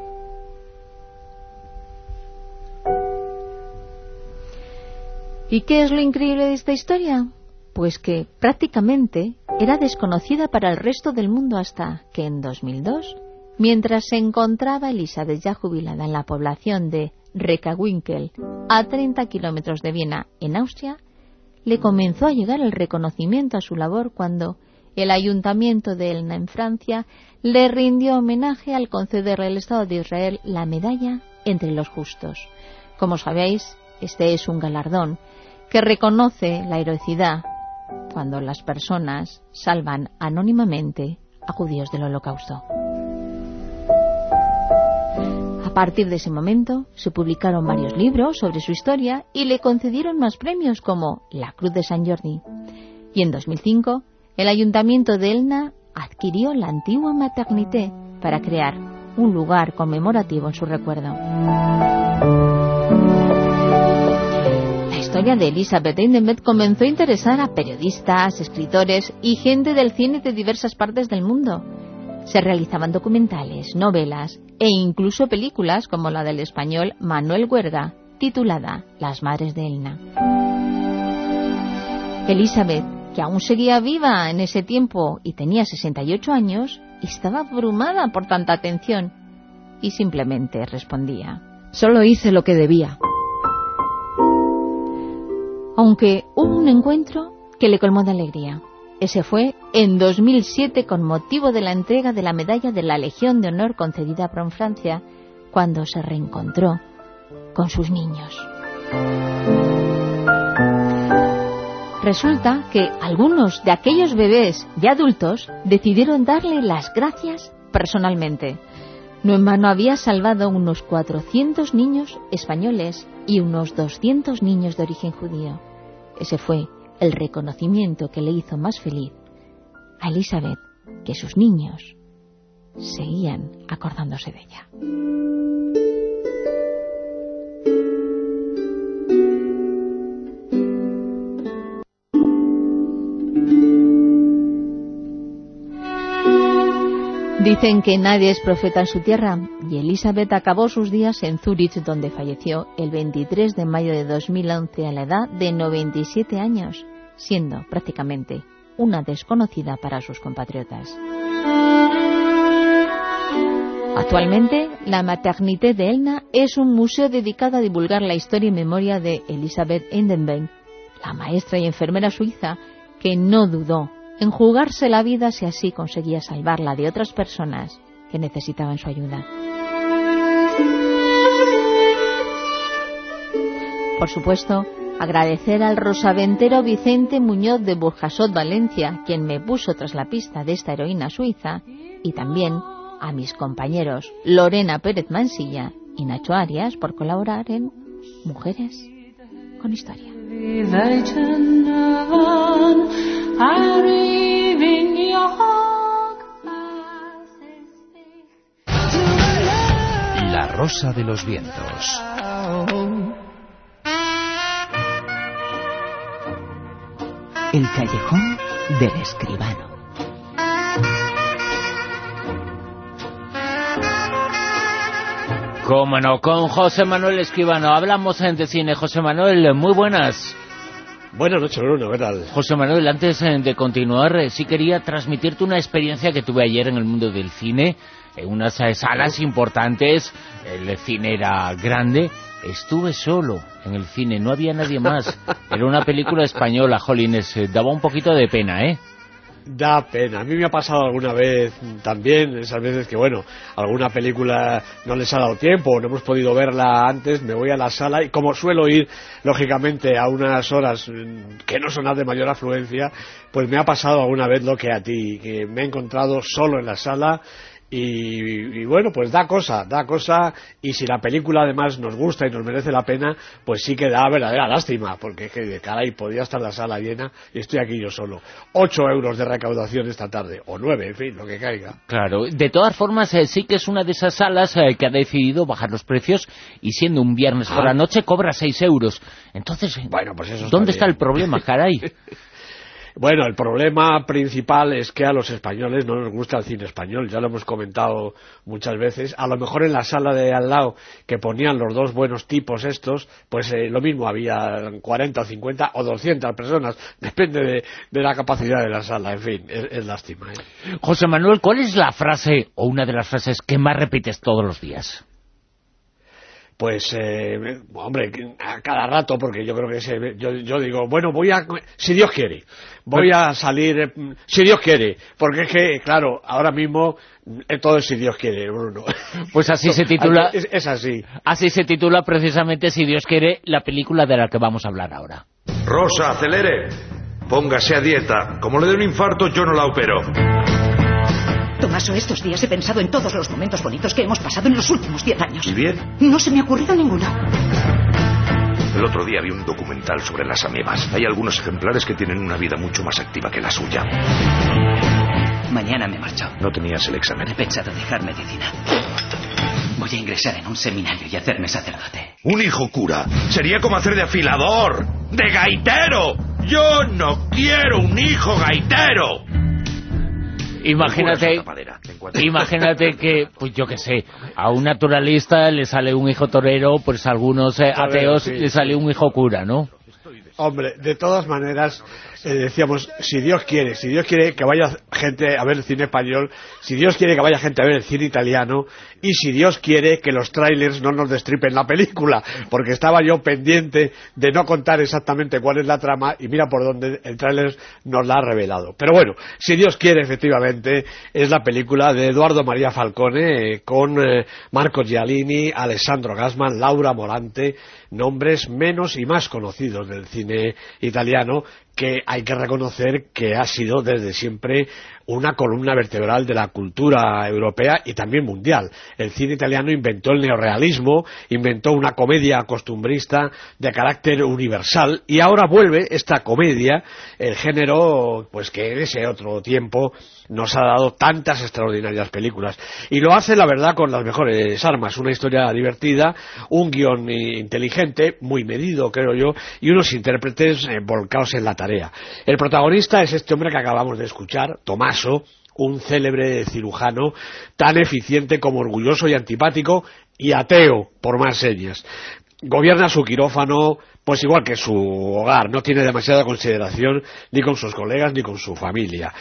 ¿Y qué es lo increíble de esta historia? Pues que prácticamente era desconocida para el resto del mundo hasta que en dos mil dos, mientras se encontraba Elizabeth ya jubilada en la población de Recawinkel, a treinta kilómetros de Viena, en Austria, le comenzó a llegar el reconocimiento a su labor cuando el Ayuntamiento de Elna, en Francia, le rindió homenaje al concederle al Estado de Israel la medalla entre los justos. Como sabéis, este es un galardón que reconoce la heroicidad cuando las personas salvan anónimamente a judíos del Holocausto. A partir de ese momento se publicaron varios libros sobre su historia y le concedieron más premios como la Cruz de San Jordi. Y en dos mil cinco el Ayuntamiento de Elna adquirió la antigua maternité para crear un lugar conmemorativo en su recuerdo. La historia de Elizabeth Hindenburg comenzó a interesar a periodistas, escritores y gente del cine de diversas partes del mundo. Se realizaban documentales, novelas e incluso películas como la del español Manuel Huerga, titulada Las Madres de Elna. Elizabeth, que aún seguía viva en ese tiempo y tenía sesenta y ocho años, estaba abrumada por tanta atención y simplemente respondía: «Solo hice lo que debía». Aunque hubo un encuentro que le colmó de alegría. Ese fue en dos mil siete con motivo de la entrega de la medalla de la Legión de Honor concedida por Francia, cuando se reencontró con sus niños. Resulta que algunos de aquellos bebés y adultos decidieron darle las gracias personalmente. No en vano había salvado unos cuatrocientos niños españoles y unos doscientos niños de origen judío. ese fue el reconocimiento que le hizo más feliz a Elizabeth, que sus niños seguían acordándose de ella. Dicen que nadie es profeta en su tierra, y Elizabeth acabó sus días en Zúrich, donde falleció el veintitrés de mayo de dos mil once a la edad de noventa y siete años, siendo prácticamente una desconocida para sus compatriotas. Actualmente, la Maternité de Elna es un museo dedicado a divulgar la historia y memoria de Elisabeth Endenbeck, la maestra y enfermera suiza que no dudó en jugarse la vida si así conseguía salvarla de otras personas que necesitaban su ayuda. Por supuesto, agradecer al rosaventero Vicente Muñoz de Burjasot, Valencia, quien me puso tras la pista de esta heroína suiza, y también a mis compañeros Lorena Pérez Mansilla y Nacho Arias por colaborar en Mujeres con Historia. La Rosa de los Vientos. El callejón del escribano. Cómo no, con José Manuel Escribano. Hablamos de cine. José Manuel, muy buenas. Buenas noches, Bruno, ¿qué tal? José Manuel, antes de continuar, sí quería transmitirte una experiencia que tuve ayer en el mundo del cine, en unas salas importantes. El cine era grande. Estuve solo en el cine, no había nadie más. Era una película española, jolines, daba un poquito de pena, ¿eh? Da pena. A mí me ha pasado alguna vez también, esas veces que, bueno, alguna película no les ha dado tiempo o no hemos podido verla antes, me voy a la sala y como suelo ir, lógicamente, a unas horas que no son las de mayor afluencia, pues me ha pasado alguna vez lo que a ti, que me he encontrado solo en la sala. Y, y bueno, pues da cosa, da cosa, y si la película además nos gusta y nos merece la pena, pues sí que da verdadera lástima, porque es que, caray, podía estar la sala llena y estoy aquí yo solo. Ocho euros de recaudación esta tarde, o nueve, en fin, lo que caiga. Claro, de todas formas, eh, sí que es una de esas salas eh, que ha decidido bajar los precios, y siendo un viernes por la noche cobra seis euros. Entonces, bueno, pues eso ¿dónde está está el problema, caray? Bueno, el problema principal es que a los españoles no nos gusta el cine español, ya lo hemos comentado muchas veces. A lo mejor en la sala de al lado que ponían los dos buenos tipos estos, pues eh, lo mismo, había cuarenta o cincuenta o doscientas personas, depende de, de la capacidad de la sala, en fin, es, es lástima, ¿eh? José Manuel, ¿cuál es la frase o una de las frases que más repites todos los días? Pues, eh, hombre, a cada rato, porque yo creo que se, yo, yo digo, bueno, voy a, si Dios quiere, voy a salir, si Dios quiere, porque es que, claro, ahora mismo todo es si Dios quiere, Bruno. Pues así se titula, es, es así. Así se titula precisamente, si Dios quiere, la película de la que vamos a hablar ahora. Rosa, acelere, póngase a dieta, como le dé un infarto yo no la opero. Tomaso, estos días he pensado en todos los momentos bonitos que hemos pasado en los últimos diez años. ¿Y bien? No se me ha ocurrido ninguno. El otro día vi un documental sobre las amebas. Hay algunos ejemplares que tienen una vida mucho más activa que la suya. Mañana me marcho. No tenías el examen. He pensado dejar medicina. Voy a ingresar en un seminario y hacerme sacerdote. Un hijo cura sería como hacer de afilador, de gaitero. Yo no quiero un hijo gaitero. Imagínate, imagínate que, pues yo qué sé, a un naturalista le sale un hijo torero, pues a algunos eh, ateos sí, le sale un hijo cura, ¿no? Hombre, de todas maneras, eh, decíamos, si Dios quiere, si Dios quiere que vaya gente a ver el cine español, si Dios quiere que vaya gente a ver el cine italiano, y si Dios quiere que los trailers no nos destripen la película, porque estaba yo pendiente de no contar exactamente cuál es la trama, y mira por dónde el trailer nos la ha revelado. Pero bueno, si Dios quiere, efectivamente, es la película de Eduardo María Falcone, eh, con eh, Marco Giallini, Alessandro Gassman, Laura Morante, nombres menos y más conocidos del cine italiano, que hay que reconocer que ha sido desde siempre una columna vertebral de la cultura europea y también mundial. El cine italiano inventó el neorrealismo, inventó una comedia costumbrista de carácter universal, y ahora vuelve esta comedia, el género pues que en ese otro tiempo nos ha dado tantas extraordinarias películas, y lo hace, la verdad, con las mejores armas: una historia divertida, un guión inteligente, muy medido, creo yo, y unos intérpretes eh, volcados en la tarea. El protagonista es este hombre que acabamos de escuchar, Tommaso, un célebre cirujano tan eficiente como orgulloso y antipático, y ateo, por más señas. Gobierna su quirófano pues igual que su hogar, no tiene demasiada consideración ni con sus colegas ni con su familia.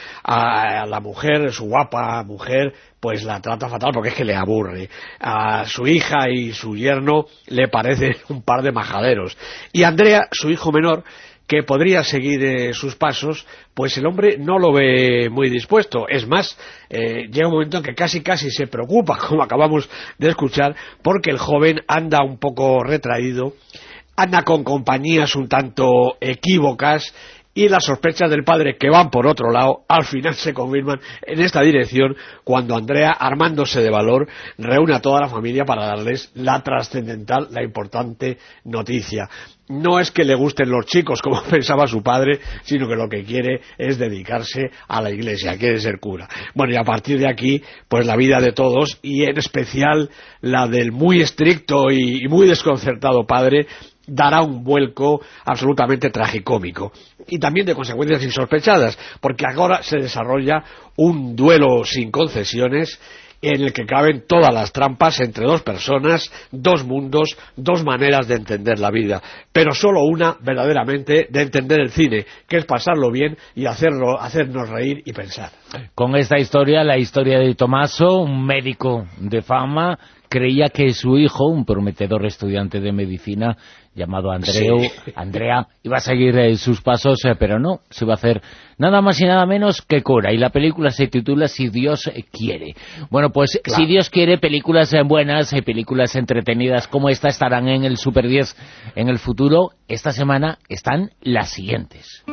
A la mujer, su guapa mujer, pues la trata fatal porque es que le aburre. A su hija y su yerno le parecen un par de majaderos. Y Andrea, su hijo menor, que podría seguir eh, sus pasos, pues el hombre no lo ve muy dispuesto. Es más, eh, llega un momento en que casi casi se preocupa, como acabamos de escuchar, porque el joven anda un poco retraído, anda con compañías un tanto equívocas, y las sospechas del padre, que van por otro lado, al final se confirman en esta dirección cuando Andrea, armándose de valor, reúne a toda la familia para darles la trascendental, la importante noticia. No es que le gusten los chicos, como pensaba su padre, sino que lo que quiere es dedicarse a la iglesia, quiere ser cura. Bueno, y a partir de aquí, pues la vida de todos, y en especial la del muy estricto y muy desconcertado padre, dará un vuelco absolutamente tragicómico, y también de consecuencias insospechadas, porque ahora se desarrolla un duelo sin concesiones en el que caben todas las trampas entre dos personas, dos mundos, dos maneras de entender la vida, pero solo una verdaderamente de entender el cine, que es pasarlo bien y hacerlo, hacernos reír y pensar. Con esta historia, la historia de Tommaso, un médico de fama, creía que su hijo, un prometedor estudiante de medicina llamado Andreu, sí. Andrea, iba a seguir eh, sus pasos, eh, pero no, se iba a hacer nada más y nada menos que cura, y la película se titula Si Dios quiere. Bueno, pues claro. Si Dios quiere, películas eh, buenas, eh, películas entretenidas como esta estarán en el Super diez en el futuro. Esta semana están las siguientes.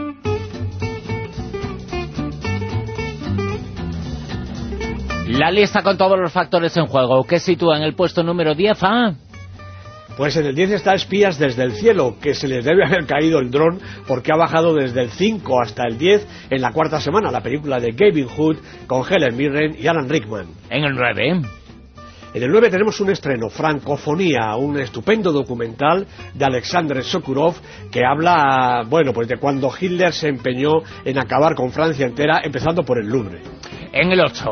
La lista con todos los factores en juego, que sitúa en el puesto número diez a... Pues en el diez está Espías desde el cielo, que se les debe haber caído el dron porque ha bajado desde el cinco hasta el diez en la cuarta semana, la película de Gavin Hood con Helen Mirren y Alan Rickman. En el nueve... En el nueve tenemos un estreno, Francofonía, un estupendo documental de Alexandre Sokurov que habla, bueno, pues de cuando Hitler se empeñó en acabar con Francia entera, empezando por el Louvre. En el ocho...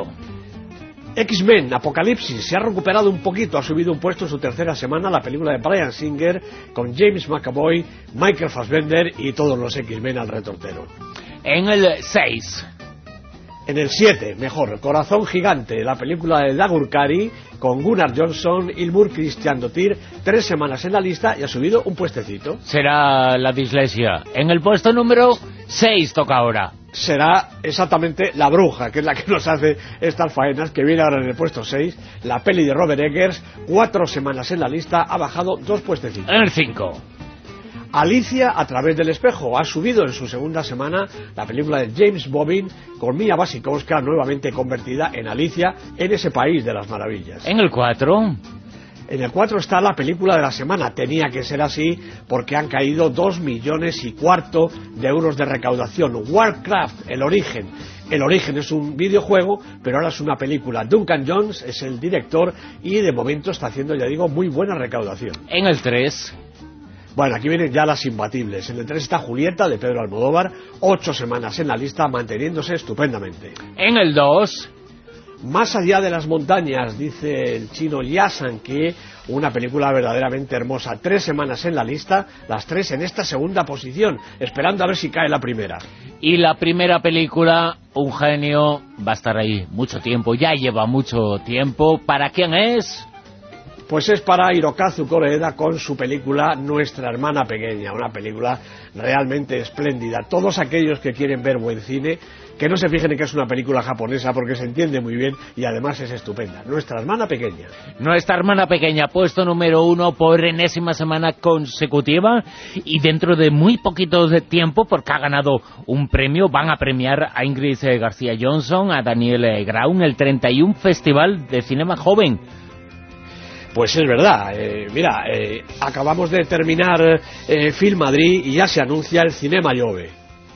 X-Men, Apocalipsis, se ha recuperado un poquito, ha subido un puesto en su tercera semana la película de Bryan Singer con James McAvoy, Michael Fassbender y todos los X-Men al retortero. En el seis... En el siete, mejor, Corazón Gigante, la película de Dagur Kari con Gunnar Johnson, Ilmur Christian Dottir, tres semanas en la lista y ha subido un puestecito. Será la dislexia. En el puesto número seis toca ahora. Será exactamente La Bruja, que es la que nos hace estas faenas, que viene ahora en el puesto seis, la peli de Robert Eggers, cuatro semanas en la lista, ha bajado dos puestecitos. En el cinco... Alicia a través del espejo, ha subido en su segunda semana la película de James Bobbin con Mia Wasikowska, nuevamente convertida en Alicia en ese país de las maravillas. En el cuatro... En el cuatro está la película de la semana, tenía que ser así porque han caído dos millones y cuarto de euros de recaudación. Warcraft, El Origen. El Origen es un videojuego, pero ahora es una película. Duncan Jones es el director y de momento está haciendo, ya digo, muy buena recaudación. En el tres... Bueno, aquí vienen ya las imbatibles. En el tres está Julieta, de Pedro Almodóvar, ocho semanas en la lista, manteniéndose estupendamente. En el dos... Más allá de las montañas, dice el chino Yasan, que una película verdaderamente hermosa. Tres semanas en la lista, las tres en esta segunda posición, esperando a ver si cae la primera. Y la primera película, un genio, va a estar ahí mucho tiempo, ya lleva mucho tiempo. ¿Para quién es? Pues es para Hirokazu Koreeda con su película Nuestra Hermana Pequeña, una película realmente espléndida. Todos aquellos que quieren ver buen cine, que no se fijen en que es una película japonesa, porque se entiende muy bien y además es estupenda. Nuestra hermana pequeña. Nuestra hermana pequeña, puesto número uno por enésima semana consecutiva, y dentro de muy poquito de tiempo, porque ha ganado un premio, van a premiar a Ingrid eh, García Johnson, a Daniel eh, Grau, en el treinta y uno Festival de Cinema Joven. Pues es verdad, eh, mira, eh, acabamos de terminar eh, Film Madrid y ya se anuncia el Cinema Jove.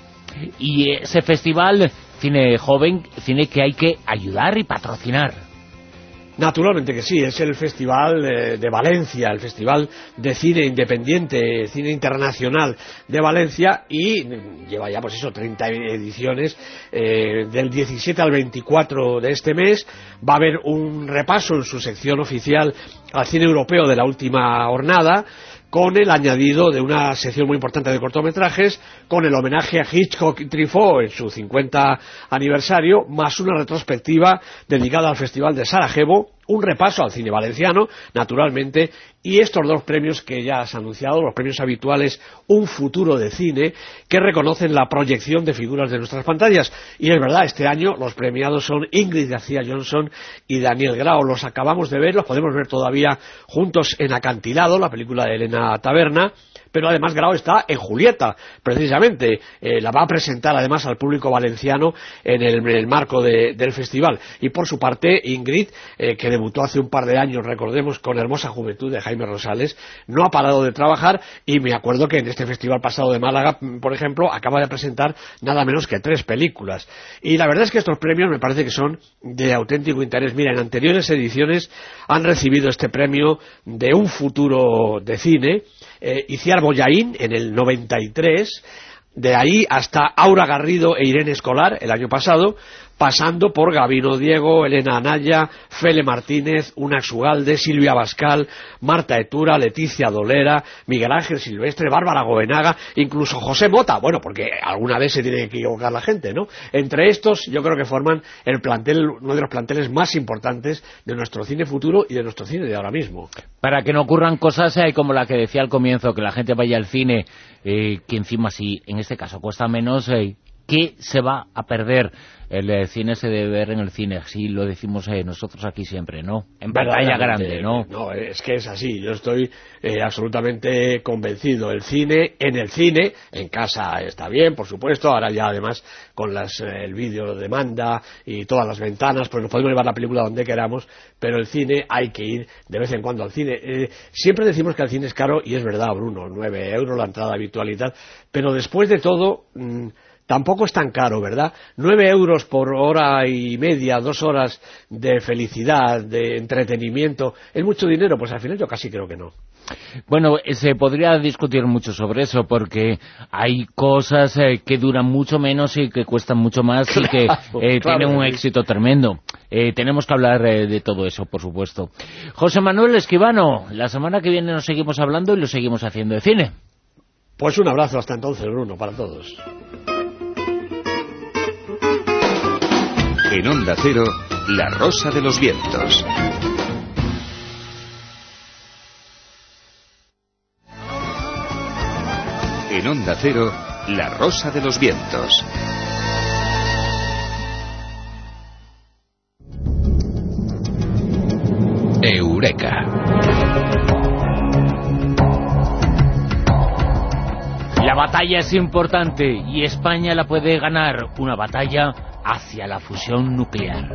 Y ese festival, cine joven, cine que hay que ayudar y patrocinar. Naturalmente que sí, es el Festival eh, de Valencia, el Festival de Cine Independiente, Cine Internacional de Valencia, y lleva ya pues eso, treinta ediciones, eh, del diecisiete al veinticuatro de este mes. Va a haber un repaso en su sección oficial al cine europeo de la última jornada, con el añadido de una sección muy importante de cortometrajes, con el homenaje a Hitchcock y Truffaut en su cincuenta aniversario, más una retrospectiva dedicada al Festival de Sarajevo, un repaso al cine valenciano, naturalmente, y estos dos premios que ya has anunciado, los premios habituales Un futuro de cine, que reconocen la proyección de figuras de nuestras pantallas. Y es verdad, este año los premiados son Ingrid García Johnson y Daniel Grau. Los acabamos de ver, los podemos ver todavía juntos en Acantilado, la película de Elena Taberna, pero además Grau está en Julieta, precisamente, eh, la va a presentar además al público valenciano en el, en el marco de, del festival. Y por su parte, Ingrid, eh, que debutó hace un par de años, recordemos, con Hermosa Juventud de Jaime Rosales, no ha parado de trabajar, y me acuerdo que en este festival pasado de Málaga, por ejemplo, acaba de presentar nada menos que tres películas. Y la verdad es que estos premios me parece que son de auténtico interés. Mira, en anteriores ediciones han recibido este premio de Un futuro de cine, eh, Iciar Bollaín en el noventa y tres, de ahí hasta Aura Garrido e Irene Escolar el año pasado, pasando por Gabino Diego, Elena Anaya, Fele Martínez, Unax Ugalde, Silvia Bascal, Marta Etura, Leticia Dolera, Miguel Ángel Silvestre, Bárbara Goenaga, incluso José Mota, bueno, porque alguna vez se tiene que equivocar la gente, ¿no? Entre estos, yo creo que forman el plantel, uno de los planteles más importantes de nuestro cine futuro y de nuestro cine de ahora mismo. Para que no ocurran cosas eh, como la que decía al comienzo, que la gente vaya al cine, eh, que encima sí, en este caso cuesta menos, eh, ¿qué se va a perder? El eh, cine se debe ver en el cine, así lo decimos eh, nosotros aquí siempre, ¿no? En pantalla grande, ¿no? No, es que es así, yo estoy eh, absolutamente convencido. El cine, en el cine, en casa está bien, por supuesto, ahora ya además con las, eh, el vídeo demanda y todas las ventanas, pues nos podemos llevar la película donde queramos, pero el cine hay que ir de vez en cuando al cine. Eh, siempre decimos que el cine es caro, y es verdad, Bruno, nueve euros la entrada habitual y tal, pero después de todo... Mmm, tampoco es tan caro, ¿verdad? Nueve euros por hora y media, dos horas de felicidad, de entretenimiento, ¿es mucho dinero? Pues al final yo casi creo que no. Bueno, se podría discutir mucho sobre eso, porque hay cosas eh, que duran mucho menos y que cuestan mucho más, claro, y que eh, claro, tienen un sí. éxito tremendo. Eh, tenemos que hablar eh, de todo eso, por supuesto. José Manuel Esquivano, la semana que viene nos seguimos hablando y lo seguimos haciendo de cine. Pues un abrazo hasta entonces, Bruno, para todos. En Onda Cero, La Rosa de los Vientos. En Onda Cero, La Rosa de los Vientos. Eureka. La batalla es importante y España la puede ganar, una batalla hacia la fusión nuclear.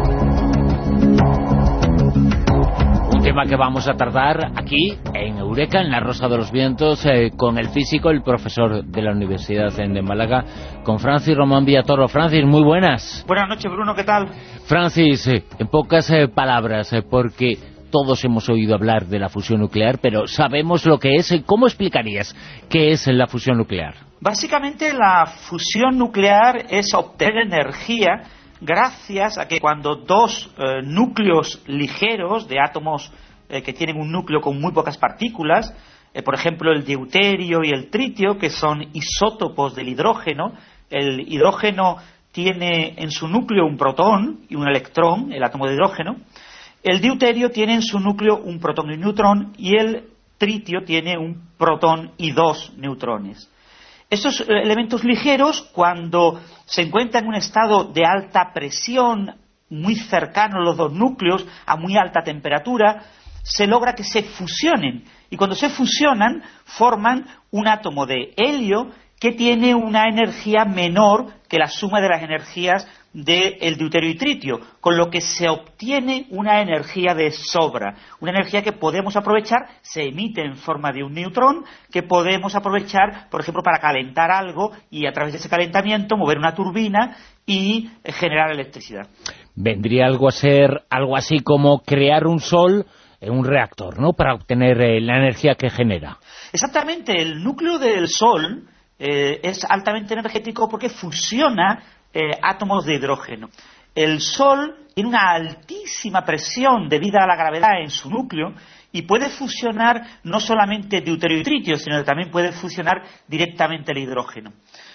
Un tema que vamos a tratar aquí en Eureka, en La Rosa de los Vientos, eh, con el físico, el profesor de la Universidad de Málaga, con Francis Román Villatoro. Francis, muy buenas. Buenas noches, Bruno, ¿qué tal? Francis, eh, en pocas eh, palabras, eh, porque todos hemos oído hablar de la fusión nuclear, pero sabemos lo que es. ¿Cómo explicarías qué es la fusión nuclear? Básicamente la fusión nuclear es obtener energía gracias a que cuando dos eh, núcleos ligeros de átomos eh, que tienen un núcleo con muy pocas partículas, eh, por ejemplo el deuterio y el tritio, que son isótopos del hidrógeno, el hidrógeno tiene en su núcleo un protón y un electrón, el átomo de hidrógeno, el deuterio tiene en su núcleo un protón y un neutrón, y el tritio tiene un protón y dos neutrones. Esos elementos ligeros, cuando se encuentran en un estado de alta presión, muy cercano a los dos núcleos, a muy alta temperatura, se logra que se fusionen. Y cuando se fusionan, forman un átomo de helio que tiene una energía menor que la suma de las energías del deuterio y tritio, con lo que se obtiene una energía de sobra, una energía que podemos aprovechar, se emite en forma de un neutrón, que podemos aprovechar, por ejemplo, para calentar algo y a través de ese calentamiento mover una turbina y generar electricidad. Vendría algo a ser algo así como crear un sol en un reactor, ¿no?, para obtener eh, la energía que genera. Exactamente, el núcleo del Sol eh, es altamente energético porque fusiona eh, átomos de hidrógeno. El Sol tiene una altísima presión debido a la gravedad en su núcleo y puede fusionar no solamente deuterio y tritio, sino que también puede fusionar directamente el hidrógeno.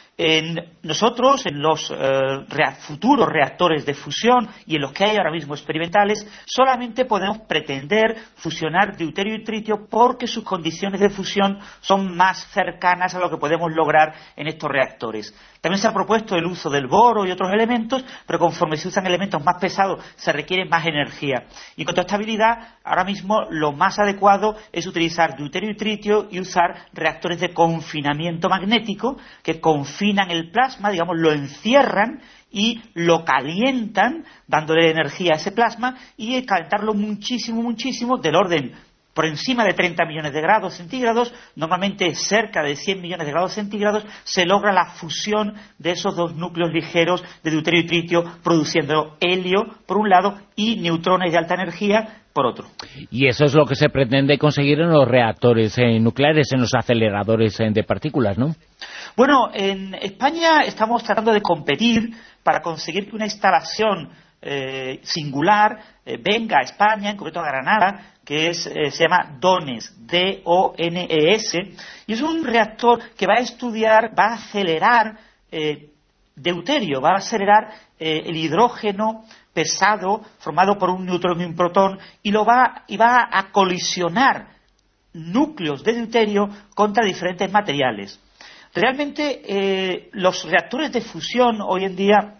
En nosotros, en los eh, rea- futuros reactores de fusión y en los que hay ahora mismo experimentales, solamente podemos pretender fusionar deuterio y tritio porque sus condiciones de fusión son más cercanas a lo que podemos lograr en estos reactores. También se ha propuesto el uso del boro y otros elementos, pero conforme se usan elementos más pesados se requiere más energía. Y en cuanto a estabilidad, ahora mismo lo más adecuado es utilizar deuterio y tritio y usar reactores de confinamiento magnético que confinan el plasma, digamos, lo encierran y lo calientan, dándole energía a ese plasma, y calentarlo muchísimo, muchísimo, del orden por encima de treinta millones de grados centígrados, normalmente cerca de cien millones de grados centígrados, se logra la fusión de esos dos núcleos ligeros de deuterio y tritio, produciendo helio por un lado y neutrones de alta energía por otro. Y eso es lo que se pretende conseguir en los reactores eh, nucleares, en los aceleradores eh, de partículas, ¿no? Bueno, en España estamos tratando de competir para conseguir que una instalación eh, singular eh, venga a España, en concreto a Granada, que es, eh, se llama DONES, D O N E S, y es un reactor que va a estudiar, va a acelerar eh, deuterio, va a acelerar eh, el hidrógeno pesado formado por un neutrón y un protón, y lo va, y va a colisionar núcleos de deuterio contra diferentes materiales. Realmente eh, los reactores de fusión hoy en día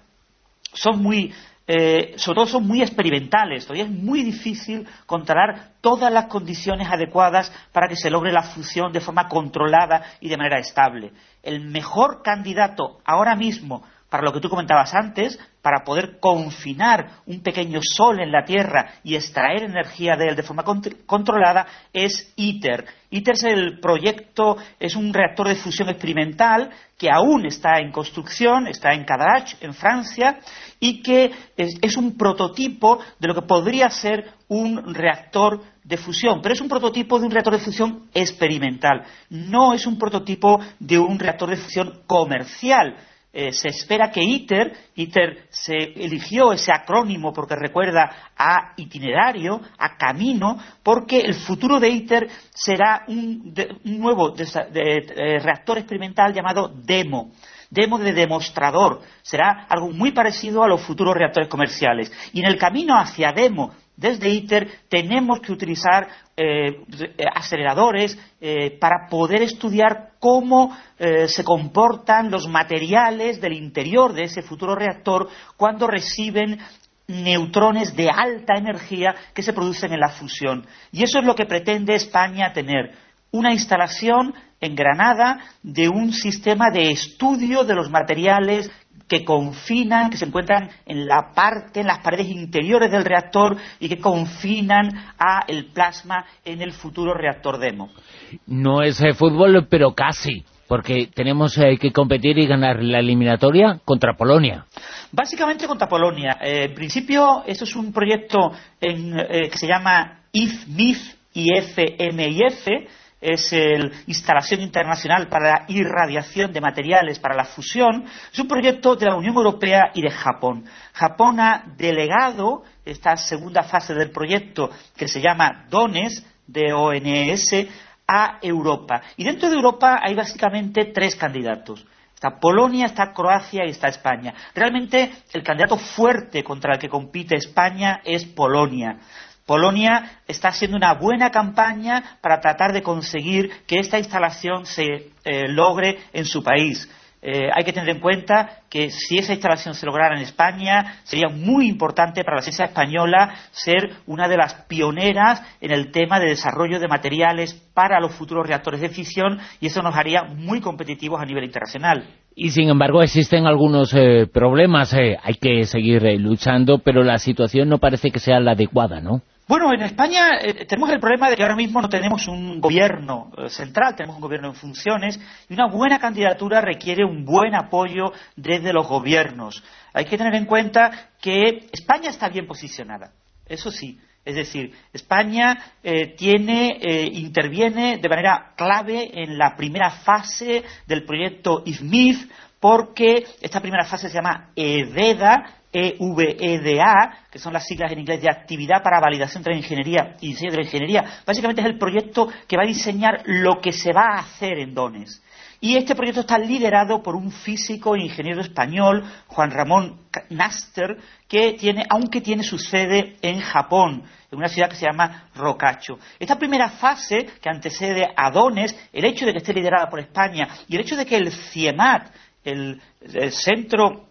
son muy, eh, sobre todo son muy experimentales. Todavía es muy difícil controlar todas las condiciones adecuadas para que se logre la fusión de forma controlada y de manera estable. El mejor candidato ahora mismo para lo que tú comentabas antes, para poder confinar un pequeño sol en la Tierra y extraer energía de él de forma cont- controlada, es ITER. ITER es el proyecto, es un reactor de fusión experimental que aún está en construcción, está en Cadarache, en Francia, y que es, es un prototipo de lo que podría ser un reactor de fusión, pero es un prototipo de un reactor de fusión experimental, no es un prototipo de un reactor de fusión comercial. Eh, se espera que ITER, ITER se eligió ese acrónimo porque recuerda a itinerario, a camino, porque el futuro de ITER será un, de, un nuevo de, de, de, reactor experimental llamado DEMO. Demo de demostrador. Será algo muy parecido a los futuros reactores comerciales. Y en el camino hacia Demo, desde ITER, tenemos que utilizar eh, aceleradores eh, para poder estudiar cómo eh, se comportan los materiales del interior de ese futuro reactor cuando reciben neutrones de alta energía que se producen en la fusión. Y eso es lo que pretende España tener. Una instalación en Granada de un sistema de estudio de los materiales que confinan, que se encuentran en la parte, en las paredes interiores del reactor y que confinan a el plasma en el futuro reactor Demo. No es eh, fútbol, pero casi, porque tenemos eh, que competir y ganar la eliminatoria contra Polonia. Básicamente contra Polonia. Eh, en principio, esto es un proyecto en, eh, que se llama I F M I F y F M I F, es la Instalación Internacional para la Irradiación de Materiales para la Fusión. Es un proyecto de la Unión Europea y de Japón. Japón ha delegado esta segunda fase del proyecto, que se llama DONES, D O N E S, a Europa. Y dentro de Europa hay básicamente tres candidatos. Está Polonia, está Croacia y está España. Realmente el candidato fuerte contra el que compite España es Polonia. Polonia está haciendo una buena campaña para tratar de conseguir que esta instalación se eh, logre en su país. Eh, hay que tener en cuenta que si esa instalación se lograra en España, sería muy importante para la ciencia española ser una de las pioneras en el tema de desarrollo de materiales para los futuros reactores de fisión, y eso nos haría muy competitivos a nivel internacional. Y sin embargo existen algunos eh, problemas, eh, hay que seguir eh, luchando, pero la situación no parece que sea la adecuada, ¿no? Bueno, en España eh, tenemos el problema de que ahora mismo no tenemos un gobierno eh, central, tenemos un gobierno en funciones, y una buena candidatura requiere un buen apoyo desde los gobiernos. Hay que tener en cuenta que España está bien posicionada, eso sí. Es decir, España eh, tiene, eh, interviene de manera clave en la primera fase del proyecto I F M I F, porque esta primera fase se llama EVEDA, E V E D A, que son las siglas en inglés de Actividad para Validación de la Ingeniería y Diseño de la Ingeniería. Básicamente es el proyecto que va a diseñar lo que se va a hacer en Donetsk. Y este proyecto está liderado por un físico e ingeniero español, Juan Ramón Naster, que tiene, aunque tiene su sede en Japón, en una ciudad que se llama Rocacho. Esta primera fase, que antecede a Donetsk, el hecho de que esté liderada por España y el hecho de que el CIEMAT, el, el Centro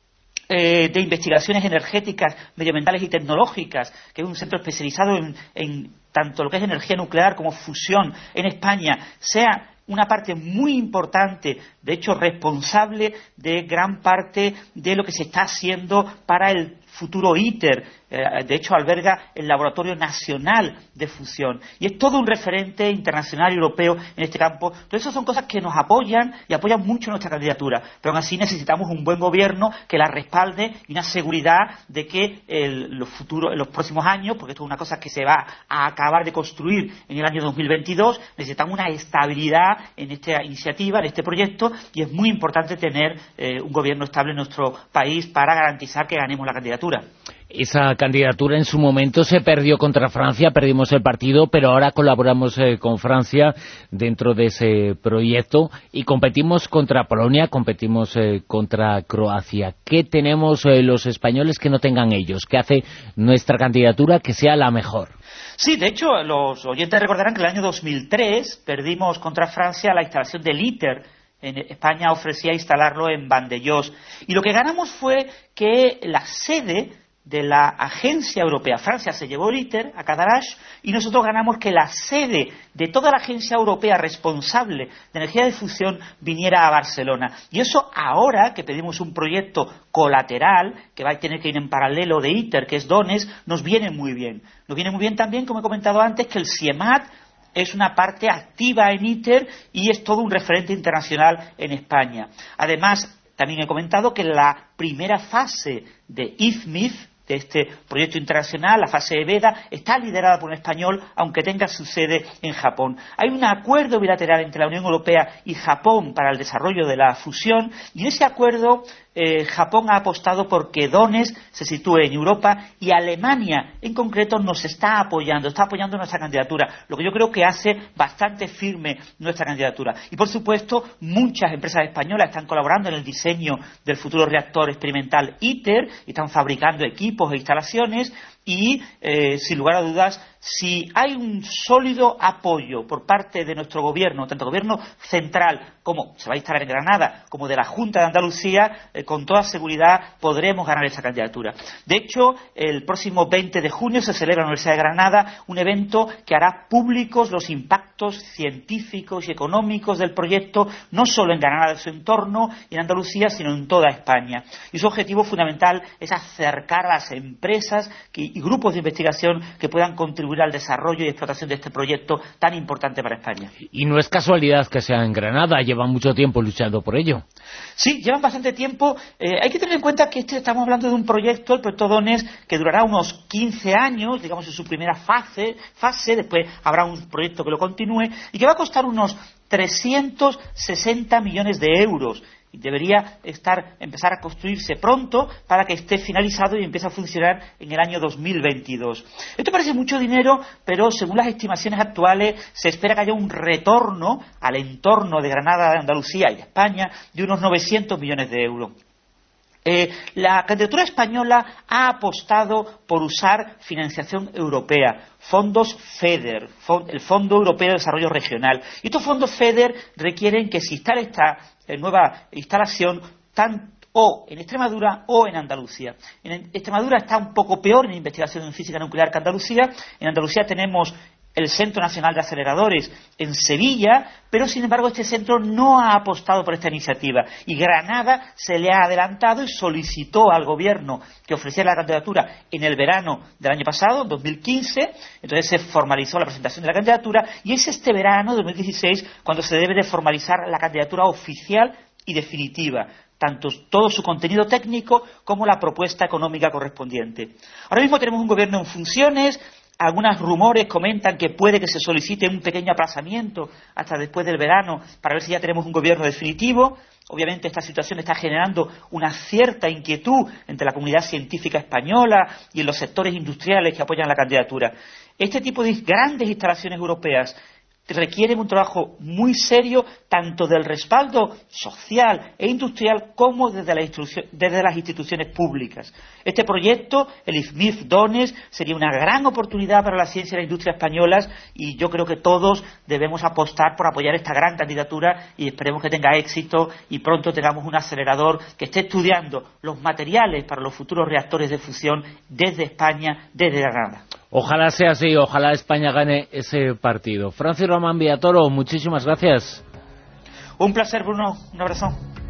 eh, de Investigaciones Energéticas, Medioambientales y Tecnológicas, que es un centro especializado en, en tanto lo que es energía nuclear como fusión en España, sea una parte muy importante, de hecho responsable de gran parte de lo que se está haciendo para el futuro ITER. Eh, de hecho alberga el Laboratorio Nacional de Fusión y es todo un referente internacional y europeo en este campo. Entonces esas son cosas que nos apoyan y apoyan mucho nuestra candidatura, pero aún así necesitamos un buen gobierno que la respalde y una seguridad de que el, los futuros, en los próximos años, porque esto es una cosa que se va a acabar de construir en el año dos mil veintidós, necesitamos una estabilidad en esta iniciativa, en este proyecto, y es muy importante tener eh, un gobierno estable en nuestro país para garantizar que ganemos la candidatura. Esa candidatura en su momento se perdió contra Francia, perdimos el partido, pero ahora colaboramos eh, con Francia dentro de ese proyecto y competimos contra Polonia, competimos eh, contra Croacia. ¿Qué tenemos eh, los españoles que no tengan ellos? ¿Qué hace nuestra candidatura que sea la mejor? Sí, de hecho, los oyentes recordarán que en el año dos mil tres perdimos contra Francia la instalación del ITER. En España ofrecía instalarlo en Vandellós. Y lo que ganamos fue que la sede de la agencia europea, Francia se llevó el ITER a Cadarache, y nosotros ganamos que la sede de toda la agencia europea responsable de energía de fusión viniera a Barcelona. Y eso ahora que pedimos un proyecto colateral, que va a tener que ir en paralelo de ITER, que es Donetsk, nos viene muy bien. Nos viene muy bien también, como he comentado antes, que el CIEMAT es una parte activa en ITER y es todo un referente internacional en España. Además, también he comentado que la primera fase de I F M I F, de este proyecto internacional, la fase EVEDA, está liderada por un español, aunque tenga su sede en Japón. Hay un acuerdo bilateral entre la Unión Europea y Japón para el desarrollo de la fusión, y en ese acuerdo eh, Japón ha apostado por que Donetsk se sitúe en Europa, y Alemania en concreto nos está apoyando, está apoyando nuestra candidatura, lo que yo creo que hace bastante firme nuestra candidatura. Y por supuesto, muchas empresas españolas están colaborando en el diseño del futuro reactor experimental ITER, y están fabricando equipos e instalaciones, y eh, sin lugar a dudas, si hay un sólido apoyo por parte de nuestro gobierno, tanto gobierno central como se va a instalar en Granada, como de la Junta de Andalucía, eh, con toda seguridad podremos ganar esa candidatura. De hecho, el próximo veinte de junio se celebra en la Universidad de Granada un evento que hará públicos los impactos científicos y económicos del proyecto, no solo en Granada y su entorno y en Andalucía, sino en toda España. Y su objetivo fundamental es acercar a las empresas que, y grupos de investigación que puedan contribuir al desarrollo y explotación de este proyecto tan importante para España. Y no es casualidad que sea en Granada, llevan mucho tiempo luchando por ello. Sí, llevan bastante tiempo. Eh, hay que tener en cuenta que este, estamos hablando de un proyecto, el proyecto Donetsk, que durará unos quince años, digamos en su primera fase, fase, después habrá un proyecto que lo continúe, y que va a costar unos trescientos sesenta millones de euros. Debería estar, empezar a construirse pronto para que esté finalizado y empiece a funcionar en el año dos mil veintidós. Esto parece mucho dinero, pero según las estimaciones actuales se espera que haya un retorno al entorno de Granada, de Andalucía y España de unos novecientos millones de euros. Eh, la candidatura española ha apostado por usar financiación europea, fondos FEDER, fond, el Fondo Europeo de Desarrollo Regional. Y estos fondos FEDER requieren que se instale esta eh, nueva instalación tan, o en Extremadura o en Andalucía. En Extremadura está un poco peor en investigación en física nuclear que Andalucía. En Andalucía tenemos el Centro Nacional de Aceleradores en Sevilla, pero sin embargo este centro no ha apostado por esta iniciativa y Granada se le ha adelantado y solicitó al gobierno que ofreciera la candidatura en el verano del año pasado, dos mil quince, entonces se formalizó la presentación de la candidatura y es este verano de dos mil dieciséis cuando se debe de formalizar la candidatura oficial y definitiva, tanto todo su contenido técnico como la propuesta económica correspondiente. Ahora mismo tenemos un gobierno en funciones. Algunos rumores comentan que puede que se solicite un pequeño aplazamiento hasta después del verano para ver si ya tenemos un gobierno definitivo. Obviamente esta situación está generando una cierta inquietud entre la comunidad científica española y en los sectores industriales que apoyan la candidatura. Este tipo de grandes instalaciones europeas requieren un trabajo muy serio tanto del respaldo social e industrial como desde, la desde las instituciones públicas. Este proyecto, el I F M I F Dones, sería una gran oportunidad para la ciencia y la industria españolas y yo creo que todos debemos apostar por apoyar esta gran candidatura y esperemos que tenga éxito y pronto tengamos un acelerador que esté estudiando los materiales para los futuros reactores de fusión desde España, desde Granada. Ojalá sea así, ojalá España gane ese partido. Francis Román Villatoro, muchísimas gracias. Un placer, Bruno. Un abrazo.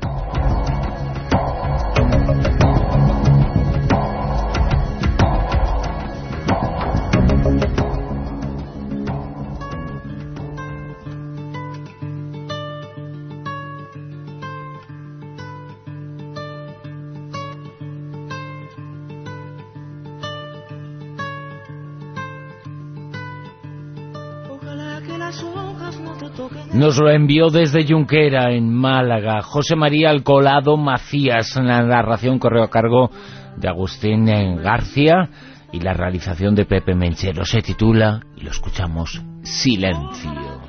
Nos lo envió desde Junquera, en Málaga, José María Alcolado Macías. La narración corrió a cargo de Agustín García y la realización de Pepe Menchero. Se titula, y lo escuchamos, Silencio.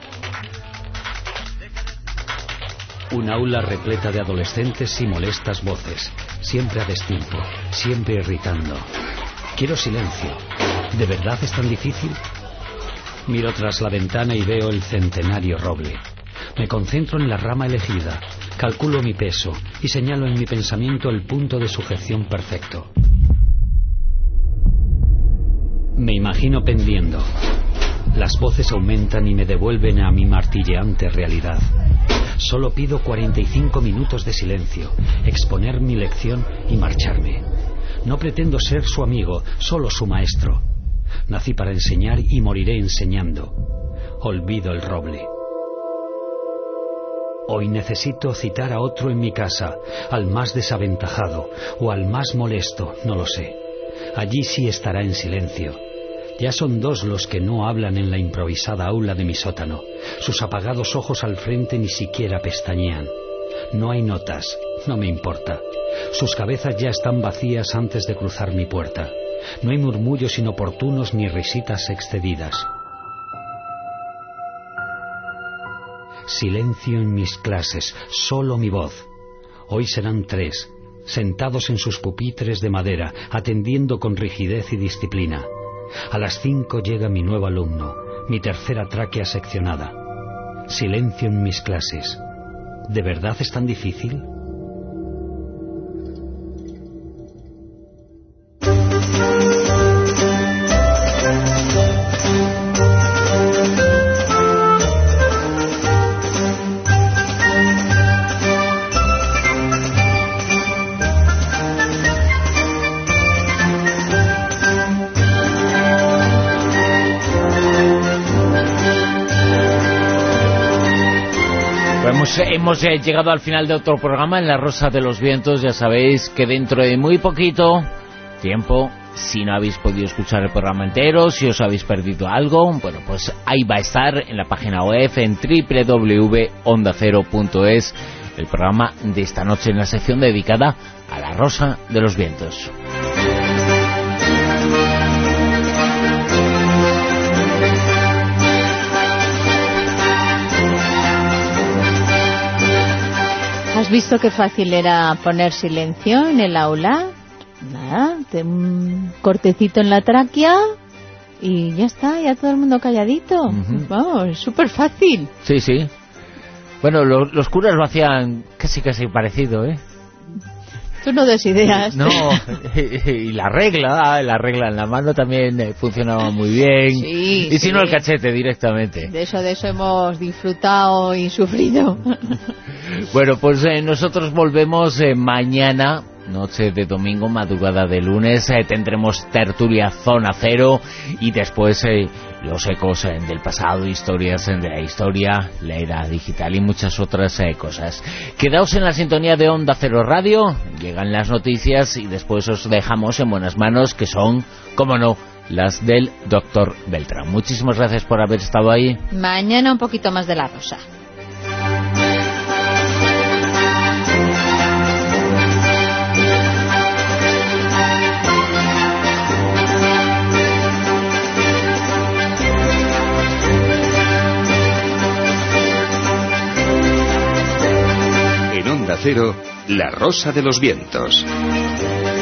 Un aula repleta de adolescentes y molestas voces, siempre a destiempo, siempre irritando. Quiero silencio. ¿De verdad es tan difícil? Miro tras la ventana y veo el centenario roble. Me concentro en la rama elegida, calculo mi peso y señalo en mi pensamiento el punto de sujeción perfecto. Me imagino pendiendo. Las voces aumentan y me devuelven a mi martilleante realidad. Solo pido cuarenta y cinco minutos de silencio, exponer mi lección y marcharme. No pretendo ser su amigo, solo su maestro. Nací para enseñar y moriré enseñando. Olvido el roble. Hoy necesito citar a otro en mi casa, al más desaventajado o al más molesto, no lo sé. Allí sí estará en silencio. Ya son dos los que no hablan en la improvisada aula de mi sótano. Sus apagados ojos al frente ni siquiera pestañean. No hay notas, no me importa. Sus cabezas ya están vacías antes de cruzar mi puerta. No hay murmullos inoportunos ni risitas excedidas. Silencio en mis clases, solo mi voz. Hoy serán tres, sentados en sus pupitres de madera, atendiendo con rigidez y disciplina. A las cinco llega mi nuevo alumno, mi tercera tráquea seccionada. Silencio en mis clases. ¿De verdad es tan difícil? Hemos eh, llegado al final de otro programa en La Rosa de los Vientos. Ya sabéis que dentro de muy poquito tiempo, si no habéis podido escuchar el programa entero, si os habéis perdido algo, bueno, pues ahí va a estar en la página web en doble u doble u doble u punto onda cero punto es el programa de esta noche en la sección dedicada a La Rosa de los Vientos. ¿Has visto qué fácil era poner silencio en el aula? Nada, te- un cortecito en la tráquea y ya está, ya todo el mundo calladito. Ujú. Vamos, es súper fácil. Sí, sí. Bueno, lo- los curas lo hacían casi casi parecido, ¿eh? Tú no des ideas. No, y la regla, la regla en la mano también eh, funcionaba muy bien. Sí, y si sí. no, el cachete directamente. De eso, de eso hemos disfrutado y sufrido. Bueno, pues eh, nosotros volvemos eh, mañana, noche de domingo, madrugada de lunes. Eh, tendremos tertulia Zona Cero y después eh, los ecos eh, del pasado, historias eh, de la historia, la era digital y muchas otras eh, cosas. Quedaos en la sintonía de Onda Cero Radio, llegan las noticias y después os dejamos en buenas manos, que son, como no, las del doctor Beltrán. Muchísimas gracias por haber estado ahí. Mañana un poquito más de La Rosa. En Onda Cero, La Rosa de los Vientos.